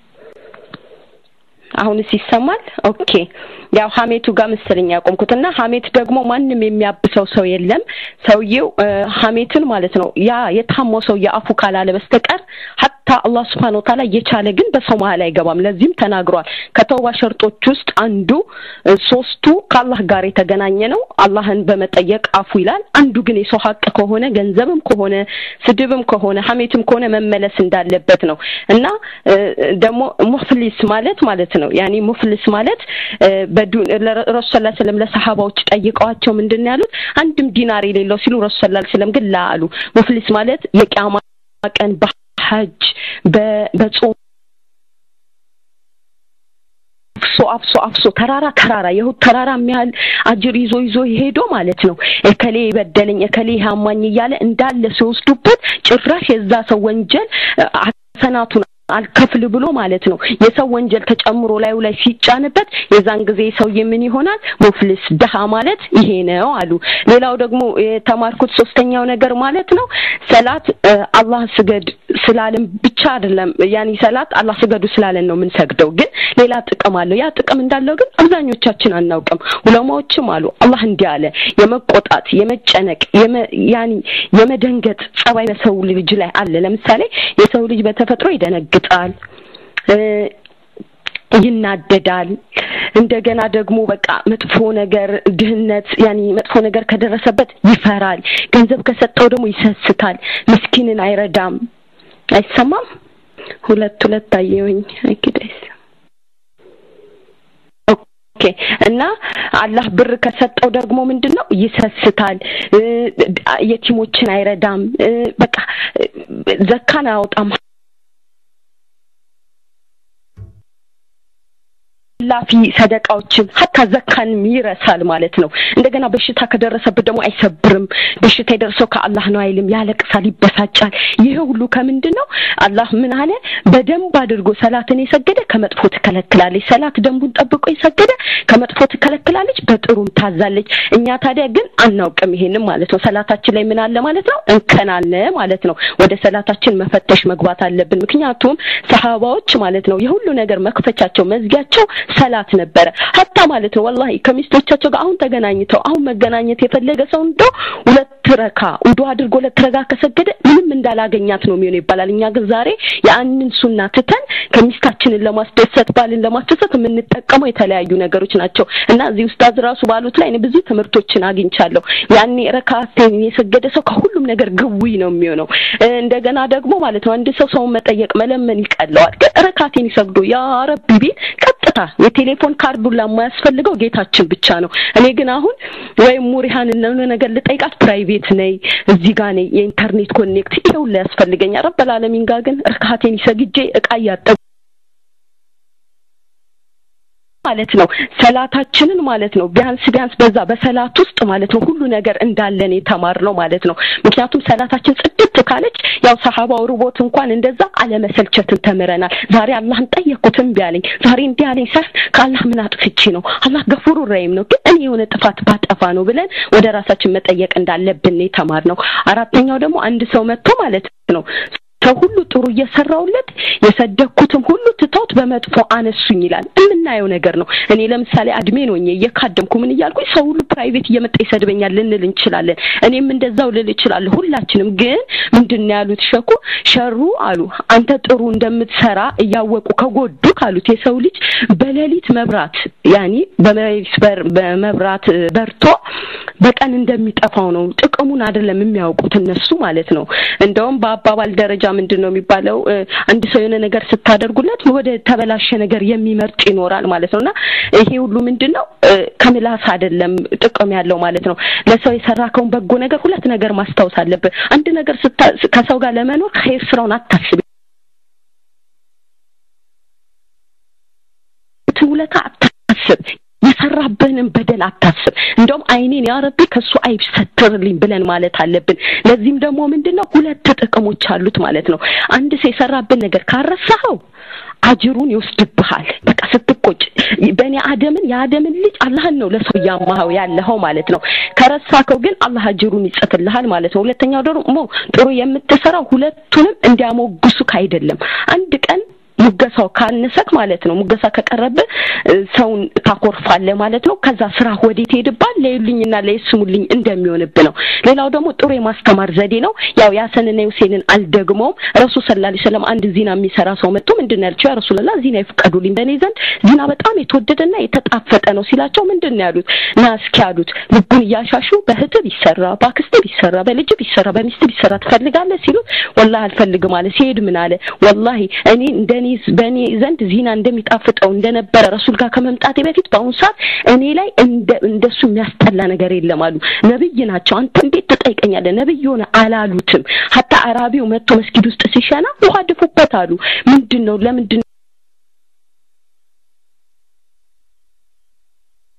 አሁን ሲሰማል ኦኬ ያው ሐሜቱ ጋር መሰለኝ ያቆምኩትና ሐሜት ደግሞ ማንንም የሚያብሰው ሰው የለም ሰውየው ሐሜትን ማለት ነው ያ የታመው ሰው ያፉ ካላለ በስተቀር ሐታ አላህ Subhanahu Wa Ta'ala የቻለ ግን በሰው መሃል አይገባም ለዚህም ተናግሯል ከተውባ ሸርጦች ውስጥ አንዱ ሶስቱ ከአላህ ጋር የተገናኘ ነው አላህን በመጠየቅ አፉ ይላል አንዱ ግን የሰው ሐቅ ከሆነ ገንዘብም ከሆነ ስድብም ከሆነ ሐሜትም ከሆነ መመለስ እንዳለበት ነው እና ደግሞ ሙፍሊስ ማለት ማለት ነው ያኒ ሙፍሊስ ማለት በዱን ለረሱል ሰለላሁ ዐለይሂ ወሰለም ለሰሃባዎች ጠይቀዋቸው ምንድነው ያሉት አንድም ዲናር የሌለው ሲሉ ረሱል ሰለላሁ ዐለይሂ ወሰለም ግን ላሉ ሙፍሊስ ማለት የቂያማ ቀን በሐጅ በጾም አፍሶ አፍሶ አፍሶ ተራራ ተራራ የሁ ተራራ የሚያል አጅር ይዞ ይዞ ይሄዶ ማለት ነው እከሌ ይበደልኝ እከሌ ያማኝ እያለ እንዳለ ሲወስዱበት ጭራሽ የዛ ሰው ወንጀል ሰናቱን አልከፍል ብሎ ማለት ነው የሰው ወንጀል ተጨምሮ ላዩ ላይ ሲጫንበት የዛን ጊዜ ሰው ምን ይሆናል ሙፍልስ ደሃ ማለት ይሄ ነው አሉ ሌላው ደግሞ የተማርኩት ሶስተኛው ነገር ማለት ነው ሰላት አላህ ስገድ ስላለም ብቻ አይደለም ያኒ ሰላት አላህ ስገዱ ስላለን ነው ምን ሰግደው ግን ሌላ ጥቅም አለው ያ ጥቅም እንዳለው ግን አብዛኞቻችን አናውቅም ዑለማዎችም አሉ አላህ እንዲያለ የመቆጣት የመጨነቅ ያኒ የመደንገጥ ጸባይ በሰው ልጅ ላይ አለ ለምሳሌ የሰው ልጅ በተፈጥሮ ይደነግጣል ይናደዳል እንደገና ደግሞ በቃ መጥፎ ነገር ድህነት ያኒ መጥፎ ነገር ከደረሰበት ይፈራል ገንዘብ ከሰጠው ደግሞ ይሰስታል ምስኪንን አይረዳም አይሰማም ሁለት ሁለት አየሁኝ አይኪደስ ኦኬ እና አላህ ብር ከሰጠው ደግሞ ምንድነው ይሰስታል የቲሞችን አይረዳም በቃ ዘካን አውጣም ላፊ ሰደቃዎችን hatta ዘካን ይረሳል ማለት ነው እንደገና በሽታ ከደረሰበት ደግሞ አይሰብርም በሽታ ይደርሰው ከአላህ ነው አይልም ያለቅሳል ይበሳጫል ይሄ ሁሉ ከምንድነው አላህ ምን አለ በደንብ አድርጎ ሰላትን የሰገደ ከመጥፎ ተከለክላለች ሰላት ደንቡን ጠብቆ የሰገደ ከመጥፎ ተከለክላለች በጥሩም ታዛለች እኛ ታዲያ ግን አናውቅም ይሄንን ማለት ነው ሰላታችን ላይ ምን አለ ማለት ነው እንከናለ ማለት ነው ወደ ሰላታችን መፈተሽ መግባት አለብን ምክንያቱም ሰሃባዎች ማለት ነው የሁሉ ነገር መክፈቻቸው መዝጊያቸው ሰላት ነበር hatta ማለት ነው والله ከሚስቶቻቸው ጋር አሁን ተገናኝተው አሁን መገናኘት የፈለገ ሰው እንደው ሁለት ረካ ውዱ አድርጎ ለተረጋ ከሰገደ ምንም እንዳላገኛት ነው የሚሆነው ይባላል እኛ ግን ዛሬ ያንን ሱና ትተን ከሚስታችንን ለማስደሰት ባልን ለማስደሰት የምንጠቀመው የተለያዩ ነገሮች ናቸው እና እዚህ ኡስታዝ ራሱ ባሉት ላይ ብዙ ትምህርቶችን አግኝቻለሁ ያኔ ረካዓትን የሰገደ ሰው ከሁሉም ነገር ግውይ ነው የሚሆነው እንደገና ደግሞ ማለት ነው አንድ ሰው ሰው መጠየቅ መለመን ይቀለዋል ረካዓትን ይሰግዱ ያ ረቢ ቢል ቀጥታ የቴሌፎን ካርዱን ለማያስፈልገው ጌታችን ብቻ ነው እኔ ግን አሁን ወይ ሙሪሃን ነው ነገር ልጠይቃት ፕራይቬት ነይ እዚህ ጋር ነይ የኢንተርኔት ኮኔክት ይሄው ላይ ያስፈልገኛል ረበል ዓለሚን ጋር ግን ረካዓቴን ይሰግጄ እቃ ያጠ ማለት ነው ሰላታችንን ማለት ነው ቢያንስ ቢያንስ በዛ በሰላት ውስጥ ማለት ነው ሁሉ ነገር እንዳለን የተማርነው ማለት ነው ምክንያቱም ሰላታችን ጽድት ካለች ያው ሰሃባው ሩቦት እንኳን እንደዛ አለመሰልቸትን ተምረናል ዛሬ አላህን ጠየቁትም ቢያለኝ ዛሬ እንዲያለኝ ሰፍ ከአላህ ምን አጥፍቼ ነው አላህ ገፉሩ ረሂም ነው ግን እኔ የሆነ ጥፋት ባጠፋ ነው ብለን ወደ ራሳችን መጠየቅ እንዳለብን የተማርነው አራተኛው ደግሞ አንድ ሰው መጥቶ ማለት ነው ሁሉ ጥሩ እየሰራውለት የሰደኩትም ሁሉ ትተውት በመጥፎ አነሱኝ ይላል እንናየው ነገር ነው እኔ ለምሳሌ አድሜን ሆኜ የካደምኩ ምን ይያልኩኝ ሰው ሁሉ ፕራይቬት እየመጣ ይሰድበኛል ልንል እንችላለን እኔም እንደዛው ልል ይችላል ሁላችንም ግን ምንድነው ያሉት ሸኩ ሸሩ አሉ አንተ ጥሩ እንደምትሰራ እያወቁ ከጎዱ ካሉት የሰው ልጅ በሌሊት መብራት ያኒ በመብራት በርቶ በቀን እንደሚጠፋው ነው ጥቅሙን አይደለም የሚያውቁት እነሱ ማለት ነው እንደውም በአባባል ደረጃ ምንድነው የሚባለው አንድ ሰው የሆነ ነገር ስታደርጉለት ወደ ተበላሸ ነገር የሚመርጥ ይኖራል ማለት ነውና ይሄ ሁሉ ምንድነው ከምላስ አይደለም ጥቅም ያለው ማለት ነው ለሰው የሰራከውን በጎ ነገር ሁለት ነገር ማስታወስ አለበት አንድ ነገር ከሰው ጋር ለመኖር ኸይር ስራውን አታስብ ትውለታ አታስብ የሰራበንን በደል አታስብ እንደውም አይኔን ያ ረቢ ከሱ አይብ ሰትርልኝ ብለን ማለት አለብን ለዚህም ደግሞ ምንድነው ሁለት ጥቅሞች አሉት ማለት ነው አንድ ሰው የሰራበን ነገር ካረሳው አጅሩን ይወስድብሃል በቃ ስትቆጭ በእኔ አደምን ያደምን ልጅ አላህን ነው ለሰው ያማው ያለው ማለት ነው ከረሳከው ግን አላህ አጅሩን ይጽፍልሃል ማለት ነው ሁለተኛው ደግሞ ጥሩ የምትሰራው ሁለቱንም እንዲያሞግሱ ካይደለም አንድ ቀን ሙገሳው ካነሰክ ማለት ነው ሙገሳ ከቀረበ ሰውን ታቆርፋለ ማለት ነው ከዛ ስራ ወዴት ሄድባል ለይልኝና ለይስሙልኝ እንደሚሆንብ ነው ሌላው ደግሞ ጥሩ የማስተማር ዘዴ ነው ያው ያሰንና ሁሴንን አልደግሞም ረሱል ሰለላሁ ዐለይሂ ወሰለም አንድ ዚና የሚሰራ ሰው መጥቶ ምንድነው ያልቸው ረሱላህ ዚና ይፈቀዱልኝ በኔ ዘንድ ዚና በጣም የተወደደና የተጣፈጠ ነው ሲላቸው ምንድነው ያሉት ናስኪ ያሉት ልቡን ያሻሹ በህትብ ይሰራ ባክስት ይሰራ በልጅ ይሰራ በሚስት ይሰራ ትፈልጋለህ ሲሉ ወላሂ አልፈልግም አለ ሲሄድ ምን አለ ወላሂ እኔ እንደኔ በኔ ዘንድ ዚና እንደሚጣፍጠው እንደነበረ ረሱል ጋር ከመምጣቴ በፊት ባሁን ሰዓት እኔ ላይ እንደሱ የሚያስጠላ ነገር የለም አሉ ነብይ ናቸው አንተ እንዴት ተጠይቀኛለህ ነብይ ሆነ አላሉትም hatta አራቢው መጥቶ መስጊድ ውስጥ ሲሸና ውሃ ደፉበት አሉ ምንድነው ለምንድን እኔን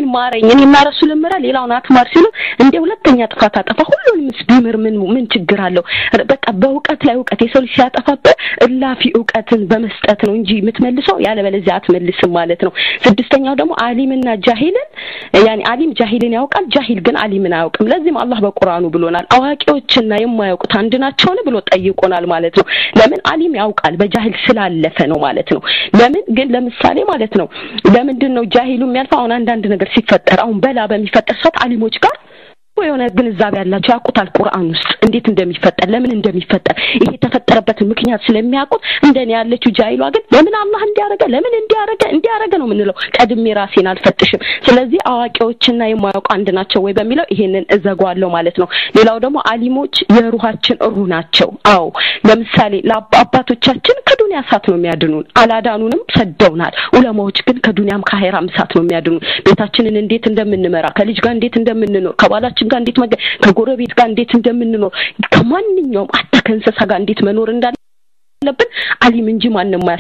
ማረኝ እኔና ረሱል ምራ ሌላውን አትማር ሲሉ እንደ ሁለተኛ ጥፋት አጠፋ ሁሉንም ቢምር ምን ምን ችግር አለው በቃ በእውቀት ላይ እውቀት የሰው ልጅ ሲያጠፋበት እላፊ እውቀትን በመስጠት ነው እንጂ የምትመልሰው ያለ በለዚያ አትመልስም ማለት ነው ስድስተኛው ደግሞ ዓሊምና ጃሂልን يعني ዓሊም ጃሂልን ያውቃል ጃሂል ግን ዓሊምን አያውቅም ለዚህም አላህ በቁርአኑ ብሎናል አዋቂዎችና የማያውቁት አንድ ናቸው ብሎ ጠይቆናል ማለት ነው ለምን ዓሊም ያውቃል በጃሂል ስላለፈ ነው ማለት ነው ለምን ግን ለምሳሌ ማለት ነው ለምንድነው ጃሂሉ የሚያልፈው አሁን አንድ አንድ ነገር ሲፈጠር አሁን በላ በሚፈጠር ሰዓት ዓሊሞች ጋር ወይona ግንዛቤ ያላቸው ያቁታል ቁርአን ውስጥ እንዴት እንደሚፈጠር ለምን እንደሚፈጠር ይሄ ተፈጠረበት ምክንያት ስለሚያቁት እንደኔ ያለችው ጃሂሏ ግን ለምን አላህ እንዲያረጋ ለምን እንዲያረጋ እንዲያረጋ ነው ምንለው ቀድሜ ራሴን አልፈትሽም ስለዚህ አዋቂዎችና የማያውቁ አንድ ናቸው ወይ በሚለው ይሄንን እዘጓለሁ ማለት ነው ሌላው ደግሞ ዓሊሞች የሩሃችን ሩህ ናቸው አው ለምሳሌ ለአባቶቻችን ከዱንያ ሳት ነው የሚያድኑን አላዳኑንም ሰደውናል ዑለማዎች ግን ከዱንያም ከአኺራም ሳት ነው የሚያድኑን ቤታችንን እንዴት እንደምንመራ ከልጅ ጋር እንዴት እንደምንኖር ከባላችን ጋር እንዴት መገ ከጎረቤት ጋር እንዴት እንደምንኖር ከማንኛውም አጣከንሰሳ ጋር እንዴት መኖር እንዳለብን ዓሊም እንጂ ማንንም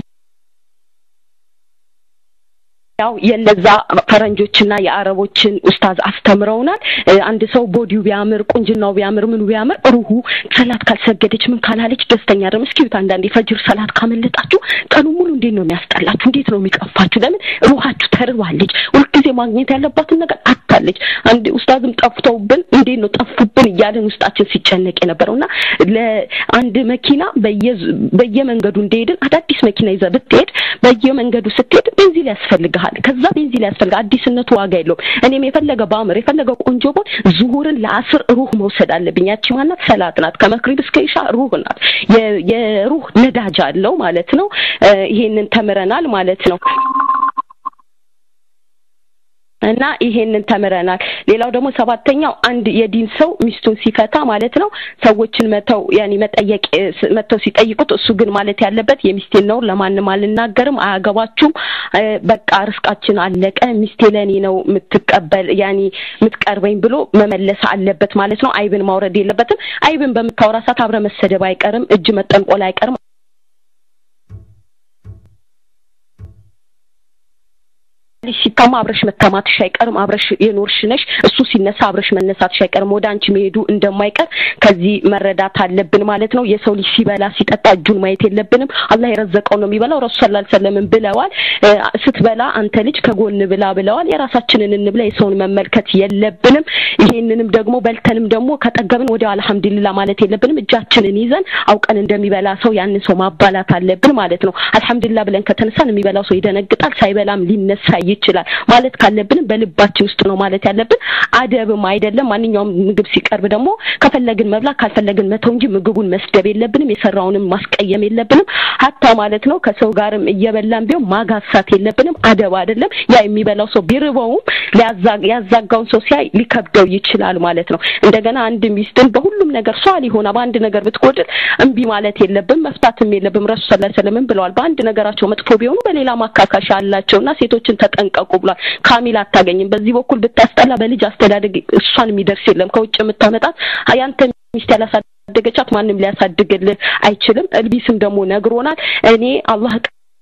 ያው የነዛ ፈረንጆችና የአረቦችን ኡስታዝ አስተምረውናል አንድ ሰው ቦዲው ቢያምር ቁንጅናው ቢያምር ምን ቢያምር ሩሁ ሰላት ካልሰገደች ምን ካላለች ደስተኛ አይደለም እስኪ አንዳንዴ ፈጅር ሰላት ካመለጣችሁ ቀኑ ሙሉ እንዴት ነው የሚያስጠላችሁ እንዴት ነው የሚቀፋችሁ ለምን ሩሃችሁ ተርባለች ሁልጊዜ ማግኘት ያለባትን ነገር አጣለች አንድ ኡስታዝም ጠፍተውብን እንዴት ነው ጠፉብን እያለን ውስጣችን ሲጨነቅ የነበረውና ለአንድ መኪና በየ በየመንገዱ እንደሄድን አዳዲስ መኪና ይዘህ ብትሄድ በየመንገዱ ስትሄድ ቤንዚን ያስፈልጋል ከዛ ቤንዚን ያስፈልጋ አዲስነቱ ዋጋ የለውም እኔም የፈለገ ባምር የፈለገ ቆንጆ ቦን ዙሁርን ለአስር ሩህ መውሰድ አለብኝ ያቺ ማለት ሰላት ናት ከመክሪብ እስከ ኢሻ ሩህ ናት የሩህ ነዳጅ አለው ማለት ነው ይሄንን ተምረናል ማለት ነው እና ይሄንን ተምረናል ሌላው ደግሞ ሰባተኛው አንድ የዲን ሰው ሚስቱን ሲፈታ ማለት ነው ሰዎችን መተው ያኒ መጠየቅ መተው ሲጠይቁት እሱ ግን ማለት ያለበት የሚስቴን ነው ለማንም አልናገርም አያገባችሁም በቃ ርስቃችን አለቀ ሚስቴ ለኔ ነው የምትቀበል ያኒ የምትቀርበኝ ብሎ መመለስ አለበት ማለት ነው አይብን ማውረድ የለበትም አይብን በመታወራ ሰዓት አብረ መሰደብ አይቀርም እጅ መጠንቆል አይቀርም ሲታማ አብረሽ መተማትሽ አይቀርም አብረሽ የኖርሽ ነሽ እሱ ሲነሳ አብረሽ መነሳትሽ አይቀርም ወዳንቺ መሄዱ እንደማይቀር ከዚህ መረዳት አለብን ማለት ነው የሰው ልጅ ሲበላ ሲጠጣ እጁን ማየት የለብንም አላህ የረዘቀው ነው የሚበላው ረሱል ሰለላሁ ዐለይሂ ወሰለም ብለዋል ስትበላ አንተ ልጅ ከጎን ብላ ብለዋል የራሳችንን እንብላ የሰውን መመልከት የለብንም ይሄንንም ደግሞ በልተንም ደግሞ ከጠገብን ወዲያው አልহামዱሊላህ ማለት የለብንም እጃችንን ይዘን አውቀን እንደሚበላ ሰው ያን ሰው ማባላት አለብን ማለት ነው አልহামዱሊላህ ብለን ከተነሳን የሚበላው ሰው ይደነግጣል ሳይበላም ሊነሳ ይችላል ማለት ካለብን በልባችን ውስጥ ነው ማለት ያለብን አደብም አይደለም ማንኛውም ምግብ ሲቀርብ ደግሞ ከፈለግን መብላ ካልፈለግን መተው እንጂ ምግቡን መስደብ የለብንም የሰራውንም ማስቀየም የለብንም ሀታ ማለት ነው ከሰው ጋርም እየበላን ቢሆን ማጋሳት የለብንም አደብ አይደለም ያ የሚበላው ሰው ቢርበውም ሊያዛግ ያዛጋውን ሰው ሲያይ ሊከብደው ይችላል ማለት ነው እንደገና አንድ ሚስትን በሁሉም ነገር ሷል ይሆና በአንድ ነገር ብትቆድል እንቢ ማለት የለብንም መፍታትም የለብንም ረሱል ሰለላሁ ዐለይሂ ወሰለም ብለዋል በአንድ ነገራቸው መጥፎ ቢሆኑ በሌላ ማካካሻ አላቸውና ሴቶችን ተጠንቀቁ ብሏል ካሚል አታገኝም በዚህ በኩል ብታስጠላ በልጅ አስተዳደግ እሷን የሚደርስ የለም ከውጭ የምታመጣት አያንተ ሚስት ያላሳደገቻት ማንንም ሊያሳድግልህ አይችልም እልቢስም ደግሞ ነግሮናል እኔ አላህ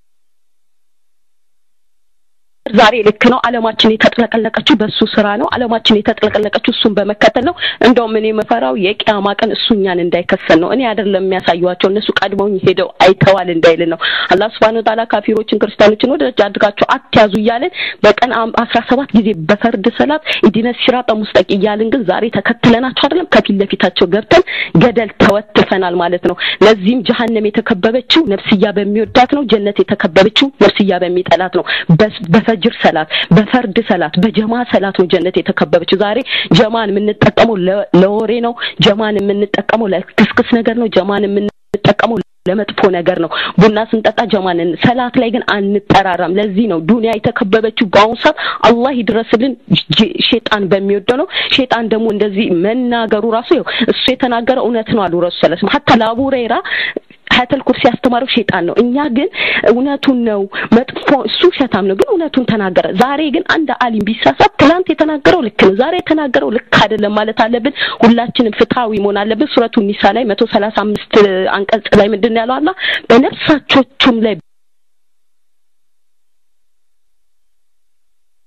ዛሬ ልክ ነው ዓለማችን የተጠለቀለቀችው በሱ ስራ ነው ዓለማችን የተጠለቀለቀችው እሱን በመከተል ነው እንደውም እኔ መፈራው የቂያማ ቀን እሱኛን እንዳይከሰል ነው እኔ አይደለም የሚያሳዩዋቸው እነሱ ቀድመው ሄደው አይተዋል እንዳይል ነው አላህ Subhanahu Wa Ta'ala ካፊሮችን ክርስቲያኖችን ወደ ጃድጋቸው አትያዙ ይያለን በቀን አስራ ሰባት ጊዜ በፈርድ ሰላት ኢዲነ ሲራጣ ሙስጠቂ ይያለን ግን ዛሬ ተከትለናቸው አይደለም ከፊት ለፊታቸው ገብተን ገደል ተወትፈናል ማለት ነው ለዚህም ጀሃነም የተከበበችው ነፍስያ በሚወዳት ነው ጀነት የተከበበችው ነፍስያ በሚጠላት ነው በፈጅር ሰላት በፈርድ ሰላት በጀማ ሰላት ነው ጀነት የተከበበችው ዛሬ ጀማን የምንጠቀመው ለወሬ ነው ጀማን የምንጠቀመው ለክስክስ ነገር ነው ጀማን የምንጠቀመው ለመጥፎ ነገር ነው ቡና ስንጠጣ ጀማንን ሰላት ላይ ግን አንጠራራም ለዚህ ነው ዱንያ የተከበበችው ባውንሳ አላህ ይድረስልን ሸይጣን በሚወደው ነው ሸይጣን ደግሞ እንደዚህ መናገሩ ራሱ እሱ የተናገረ እውነት ነው አሉ ረሱል ሰለላሁ ዐለይሂ ወሰለም hatta ለአቡ ሁረይራ ሀተል ኩርሲ ያስተማረው ሸይጣን ነው እኛ ግን እውነቱን ነው መጥፎ እሱ ሸታም ነው ግን እውነቱን ተናገረ ዛሬ ግን አንድ ዓሊም ቢሳሳት ትላንት የተናገረው ልክ ነው ዛሬ የተናገረው ልክ አይደለም ማለት አለብን ሁላችንም ፍትሃዊ መሆን አለብን ሱረቱ ኒሳ ላይ መቶ ሰላሳ አምስት አንቀጽ ላይ ምንድነው ያለው አላህ በነፍሳቸውም ላይ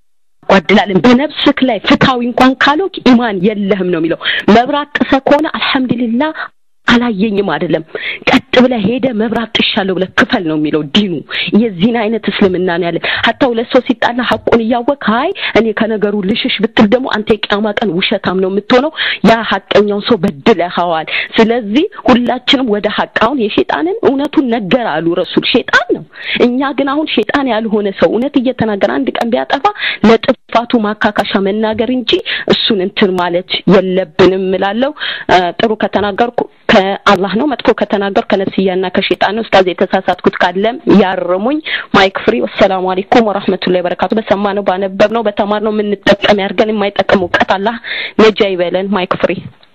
እናጓድላለን በነፍስክ ላይ ፍታዊ እንኳን ካሉክ ኢማን የለህም ነው የሚለው መብራት ጥሰ ከሆነ አልহামዱሊላህ አላየኝም አይደለም ቀጥ ብለ ሄደ መብራት ጥሻለሁ ብለ ክፈል ነው የሚለው ዲኑ የዚህን አይነት እስልምና ነው ያለ hatta ለሰው ሲጣላ ሐቁን ያወቀ አይ እኔ ከነገሩ ልሽሽ ብትል ደግሞ አንተ የቂያማ ቀን ውሸታም ነው የምትሆነው ያ ሐቀኛው ሰው በድለሃዋል ስለዚህ ሁላችንም ወደ ሐቃውን የሸይጣንን እውነቱን ነገር አሉ ረሱል ሸይጣን ነው እኛ ግን አሁን ሸይጣን ያልሆነ ሰው እውነት እየተናገረ አንድ ቀን ቢያጠፋ ለጥፋቱ ማካካሻ መናገር እንጂ እሱን እንትን ማለት የለብንም እላለሁ ጥሩ ከተናገርኩ ከአላህ ነው መጥፎ ከተናገር ከነፍስያና ከሸይጣን ነው ኡስታዝ የተሳሳትኩት ካለም ያርሙኝ ማይክ ፍሪ ወሰላሙ አለይኩም ወራህመቱላሂ ወበረካቱ በሰማነው ባነበብነው በተማርነው ምን እንጠቀም ያርገን የማይጠቀም ወቀት አላህ ነጃ ይበለን ማይክ ፍሪ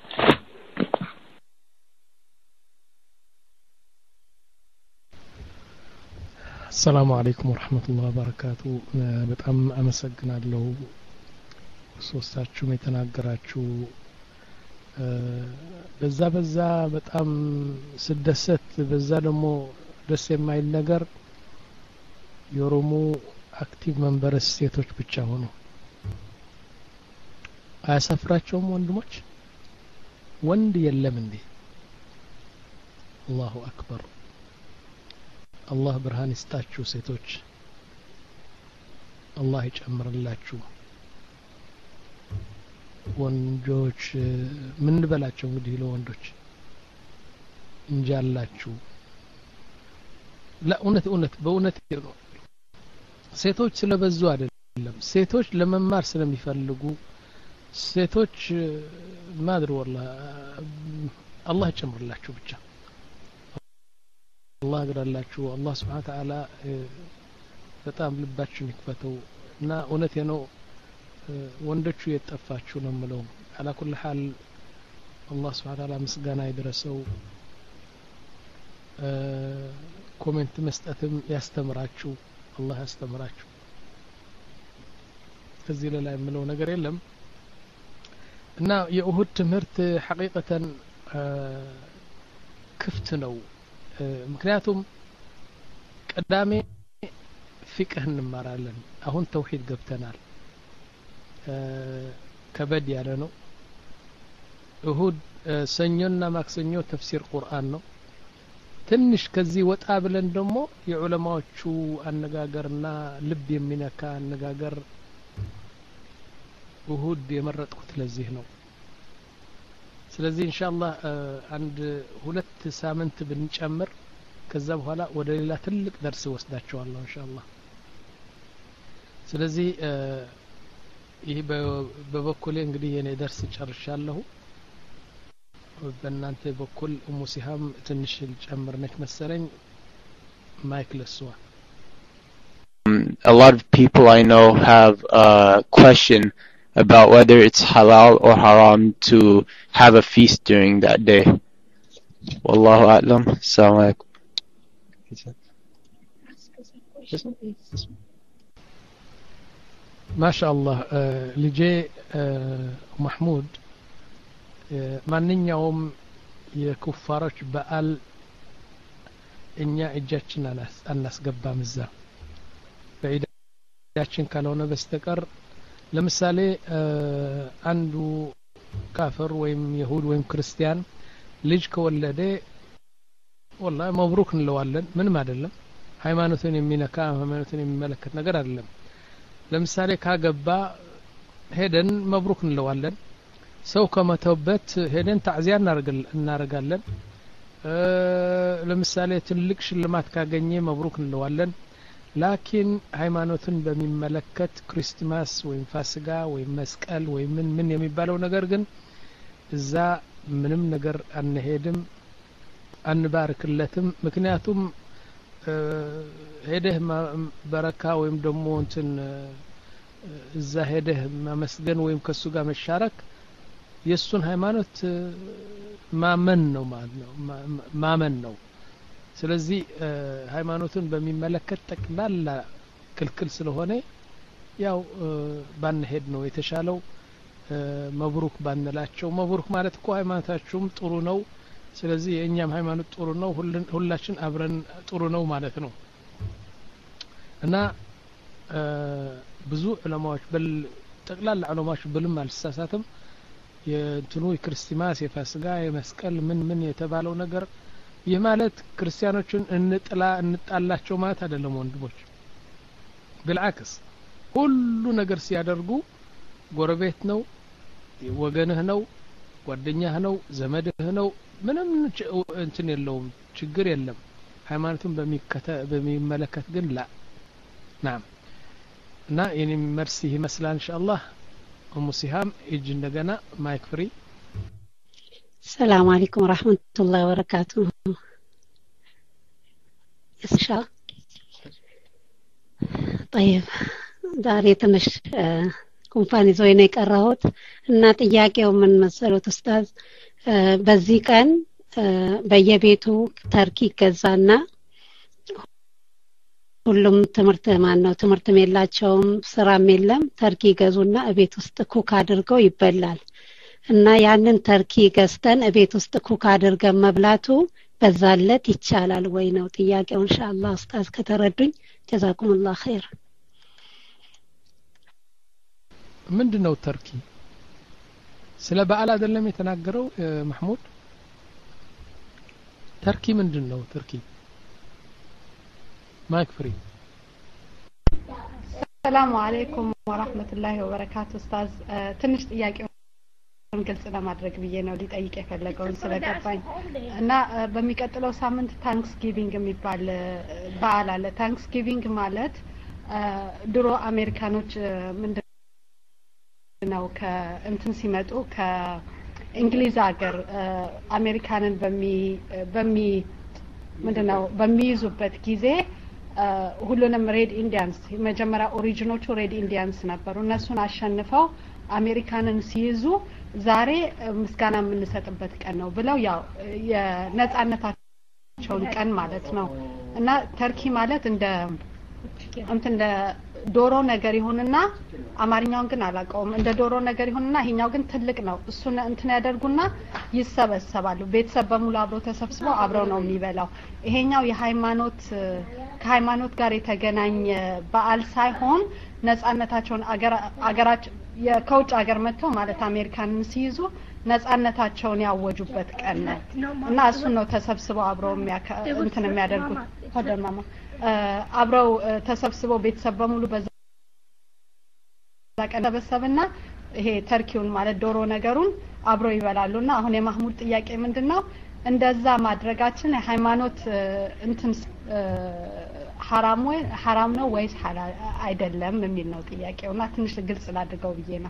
السلام عليكم ورحمة الله وبركاته በጣም አመሰግናለሁ ሶስታችሁም የተናገራችሁ በዛ በዛ በጣም ስደሰት በዛ ደግሞ ደስ የማይል ነገር የኦሮሞ አክቲቭ መንበርስ ሴቶች ብቻ ሆኑ አያሳፍራቸውም ወንድሞች ወንድ የለም እንዴ አላሁ አክበር አላህ ብርሃን ይስጣችሁ ሴቶች አላህ ይጨምርላችሁ ወንዶች ምን በላቸው እንግዲህ ለወንዶች እንጃላችሁ ለኡነት ኡነት በኡነት ነው ሴቶች ስለበዙ አይደለም ሴቶች ለመማር ስለሚፈልጉ ሴቶች ማድር والله አላህ ይጨምርላችሁ ብቻ አላህ ይግራላችሁ አላህ Subhanahu Wa Ta'ala በጣም ልባችሁን ይክፈተው እና ኡነት ነው ወንዶቹ የጠፋችሁ ነው ማለት ነው على كل حال الله سبحانه وتعالى ምስጋና ይድረሰው ኮሜንት መስጠትም ያስተምራችሁ አላህ ያስተምራችሁ ከዚህ ላይ የምለው ነገር የለም እና የኡሁድ ትምህርት ሐቂቀተን ክፍት ነው ምክንያቱም ቀዳሜ ፍቅህ እንማራለን አሁን ተውሂድ ገብተናል ከበድ ያለ ነው እሁድ ሰኞና ማክሰኞ ተፍሲር ቁርአን ነው ትንሽ ከዚህ ወጣ ብለን ደግሞ የዑለማዎቹ አነጋገርና ልብ የሚነካ አነጋገር እሁድ የመረጥኩት ለዚህ ነው ስለዚህ ኢንሻአላህ አንድ ሁለት ሳምንት ብንጨምር ከዛ በኋላ ወደ ሌላ ትልቅ ደርስ ወስዳቸዋለሁ ኢንሻአላህ ስለዚህ ይሄ በበኩሌ እንግዲህ የኔ ደርስ ጨርሻለሁ በእናንተ በኩል ኡሙ ሲሃም ትንሽ ጨምርነች መሰለኝ ማይክ ለሷ A lot of people I know have a question about whether it's halal or haram to have a feast during that day. Wallahu a'lam. Assalamu alaikum. ما شاء الله لجي محمود ማንኛውም የኩፋሮች በዓል እኛ እጃችን አናስገባም እዛ በኢዳችን ካልሆነ በስተቀር ለምሳሌ አንዱ ካፈር ወይም ይሁድ ወይም ክርስቲያን ልጅ ከወለደ والله መብሩክ እንለዋለን ምንም አይደለም ሃይማኖትን የሚነካ ሃይማኖትን የሚመለከት ነገር አይደለም ለምሳሌ ካገባ ሄደን መብሩክ እንለዋለን ሰው ከመተውበት ሄደን ታዕዚያ እናረጋለን ለምሳሌ ትልቅ ሽልማት ካገኘ መብሩክ እንለዋለን ላኪን ሃይማኖትን በሚመለከት ክሪስማስ ወይም ፋሲካ ወይም መስቀል ወይም ምን ምን የሚባለው ነገር ግን እዛ ምንም ነገር አንሄድም አንባርክለትም ምክንያቱም ሄደህ በረካ ወይም ደግሞ እንትን እዛ ሄደህ ማመስገን ወይም ከሱ ጋር መሻረክ የሱን ሃይማኖት ማመን ነው ማለት ነው ማመን ነው ስለዚህ ሃይማኖትን በሚመለከት ጠቅላላ ክልክል ስለሆነ ያው ባንሄድ ነው የተሻለው መብሩክ ባንላቸው መብሩክ ማለት እኮ ሃይማኖታችሁም ጥሩ ነው ስለዚህ የኛም ሃይማኖት ጥሩ ነው ሁላችን አብረን ጥሩ ነው ማለት ነው እና ብዙ ዑለማዎች በል ጠቅላላ ዑለማዎች ብልም አልተሳሳትም የእንትኑ የክርስቲማስ የፋሲካ የመስቀል ምን ምን የተባለው ነገር ይህ ማለት ክርስቲያኖችን እንጥላ እንጣላቸው ማለት አይደለም ወንድሞች بالعكس ሁሉ ነገር ሲያደርጉ ጎረቤት ነው ወገንህ ነው ጓደኛህ ነው ዘመድህ ነው ምንም እንትን የለውም ችግር የለም ሃይማኖቱን በሚከተ በሚመለከት ግን ላ نعم እና የኔ መልስ ይመስላል ኢንሻአላህ ኡሙ ሲሃም እጅ እንደገና ማይክ ፍሪ السلام عليكم ورحمة الله وبركاته إسشا طيب ዛሬ ትንሽ ኮምፓኒ ዞይኔ ቀራሁት እና ጥያቄው ምን መሰሉት ኡስታዝ በዚህ ቀን በየቤቱ ተርኪ ገዛና ሁሉም ትምርት ማን ነው ትምርትም የላቸውም ስራም የለም ተርኪ ገዙና እቤት ውስጥ ኩክ አድርገው ይበላል እና ያንን ተርኪ ገዝተን እቤት ውስጥ ኩክ አድርገን መብላቱ በዛለት ይቻላል ወይ ነው ጥያቄው ኢንሻአላህ ኡስታዝ ከተረዱኝ ጀዛኩሙላህ ኸይር ምንድነው ተርኪ ስለ በዓል አይደለም የተናገረው محمود ተርኪ ምንድነው ተርኪ ማይክ ፍሪ ሰላም አለይኩም ወራህመቱላሂ ወበረካቱ ኡስታዝ ትንሽ ጥያቄው ግልጽ ለማድረግ ብዬ ነው ሊጠይቅ የፈለገው ስለገባኝ እና በሚቀጥለው ሳምንት ታንክስ ጊቪንግ የሚባል በዓል አለ ታንክስ ጊቪንግ ማለት ድሮ አሜሪካኖች ምንድነው ከእንትን ሲመጡ ከእንግሊዝ ሀገር አሜሪካንን በሚ በሚ ምንድነው በሚይዙበት ጊዜ ሁሉንም ሬድ ኢንዲያንስ መጀመሪያ ኦሪጂኖቹ ሬድ ኢንዲያንስ ነበሩ እነሱን አሸንፈው አሜሪካንን ሲይዙ ዛሬ ምስጋና የምንሰጥበት ቀን ነው ብለው ያው የነጻነታቸውን ቀን ማለት ነው እና ተርኪ ማለት እንደ እንትን እንደ ዶሮ ነገር ይሁንና አማርኛውን ግን አላቀውም እንደ ዶሮ ነገር ይሁንና ይሄኛው ግን ትልቅ ነው እሱን እንትን ያደርጉና ይሰበሰባሉ ቤተሰብ በሙሉ አብረው ተሰብስበው አብረው ነው የሚበላው ይሄኛው የሃይማኖት ከሃይማኖት ጋር የተገናኘ በዓል ሳይሆን ነጻነታቸውን አገር አገራቸው የከውጭ ሀገር መጥተው ማለት አሜሪካንን ሲይዙ ነጻነታቸውን ያወጁበት ቀን ነው እና እሱ ነው ተሰብስበው አብረው እንትን የሚያደርጉት ወደማማ አብረው ተሰብስበው ቤተሰብ በሙሉ በዛ ቀን ተሰበሰበና ይሄ ተርኪውን ማለት ዶሮ ነገሩን አብረው ይበላሉና አሁን የማህሙድ ጥያቄ ምንድነው እንደዛ ማድረጋችን የሃይማኖት እንትን ሐራም ወይ ሐራም ነው ወይስ ሐላል አይደለም የሚል ነው ጥያቄውና ትንሽ ግልጽ ላድርገው ብዬ ነው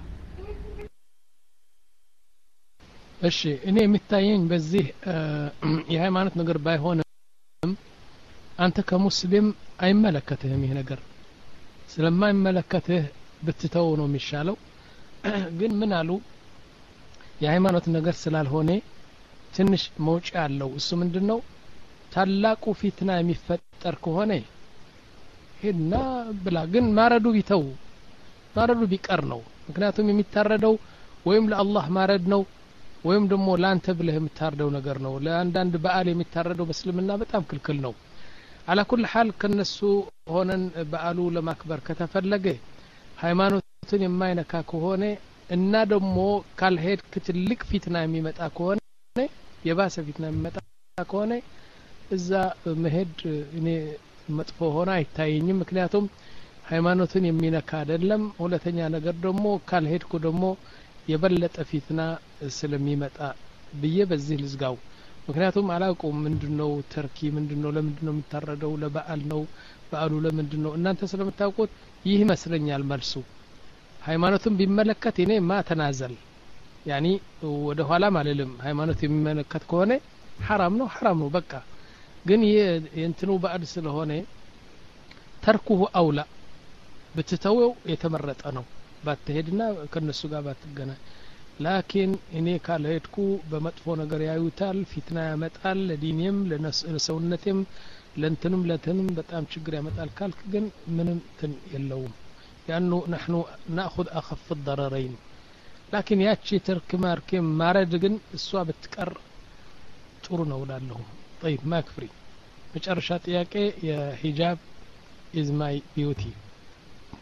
እሺ እኔ የሚታየኝ በዚህ የሃይማኖት ነገር ባይሆንም አንተ ከሙስሊም አይመለከትህም ይሄ ነገር ስለማይመለከትህ ብትተው ነው የሚሻለው ግን ምን አሉ የሃይማኖት ነገር ስላልሆነ ትንሽ መውጫ አለው እሱ ምንድነው ታላቁ ፊትና የሚፈጠር ከሆነ ሄድና ብላ ግን ማረዱ ቢተው ማረዱ ቢቀር ነው ምክንያቱም የሚታረደው ወይም ለአላህ ማረድ ነው ወይም ደግሞ ላንተ ብለህ የምታረደው ነገር ነው ለአንዳንድ በዓል የሚታረደው በእስልምና በጣም ክልክል ነው على كل حال ከነሱ ሆነን በዓሉ ለማክበር ከተፈለገ ሃይማኖትን የማይነካ ከሆነ እና ደግሞ ካልሄድ ክትልቅ ፊትና የሚመጣ ከሆነ የባሰ ፊትና የሚመጣ ከሆነ እዛ መሄድ እኔ መጥፎ ሆነ አይታየኝም ምክንያቱም ሃይማኖትን የሚነካ አይደለም ሁለተኛ ነገር ደግሞ ካልሄድኩ ደግሞ የበለጠ ፊትና ስለሚመጣ ብዬ በዚህ ልዝጋው ምክንያቱም አላውቀውም ምንድነው ተርኪ ምንድነው ለምንድነው የሚታረደው ለበዓል ነው በዓሉ ለምንድነው እናንተ ስለምታውቁት ይህ መስለኛል መልሱ ሃይማኖትን ቢመለከት እኔ ማ ተናዘል ያኒ ወደ ኋላ ማለልም ሃይማኖት የሚመለከት ከሆነ حرام ነው حرام ነው በቃ ግን የእንትኑ በዓል ስለሆነ ተርኩሁ አውላ ብትተወው የተመረጠ ነው ባትሄድና ከነሱ ጋር ባትገናኝ ላኪን እኔ ካልሄድኩ በመጥፎ ነገር ያዩታል ፊትና ያመጣል ለዲኔም ለሰውነቴም ለእንትንም ለእንትንም በጣም ችግር ያመጣል ካልክ ግን ምንም ትን የለውም لأنه نحن نأخذ أخف الضررين لكن ياتشي ترك ماركم مارد ግን እሷ ብትቀር ጥሩ ነው እላለሁ طيب ما كفري መጨረሻ ጥያቄ የሂጃብ is my beauty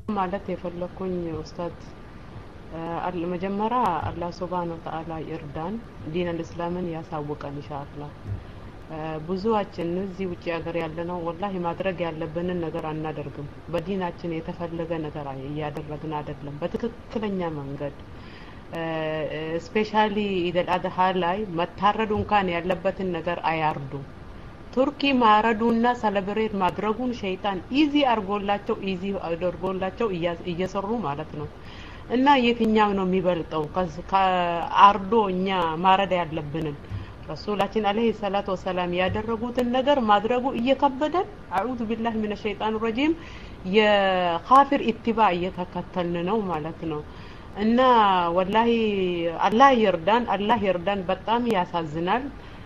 ማለት የፈለኩኝ ኡስታዝ መጀመሪያ አላህ ሱብሃነሁ ወተዓላ ይርዳን ዲን አልእስላምን ያሳውቀን ኢንሻአላህ ብዙዎችን እዚህ ውጪ ሀገር ያለነው ወላሂ ማድረግ ያለብንን ነገር አናደርግም በዲናችን የተፈለገ ነገር ያደረግን አይደለም በትክክለኛ መንገድ ስፔሻሊ ኢደል አድሃ ላይ መታረዱ እንኳን ያለበትን ነገር አያርዱ ቱርኪ ማረዱና ሰለብሬት ማድረጉን ሸይጣን ኢዚ አርጎላቸው ኢዚ አድርጎላቸው እየሰሩ ማለት ነው እና የትኛው ነው የሚበልጠው ከአርዶኛ ማረድ ያለብንን ረሱላችን አለይሂ ሰላቱ ወሰላም ያደረጉትን ነገር ማድረጉ እየከበደን አዑዙ ቢላሂ ሚነ ሸይጣን ረጂም የኻፊር ኢትባ እየተከተልን ነው ማለት ነው እና ወላሂ አላህ ይርዳን አላህ ይርዳን በጣም ያሳዝናል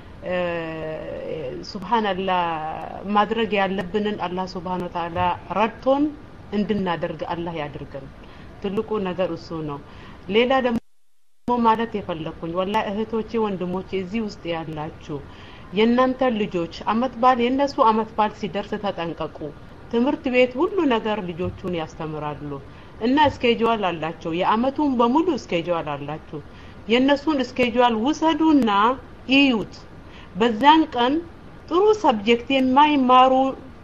ሱብሃንአላህ ማድረግ ያለብንን አላህ ሱብሃነሁ ወተዓላ ረድቶን እንድናደርግ አላህ ያድርገን ትልቁ ነገር እሱ ነው ሌላ ደግሞ ማለት የፈለኩኝ ወላሂ እህቶቼ ወንድሞቼ እዚህ ውስጥ ያላችሁ የእናንተ ልጆች አመት ባል የነሱ አመት ባል ሲደርስ ተጠንቀቁ ትምህርት ቤት ሁሉ ነገር ልጆቹን ያስተምራሉ እና ስኬጁል አላቸው የአመቱን በሙሉ ስኬጁል አላቸው የነሱን ስኬጁል ውሰዱና ይዩት በዛን ቀን ጥሩ ሰብጀክት የማይማሩ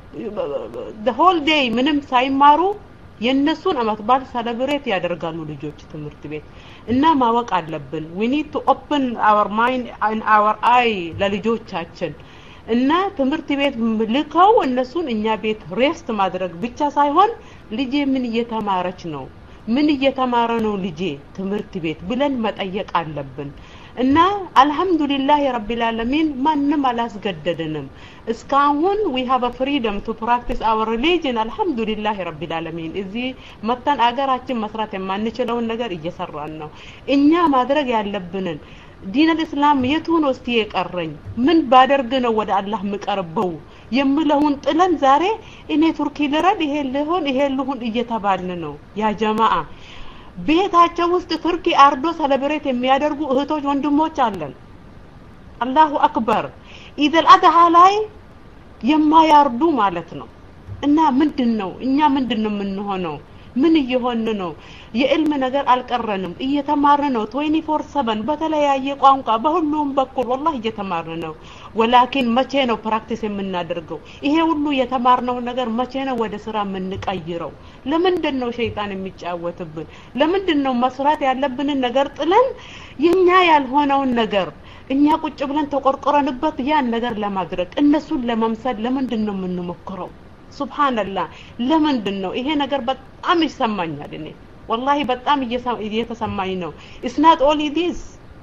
the whole day ምንም ሳይማሩ የነሱን አመት ባል ሰለብሬት ያደርጋሉ ልጆች ትምህርት ቤት እና ማወቅ አለብን we need to open our mind and our eye ለልጆቻችን እና ትምህርት ቤት ልከው እነሱን እኛ ቤት ሬስት ማድረግ ብቻ ሳይሆን ልጄ ምን እየተማረች ነው ምን እየተማረ ነው ልጄ ትምህርት ቤት ብለን መጠየቅ አለብን እና አልহামዱሊላህ ረቢል ዓለሚን ማንንም አላስገደደንም እስካሁን we have a freedom to practice our religion አልহামዱሊላህ ረቢል ዓለሚን እዚህ መተን አገራችን መስራት የማንችለውን ነገር እየሰራን ነው እኛ ማድረግ ያለብንን ዲን አልእስላም የቱ ነው እስቲ የቀረኝ ምን ባደርግ ነው ወደ አላህ መቀርበው የምለውን ጥለን ዛሬ እኔ ቱርኪ ልረድ ይሄ ልሆን ይሄ ልሁን እየተባልን ነው ያ ጀማዓ ቤታቸው ውስጥ ቱርኪ አርዶ ሰለብሬት የሚያደርጉ እህቶች ወንድሞች አለን አላሁ አክበር ኢደል አድሃ ላይ የማያርዱ ማለት ነው እና ምንድነው እኛ ምንድነው የምንሆነው ምን እየሆን ነው የዕልም ነገር አልቀረንም እየተማርን ነው twenty four seven በተለያየ ቋንቋ በሁሉም በኩል والله እየተማርን ነው ወላኪን መቼ ነው ፕራክቲስ የምናደርገው ይሄ ሁሉ የተማርነው ነገር መቼ ነው ወደ ስራ የምንቀይረው ለምንድነው ሸይጣን የሚጫወትብን ለምንድነው መስራት ያለብንን ነገር ጥለን የኛ ያልሆነውን ነገር እኛ ቁጭ ብለን ተቆርቆረንበት ያን ነገር ለማድረግ እነሱን ለመምሰል ለምንድነው የምንሞክረው ሱብሃንአላህ ለምንድነው ይሄ ነገር በጣም ይሰማኛል እኔ والله በጣም እየተሰማኝ ነው it's not only this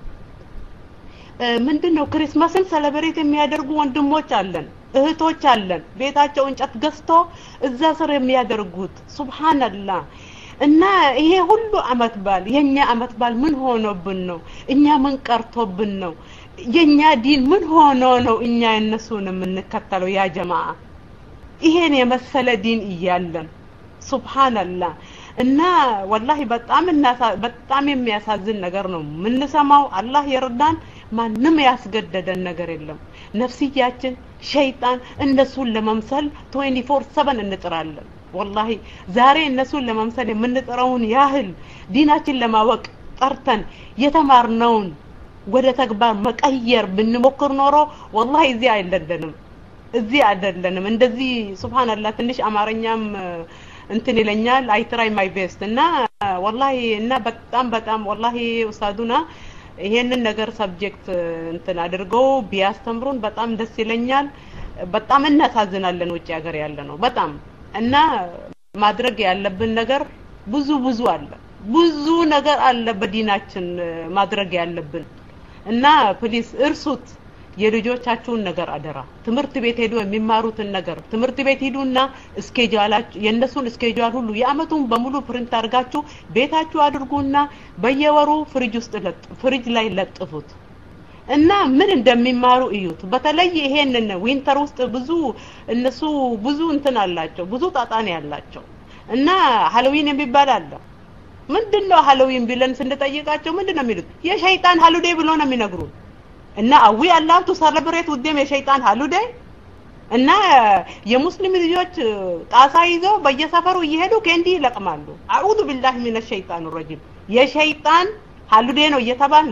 ምንድነው ክሪስማስን ሰለብሬት የሚያደርጉ ወንድሞች አለን እህቶች አለን ቤታቸው እንጨት ገዝቶ እዛ ስር የሚያደርጉት ሱብሃንአላህ እና ይሄ ሁሉ አመት ባል የኛ አመት ባል ምን ሆኖብን ነው እኛ ምን ቀርቶብን ነው የኛ ዲን ምን ሆኖ ነው እኛ እነሱን የምንከተለው ያ ጀማዓ ይሄን የመሰለ ዲን ይያለን ሱብሃንአላህ እና والله በጣም በጣም የሚያሳዝን ነገር ነው ምን ሰማው አላህ ይርዳን ማንንም ያስገደደን ነገር የለም ነፍስያችን ሸይጣን እነሱን ለመምሰል twenty four seven እንጥራለን والله ዛሬ እነሱን ለመምሰል የምንጥረውን ያህል ዲናችን ለማወቅ ጠርተን የተማርነውን ወደ ተግባር መቀየር ብንሞክር ኖሮ والله እዚህ አይደለንም እዚህ አይደለንም እንደዚህ ሱብሃንአላህ ትንሽ አማርኛም እንትን ይለኛል I try my best እና والله እና በጣም በጣም والله ኡስታዱና ይሄንን ነገር ሰብጀክት እንትን አድርገው ቢያስተምሩን በጣም ደስ ይለኛል በጣም እናሳዝናለን ውጪ ሀገር ያለ ነው በጣም እና ማድረግ ያለብን ነገር ብዙ ብዙ አለ ብዙ ነገር አለ በዲናችን ማድረግ ያለብን እና ፕሊስ እርሱት የልጆቻችሁን ነገር አደራ ትምህርት ቤት ሄዱ የሚማሩትን ነገር ትምህርት ቤት ሄዱና ስኬጁላችሁ የነሱን ስኬጁል ሁሉ የአመቱን በሙሉ ፕሪንት አድርጋችሁ ቤታችሁ አድርጉና በየወሩ ፍሪጅ ውስጥ ለጥ ፍሪጅ ላይ ለጥፉት እና ምን እንደሚማሩ እዩት በተለይ ይሄንን ዊንተር ውስጥ ብዙ እነሱ ብዙ እንትን አላቸው ብዙ ጣጣን ያላቸው እና ሃሎዊን የሚባል አለ ምንድነው ሃሎዊን ቢለን ስንጠይቃቸው ምንድነው የሚሉት የሸይጣን ሃሎዴ ብሎ ነው የሚነግሩን እና አዊ አላህ to celebrate with them የሸይጣን ሃሎዴ እና የሙስሊም ልጆች ጣሳ ይዘው በየሰፈሩ እየሄዱ ከንዲ ይለቅማሉ። አዑዙ ቢላሂ ሚነ ሸይጣን ረጂም የሸይጣን ሀሉዴ ነው እየተባል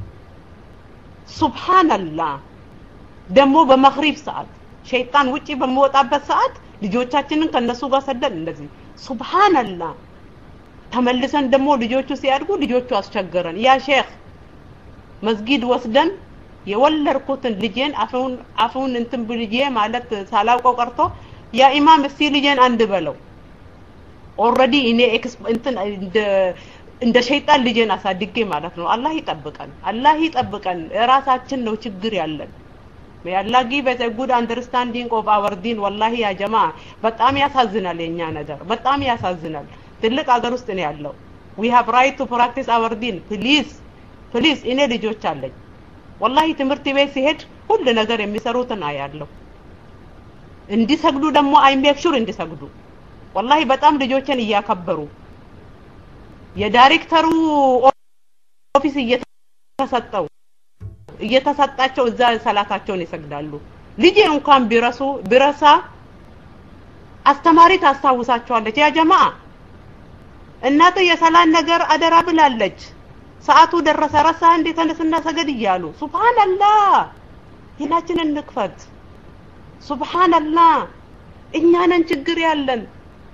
ሱብሃንአላህ። ደግሞ በመግሪብ ሰዓት ሸይጣን ውጪ በሚወጣበት ሰዓት ልጆቻችንን ከነሱ ጋር ሰደን እንደዚህ ሱብሃንአላህ። ተመልሰን ደግሞ ልጆቹ ሲያድጉ ልጆቹ አስቸገረን። ያ ሼክ መስጊድ ወስደን የወለድኩትን ልጄን አፉን አፉን እንትን ብልጄ ማለት ሳላውቀው ቀርቶ ያ ኢማም እስቲ ልጄን አንድ በለው ኦሬዲ እኔ ኤክስ እንትን እንደ እንደ ሸይጣን ልጄን አሳድጌ ማለት ነው። አላህ ይጠብቀን፣ አላህ ይጠብቀን። ራሳችን ነው ችግር ያለን። may Allah give us a good understanding of our deen wallahi ya jamaa በጣም ያሳዝናል የኛ ነገር በጣም ያሳዝናል። ትልቅ ሀገር ውስጥ ነው ያለው we have right to practice our deen please please እኔ ልጆች አለኝ ወላሂ ትምህርት ቤት ሲሄድ ሁሉ ነገር የሚሰሩትን አያለሁ። እንዲሰግዱ ደግሞ አይ ሜክ ሹር እንዲሰግዱ ወላሂ በጣም ልጆችን እያከበሩ የዳይሬክተሩ ኦፊስ እየተሰጠው እየተሰጣቸው እዛ ሰላታቸውን ይሰግዳሉ። ልጄ እንኳን ቢረሱ ቢረሳ አስተማሪ ታስታውሳቸዋለች። ያ ጀማዓ እናቴ የሰላን ነገር አደራ ብላለች። ሰዓቱ ደረሰ ረሳ እንዴ ተነስና ሰገድ ይያሉ ሱብሃንአላህ። ይላችንን እንክፈት ሱብሃንአላህ። እኛ ነን ችግር ያለን።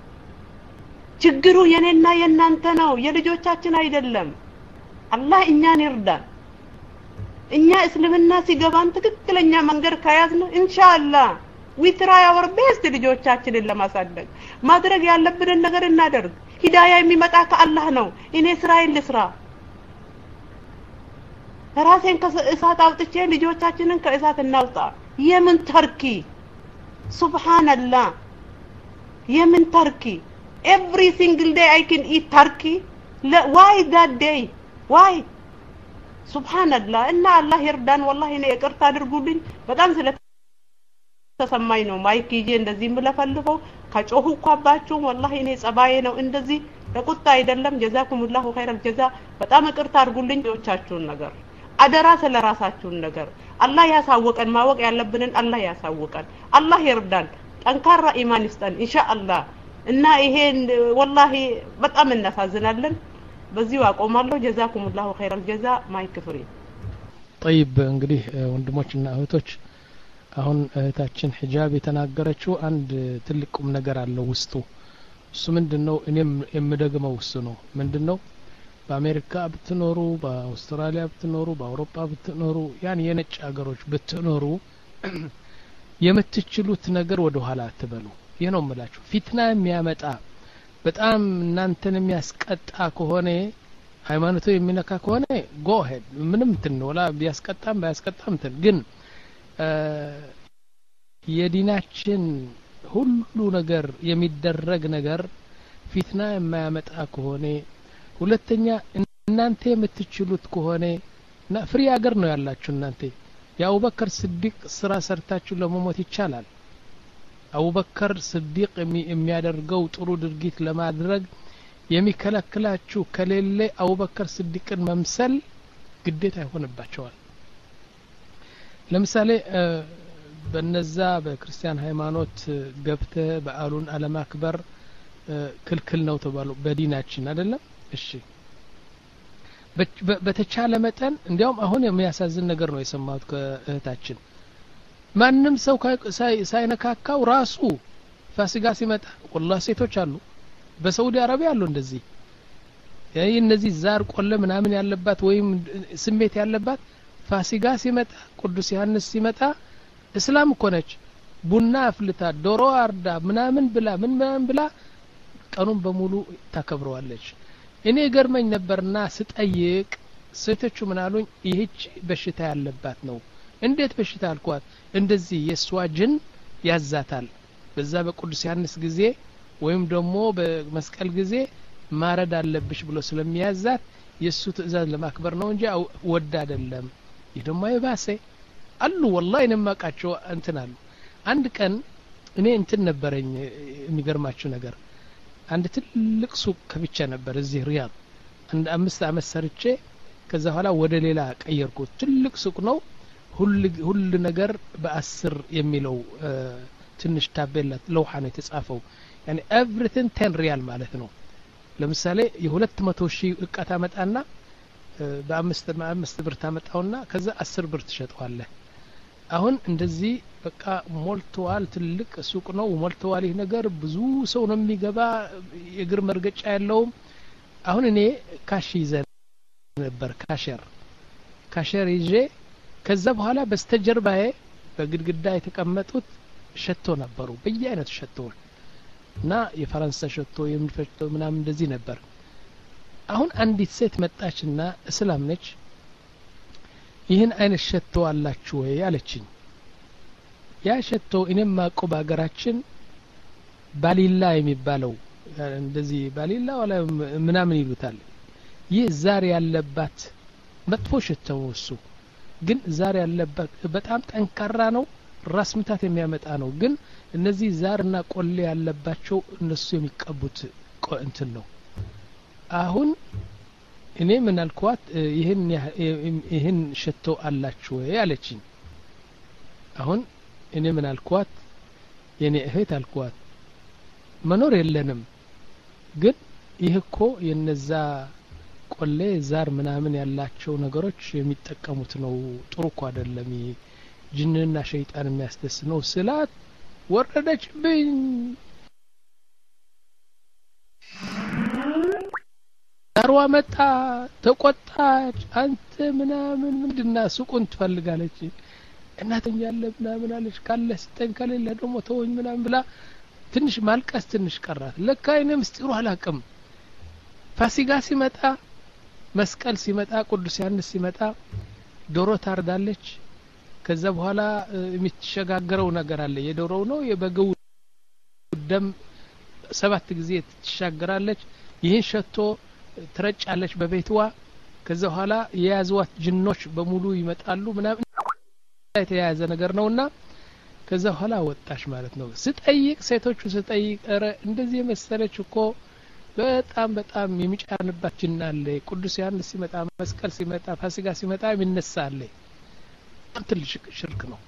ችግሩ የኔና የናንተ ነው የልጆቻችን አይደለም። አላህ እኛን ይርዳን። እኛ እስልምና ሲገባን ትክክለኛ መንገድ ከያዝን ኢንሻአላህ we try our best ልጆቻችንን ለማሳደግ ማድረግ ያለብንን ነገር እናደርግ። ሂዳያ የሚመጣ ከአላህ ነው። እኔ እስራኤል ልስራ ራሴን ከእሳት አውጥቼ ልጆቻችንን ከእሳት እናውጣ። የምን ተርኪ ሱብሃንአላህ የምን ተርኪ every single day I can eat turkey why that day why ሱብሃንአላህ። እና አላህ ይርዳን። ወላሂ እኔ ይቅርታ አድርጉልኝ በጣም ስለተሰማኝ ነው ማይክ ይዤ እንደዚህ ምለፈልፈው ከጮሁ እንኳባችሁ ወላሂ እኔ ጸባዬ ነው እንደዚህ ለቁጣ አይደለም። ጀዛኩሙላሁ ኸይረል ጀዛ። በጣም ይቅርታ አድርጉልኝ። ልጆቻችሁን ነገር አደራ ስለራሳችሁን ነገር አላህ ያሳወቀን ማወቅ ያለብንን አላህ ያሳወቀን። አላህ ይርዳን። ጠንካራ ኢማን ይስጠን ኢንሻአላህ። እና ይሄን ወላሂ በጣም እናሳዝናለን። በዚሁ አቆማለሁ። ጀዛኩሙላሁ ኸይረል ጀዛ። ማይክ ፍሪ። طيب እንግዲህ ወንድሞችና እህቶች አሁን እህታችን ሒጃብ የተናገረችው አንድ ትልቅ ቁም ነገር አለው ውስጡ። እሱ ምንድነው እኔም የምደግመው እሱ ነው። ምንድነው በአሜሪካ ብትኖሩ በአውስትራሊያ ብትኖሩ በአውሮፓ ብትኖሩ ያን የነጭ ሀገሮች ብትኖሩ የምትችሉት ነገር ወደ ኋላ አትበሉ። ይሄ ነው የምላችሁ። ፊትና የሚያመጣ በጣም እናንተን የሚያስቀጣ ከሆነ ሃይማኖቱ የሚነካ ከሆነ go ahead ምንም ትንወላ ቢያስቀጣም ባያስቀጣም እንትን ግን የዲናችን ሁሉ ነገር የሚደረግ ነገር ፊትና የማያመጣ ከሆነ ሁለተኛ እናንተ የምትችሉት ከሆነ እና ፍሪ ሀገር ነው ያላችሁ እናንተ የአቡበከር ስዲቅ ስራ ሰርታችሁ ለመሞት ይቻላል። አቡበከር ስዲቅ የሚያደርገው ጥሩ ድርጊት ለማድረግ የሚከለክላችሁ ከሌለ አቡበከር ስዲቅን መምሰል ግዴታ ይሆንባቸዋል። ለምሳሌ በነዛ በክርስቲያን ሃይማኖት ገብተ በዓሉን አለማክበር ክልክል ነው ተባሉ በዲናችን አይደለም። እሺ በተቻለ መጠን እንዲያውም አሁን የሚያሳዝን ነገር ነው የሰማሁት ከእህታችን ማንንም ሰው ሳይነካካው ራሱ ፋሲካ ሲመጣ ወላሂ ሴቶች አሉ በሳውዲ አረቢያ አሉ እንደዚህ ያይ እነዚህ ዛር ቆለ ምናምን ያለባት ወይም ስሜት ያለባት ፋሲካ ሲመጣ ቅዱስ ዮሐንስ ሲመጣ እስላም እኮ ነች ቡና አፍልታ ዶሮ አርዳ ምናምን ብላ ምን ምናምን ብላ ቀኑን በሙሉ ታከብረዋለች። እኔ ገርመኝ ነበርና ስጠይቅ ሴቶቹ ምን አሉኝ ይህች በሽታ ያለባት ነው። እንዴት በሽታ አልኳት። እንደዚህ የስዋጅን ያዛታል በዛ በቅዱስ ዮሐንስ ጊዜ ወይም ደግሞ በመስቀል ጊዜ ማረድ አለብሽ ብሎ ስለሚያዛት የሱ ትእዛዝ ለማክበር ነው እንጂ ወድ አይደለም። ይደማ ይባሰ አሉ ወላሂ ነማቃቸው እንትን አሉ። አንድ ቀን እኔ እንትን ነበረኝ የሚገርማችሁ ነገር አንድ ትልቅ ሱቅ ከብቻ ነበር እዚህ ሪያድ አንድ አምስት አመት ሰርቼ ከዛ ኋላ ወደ ሌላ ቀየርኩት። ትልቅ ሱቅ ነው ሁሉ ሁሉ ነገር በአስር የሚለው ትንሽ ታቤላ ለውሃ ነው የተጻፈው يعني everything ten ሪያል ማለት ነው ለምሳሌ የሁለት መቶ ሺህ እቃ ታመጣና በአምስት በአምስት ብር ታመጣውና ከዛ አስር ብር ትሸጠዋለህ አሁን እንደዚህ በቃ ሞልቷል ትልቅ ሱቅ ነው ሞልቷል ይሄ ነገር ብዙ ሰው ነው የሚገባ የግር መርገጫ ያለው አሁን እኔ ካሽ ይዘን ነበር ካሸር ካሸር ይዤ ከዛ በኋላ በስተጀርባዬ በግድግዳ የተቀመጡት ሸቶ ነበሩ በየአይነቱ ሸቶዎች እና የፈረንሳይ ሸቶ የምንፈጭቶ ምናምን እንደዚህ ነበር አሁን አንዲት ሴት መጣችና እስላም ነች ይህን አይነት ሸቶ አላችሁ ወይ አለችኝ ያ ሸቶ እኔም ማቆብ ሀገራችን ባሊላ የሚባለው እንደዚህ ባሊላ ወላ ምናምን ይሉታል ይህ ዛር ያለባት መጥፎ ሸቶ እሱ ግን ዛር ያለባት በጣም ጠንካራ ነው ራስ ምታት የሚያመጣ ነው ግን እነዚህ ዛርና ቆሌ ያለባቸው እነሱ የሚቀቡት እንትን ነው አሁን እኔ ምን አልኳት ይሄን ይሄን ሸቶ አላችሁ ወይ አለችኝ አሁን እኔ ምን አልኳት የኔ እህት አልኳት መኖር የለንም ግን ይሄ እኮ የነዛ ቆሌ ዛር ምናምን ያላቸው ነገሮች የሚጠቀሙት ነው ጥሩ እኮ አይደለም ጅንና ሸይጣን የሚያስደስ ነው ስላት ወረደችብኝ ዳርዋ መጣ ተቆጣች አንተ ምናምን ምንድና ሱቁን ትፈልጋለች እናተኛ ያለ ምናምን አለች ካለ ስጠን ከሌለ ደግሞ ተወኝ ምናምን ብላ ትንሽ ማልቀስ ትንሽ ቀራት ለካ እኔ ምስጢሩ አላቅም ፋሲጋ ሲመጣ መስቀል ሲመጣ ቅዱስ ዮሐንስ ሲመጣ ዶሮ ታርዳለች ከዛ በኋላ የሚተሸጋገረው ነገር አለ የዶሮው ነው የበገው ደም ሰባት ጊዜ ትሻገራለች ይህን ሸቶ ትረጫለች በቤትዋ ከዛ በኋላ የያዙት ጅኖች በሙሉ ይመጣሉ ምናምን የተያያዘ ነገር ነውና ከዛ በኋላ ወጣሽ ማለት ነው ስጠይቅ ሴቶቹ ስጠይቅ ኧረ እንደዚህ መሰለች እኮ በጣም በጣም የሚጫንባት ጅን አለ ቅዱስ ዮሐንስ ሲመጣ መስቀል ሲመጣ ፋሲጋ ሲመጣ የሚነሳለ ትልቅ ሽርክ ነው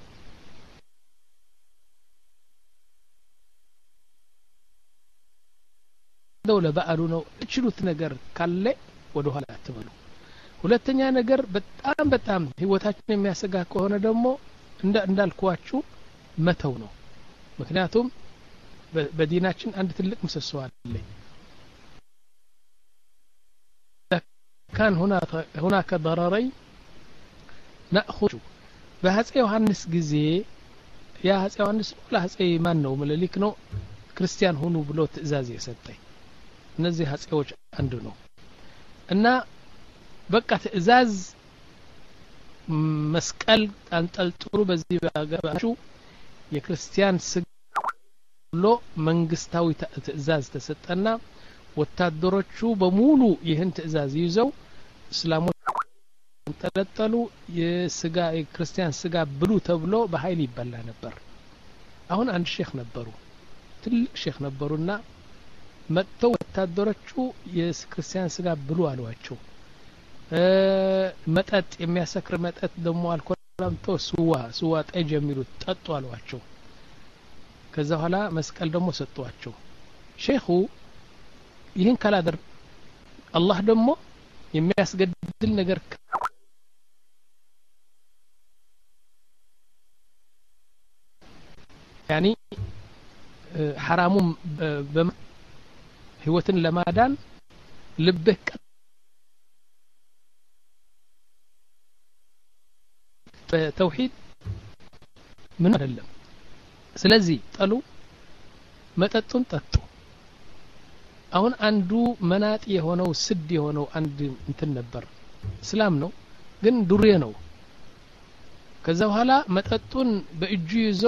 ነው ለበዓሉ ነው እችሉት ነገር ካለ ወደ ኋላ አትበሉ ሁለተኛ ነገር በጣም በጣም ህይወታችን የሚያሰጋ ከሆነ ደግሞ እንዳልኳችሁ መተው ነው ምክንያቱም በዲናችን አንድ ትልቅ ምሰሶ አለ كان هناك هناك ضررين ناخذ በአፄ ዮሐንስ ጊዜ ያ አፄ ዮሐንስ ለአፄ ማን ነው ምልሊክ ነው ክርስቲያን ሆኑ ብሎ ትእዛዝ የሰጠኝ እነዚህ አፄዎች አንዱ ነው እና በቃ ትእዛዝ መስቀል አንጠልጥሩ በዚህ ባጋባሹ የክርስቲያን ስሎ መንግስታዊ ትእዛዝ ተሰጠና ወታደሮቹ በሙሉ ይህን ትእዛዝ ይዘው እስላሞች ተለጠሉ የስጋ የክርስቲያን ስጋ ብሉ ተብሎ በኃይል ይበላ ነበር አሁን አንድ ሼክ ነበሩ ትልቅ ሼክ ነበሩና መጥተው ወታደሮቹ የክርስቲያን ስጋ ብሉ አሏቸው መጠጥ የሚያሰክር መጠጥ ደግሞ አልኮላምቶ ሱዋ ሱዋ ጠጅ የሚሉት ጠጡ አሏቸው ከዛ በኋላ መስቀል ደግሞ ሰጧቸው ሼኹ ይህን ካላደር አላህ ደግሞ የሚያስገድል ነገር يعني حرامم ህይወትን ለማዳን ልብህ በተውሂድ ምን አይደለም ስለዚህ ጠሉ መጠጡን ጠጡ አሁን አንዱ መናጥ የሆነው ስድ የሆነው አንድ እንትን ነበር እስላም ነው ግን ዱሬ ነው ከዛ በኋላ መጠጡን በእጁ ይዞ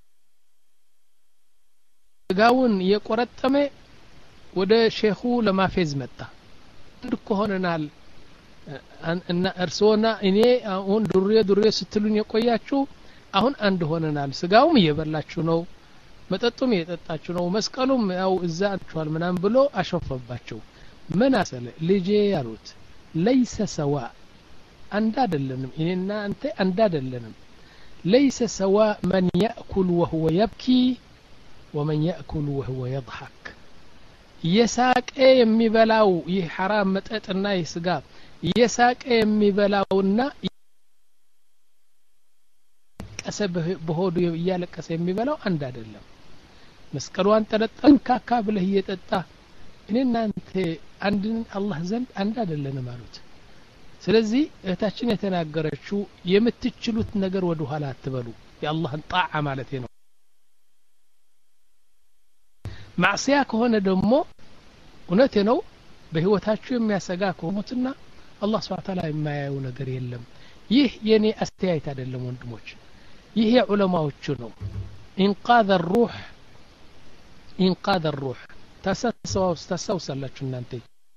ጋውን የቆረጠመ ወደ ሼኹ ለማፌዝ መጣ እንድኮ ሆነናል እና እርሶና እኔ አሁን ዱሬ ዱሬ ስትሉኝ የቆያችሁ አሁን አንድ ሆነናል ስጋውም እየበላችሁ ነው መጠጡም እየጠጣችሁ ነው መስቀሉም ያው እዛ አጥቷል ምናም ብሎ አሾፈባቸው ምን አሰለ ልጄ ያሉት ليس سواء አንድ አይደለንም እኔና አንተ አንድ አይደለንም ليس سواء من يأكل وهو يبكي ومن يأكل وهو يضحك يساق የሚበላው ይህ حرام መጠጥና ይስጋ የሳቅ የሚበላውና ቀሰብ በሆዱ ያለቀሰ የሚበላው አንድ አይደለም መስቀሏን ተለጠን ካካ ብለህ እየጠጣ እኔና አንተ አንድን አላህ ዘንድ አንድ አይደለንም አሉት ስለዚህ እህታችን የተናገረችው የምትችሉት ነገር ወደ ኋላ አትበሉ የአላህን ጣዓ ማለት ነው ማዕሲያ ከሆነ ደግሞ እውነቴ ነው በህይወታችሁ የሚያሰጋ ከሆኑትና አላህ Subhanahu Ta'ala የማያየው ነገር የለም ይህ የኔ አስተያየት አይደለም ወንድሞች ይህ የዑለማዎቹ ነው ኢንቃዝ الروح ኢንቃዝ الروح ተሰሰው ተሰውሰላችሁ እናንተ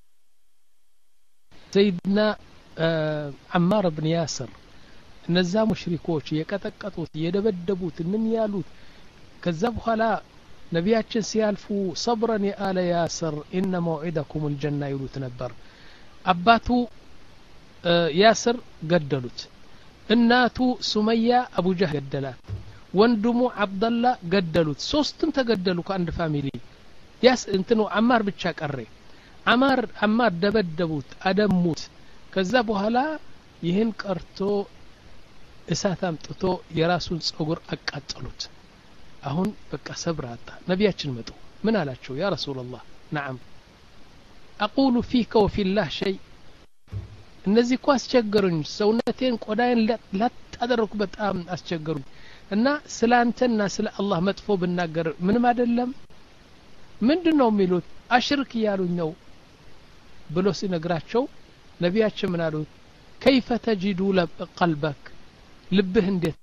ሰይድና አማር ኢብኑ ያስር እነዛ ሙሽሪኮች የቀጠቀጡት የደበደቡት ምን ያሉት ከዛ በኋላ ነቢያችን ሲያልፉ ሰብረን ያለ ያስር ኢነ መውዒደኩም الجنة ይሉት ነበር አባቱ ያስር ገደሉት እናቱ ሱመያ አቡ ጀህል ገደላት ወንድሙ አብደላ ገደሉት ሶስቱም ተገደሉ ከአንድ ፋሚሊ ያስ እንትኑ አማር ብቻ ቀረ አማር አማር ደበደቡት አደሙት ከዛ በኋላ ይህን ቀርቶ እሳት አምጥቶ የራሱን ጸጉር አቃጠሉት አሁን በቃ ሰብራታ ነቢያችን መጡ ምን አላቸው ያ ረሱላህ نعم اقول فيك وفي الله شيء እነዚህ እኮ አስቸገሩኝ ሰውነቴን ቆዳዬን ላጣደረኩ በጣም አስቸገሩኝ እና ስላንተና ስለ አላህ መጥፎ ብናገር ምንም አይደለም ምንድነው የሚሉት አሽርክ ያሉኝ ነው ብሎ ሲነግራቸው ነቢያችን ምን አሉት كيف تجد قلبك ልብህ እንዴት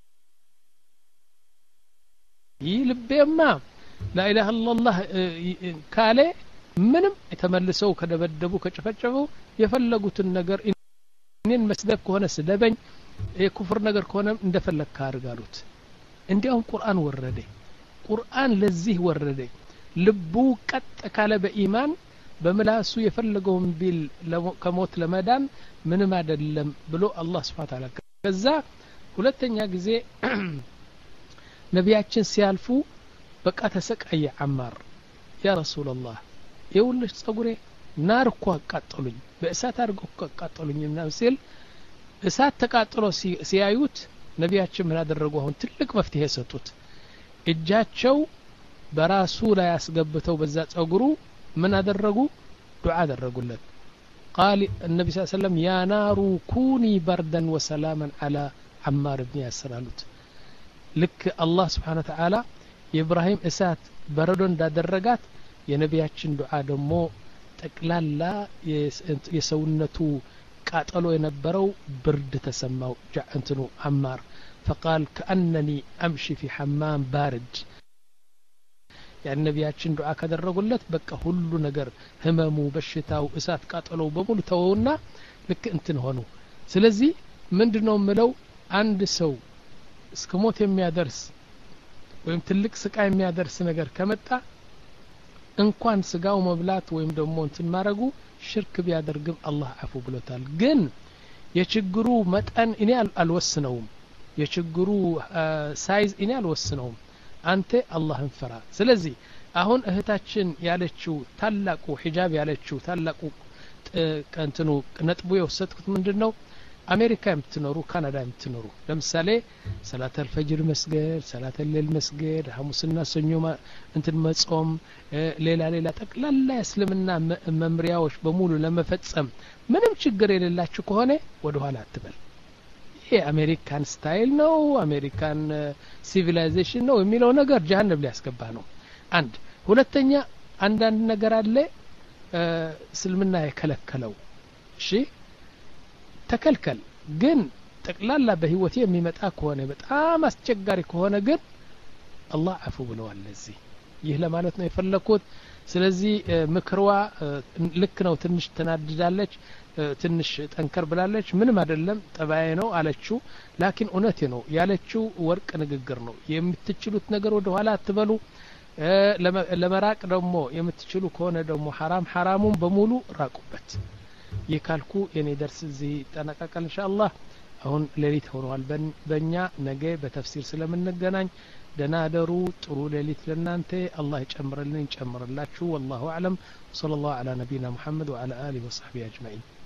ይልበማ لا اله الا الله ካለ ምንም የተመለሰው ከደበደቡ ከጨፈጨፉ የፈለጉትን ነገር እኔን መስደብ ከሆነ ስደበኝ የኩፍር ነገር ከሆነ እንደፈለክ አርጋሉት እንዲያውም ቁርአን ወረደ ቁርአን ለዚህ ወረደ ልቡ ቀጥ ካለ በኢማን በመላሱ የፈለገውን ቢል ከሞት ለመዳን ምንም አይደለም ብሎ አላህ Subhanahu Ta'ala ከዛ ሁለተኛ ጊዜ ነቢያችን ሲያልፉ በቃ ተሰቃየ አማር ያ ረሱላህ የውልሽ ጸጉሬ ናር እኮ አቃጠሉኝ በእሳት አድርገው አቃጠሉኝ እና ሲል እሳት ተቃጥሎ ሲያዩት ነቢያችን ምን አደረጉ አሁን ትልቅ መፍትሄ ሰጡት እጃቸው በራሱ ላይ ያስገብተው በዛ ጸጉሩ ምን አደረጉ ዱዓ አደረጉለት قال النبي صلى الله عليه وسلم يا نار كوني بردا وسلاما على عمار بن ياسر አሉት ልክ አላህ Subhanahu Ta'ala የኢብራሂም እሳት በረዶ እንዳደረጋት የነቢያችን ዱዓ ደግሞ ጠቅላላ የሰውነቱ ቃጠሎ የነበረው ብርድ ተሰማው ጃንትኑ አማር فقال كأنني أمشي في حمام بارد يعني ነቢያችን ዱዓ ካደረጉለት በቃ ሁሉ ነገር ህመሙ በሽታው እሳት ቃጠሎ በሙሉ ተወውና ልክ እንትን ሆኖ ስለዚህ ምንድነው ምለው አንድ ሰው እስከ ሞት የሚያደርስ ወይም ትልቅ ስቃይ የሚያደርስ ነገር ከመጣ እንኳን ስጋው መብላት ወይም ደግሞ እንትን ማረጉ ሽርክ ቢያደርግም አላህ አፉ ብሎታል ግን የችግሩ መጠን እኔ አልወስነውም የችግሩ ሳይዝ እኔ አልወስነውም አንተ አላህን ፍራ ስለዚህ አሁን እህታችን ያለችው ታላቁ ሒጃብ ያለችው ታላቁ እንትኑ ነጥቡ የወሰድኩት ምንድነው አሜሪካ የምትኖሩ ካናዳ የምትኖሩ ለምሳሌ ሰላተ الفجر መስገድ ሰላተ الليل መስገድ ሐሙስና ሰኞ እንትን መጾም ሌላ ሌላ ጠቅላላ እስልምና መምሪያዎች በሙሉ ለመፈጸም ምንም ችግር የሌላችሁ ከሆነ ወደ ኋላ አትበል ይሄ አሜሪካን ስታይል ነው አሜሪካን ሲቪላይዜሽን ነው የሚለው ነገር ጀሃነም ሊያስገባ ነው አንድ ሁለተኛ አንዳንድ ነገር አለ እስልምና የከለከለው እሺ ተከልከል ግን ጠቅላላ በህይወት የሚመጣ ከሆነ በጣም አስቸጋሪ ከሆነ ግን አላህ አፉ ብለዋል ለዚህ ይህ ለማለት ነው የፈለኩት ስለዚህ ምክርዋ ልክ ነው ትንሽ ተናድዳለች ትንሽ ጠንከር ብላለች ምንም አይደለም ጠባዬ ነው አለችው ላኪን እውነቴ ነው ያለችው ወርቅ ንግግር ነው የምትችሉት ነገር ወደ ኋላ አትበሉ ለመራቅ ደግሞ የምትችሉ ከሆነ ደግሞ حرام حرامون በሙሉ ራቁበት ይካልኩ የኔ ደርስ እዚህ ተነቃቀል ኢንሻአላህ አሁን ሌሊት ሆኗል በእኛ ነገ በተፍሲር ስለምንገናኝ ደህና ደሩ ጥሩ ሌሊት ለናንተ አላህ ይጨምርልን ይጨምርላችሁ والله اعلم صلى الله على نبينا محمد وعلى اله وصحبه اجمعين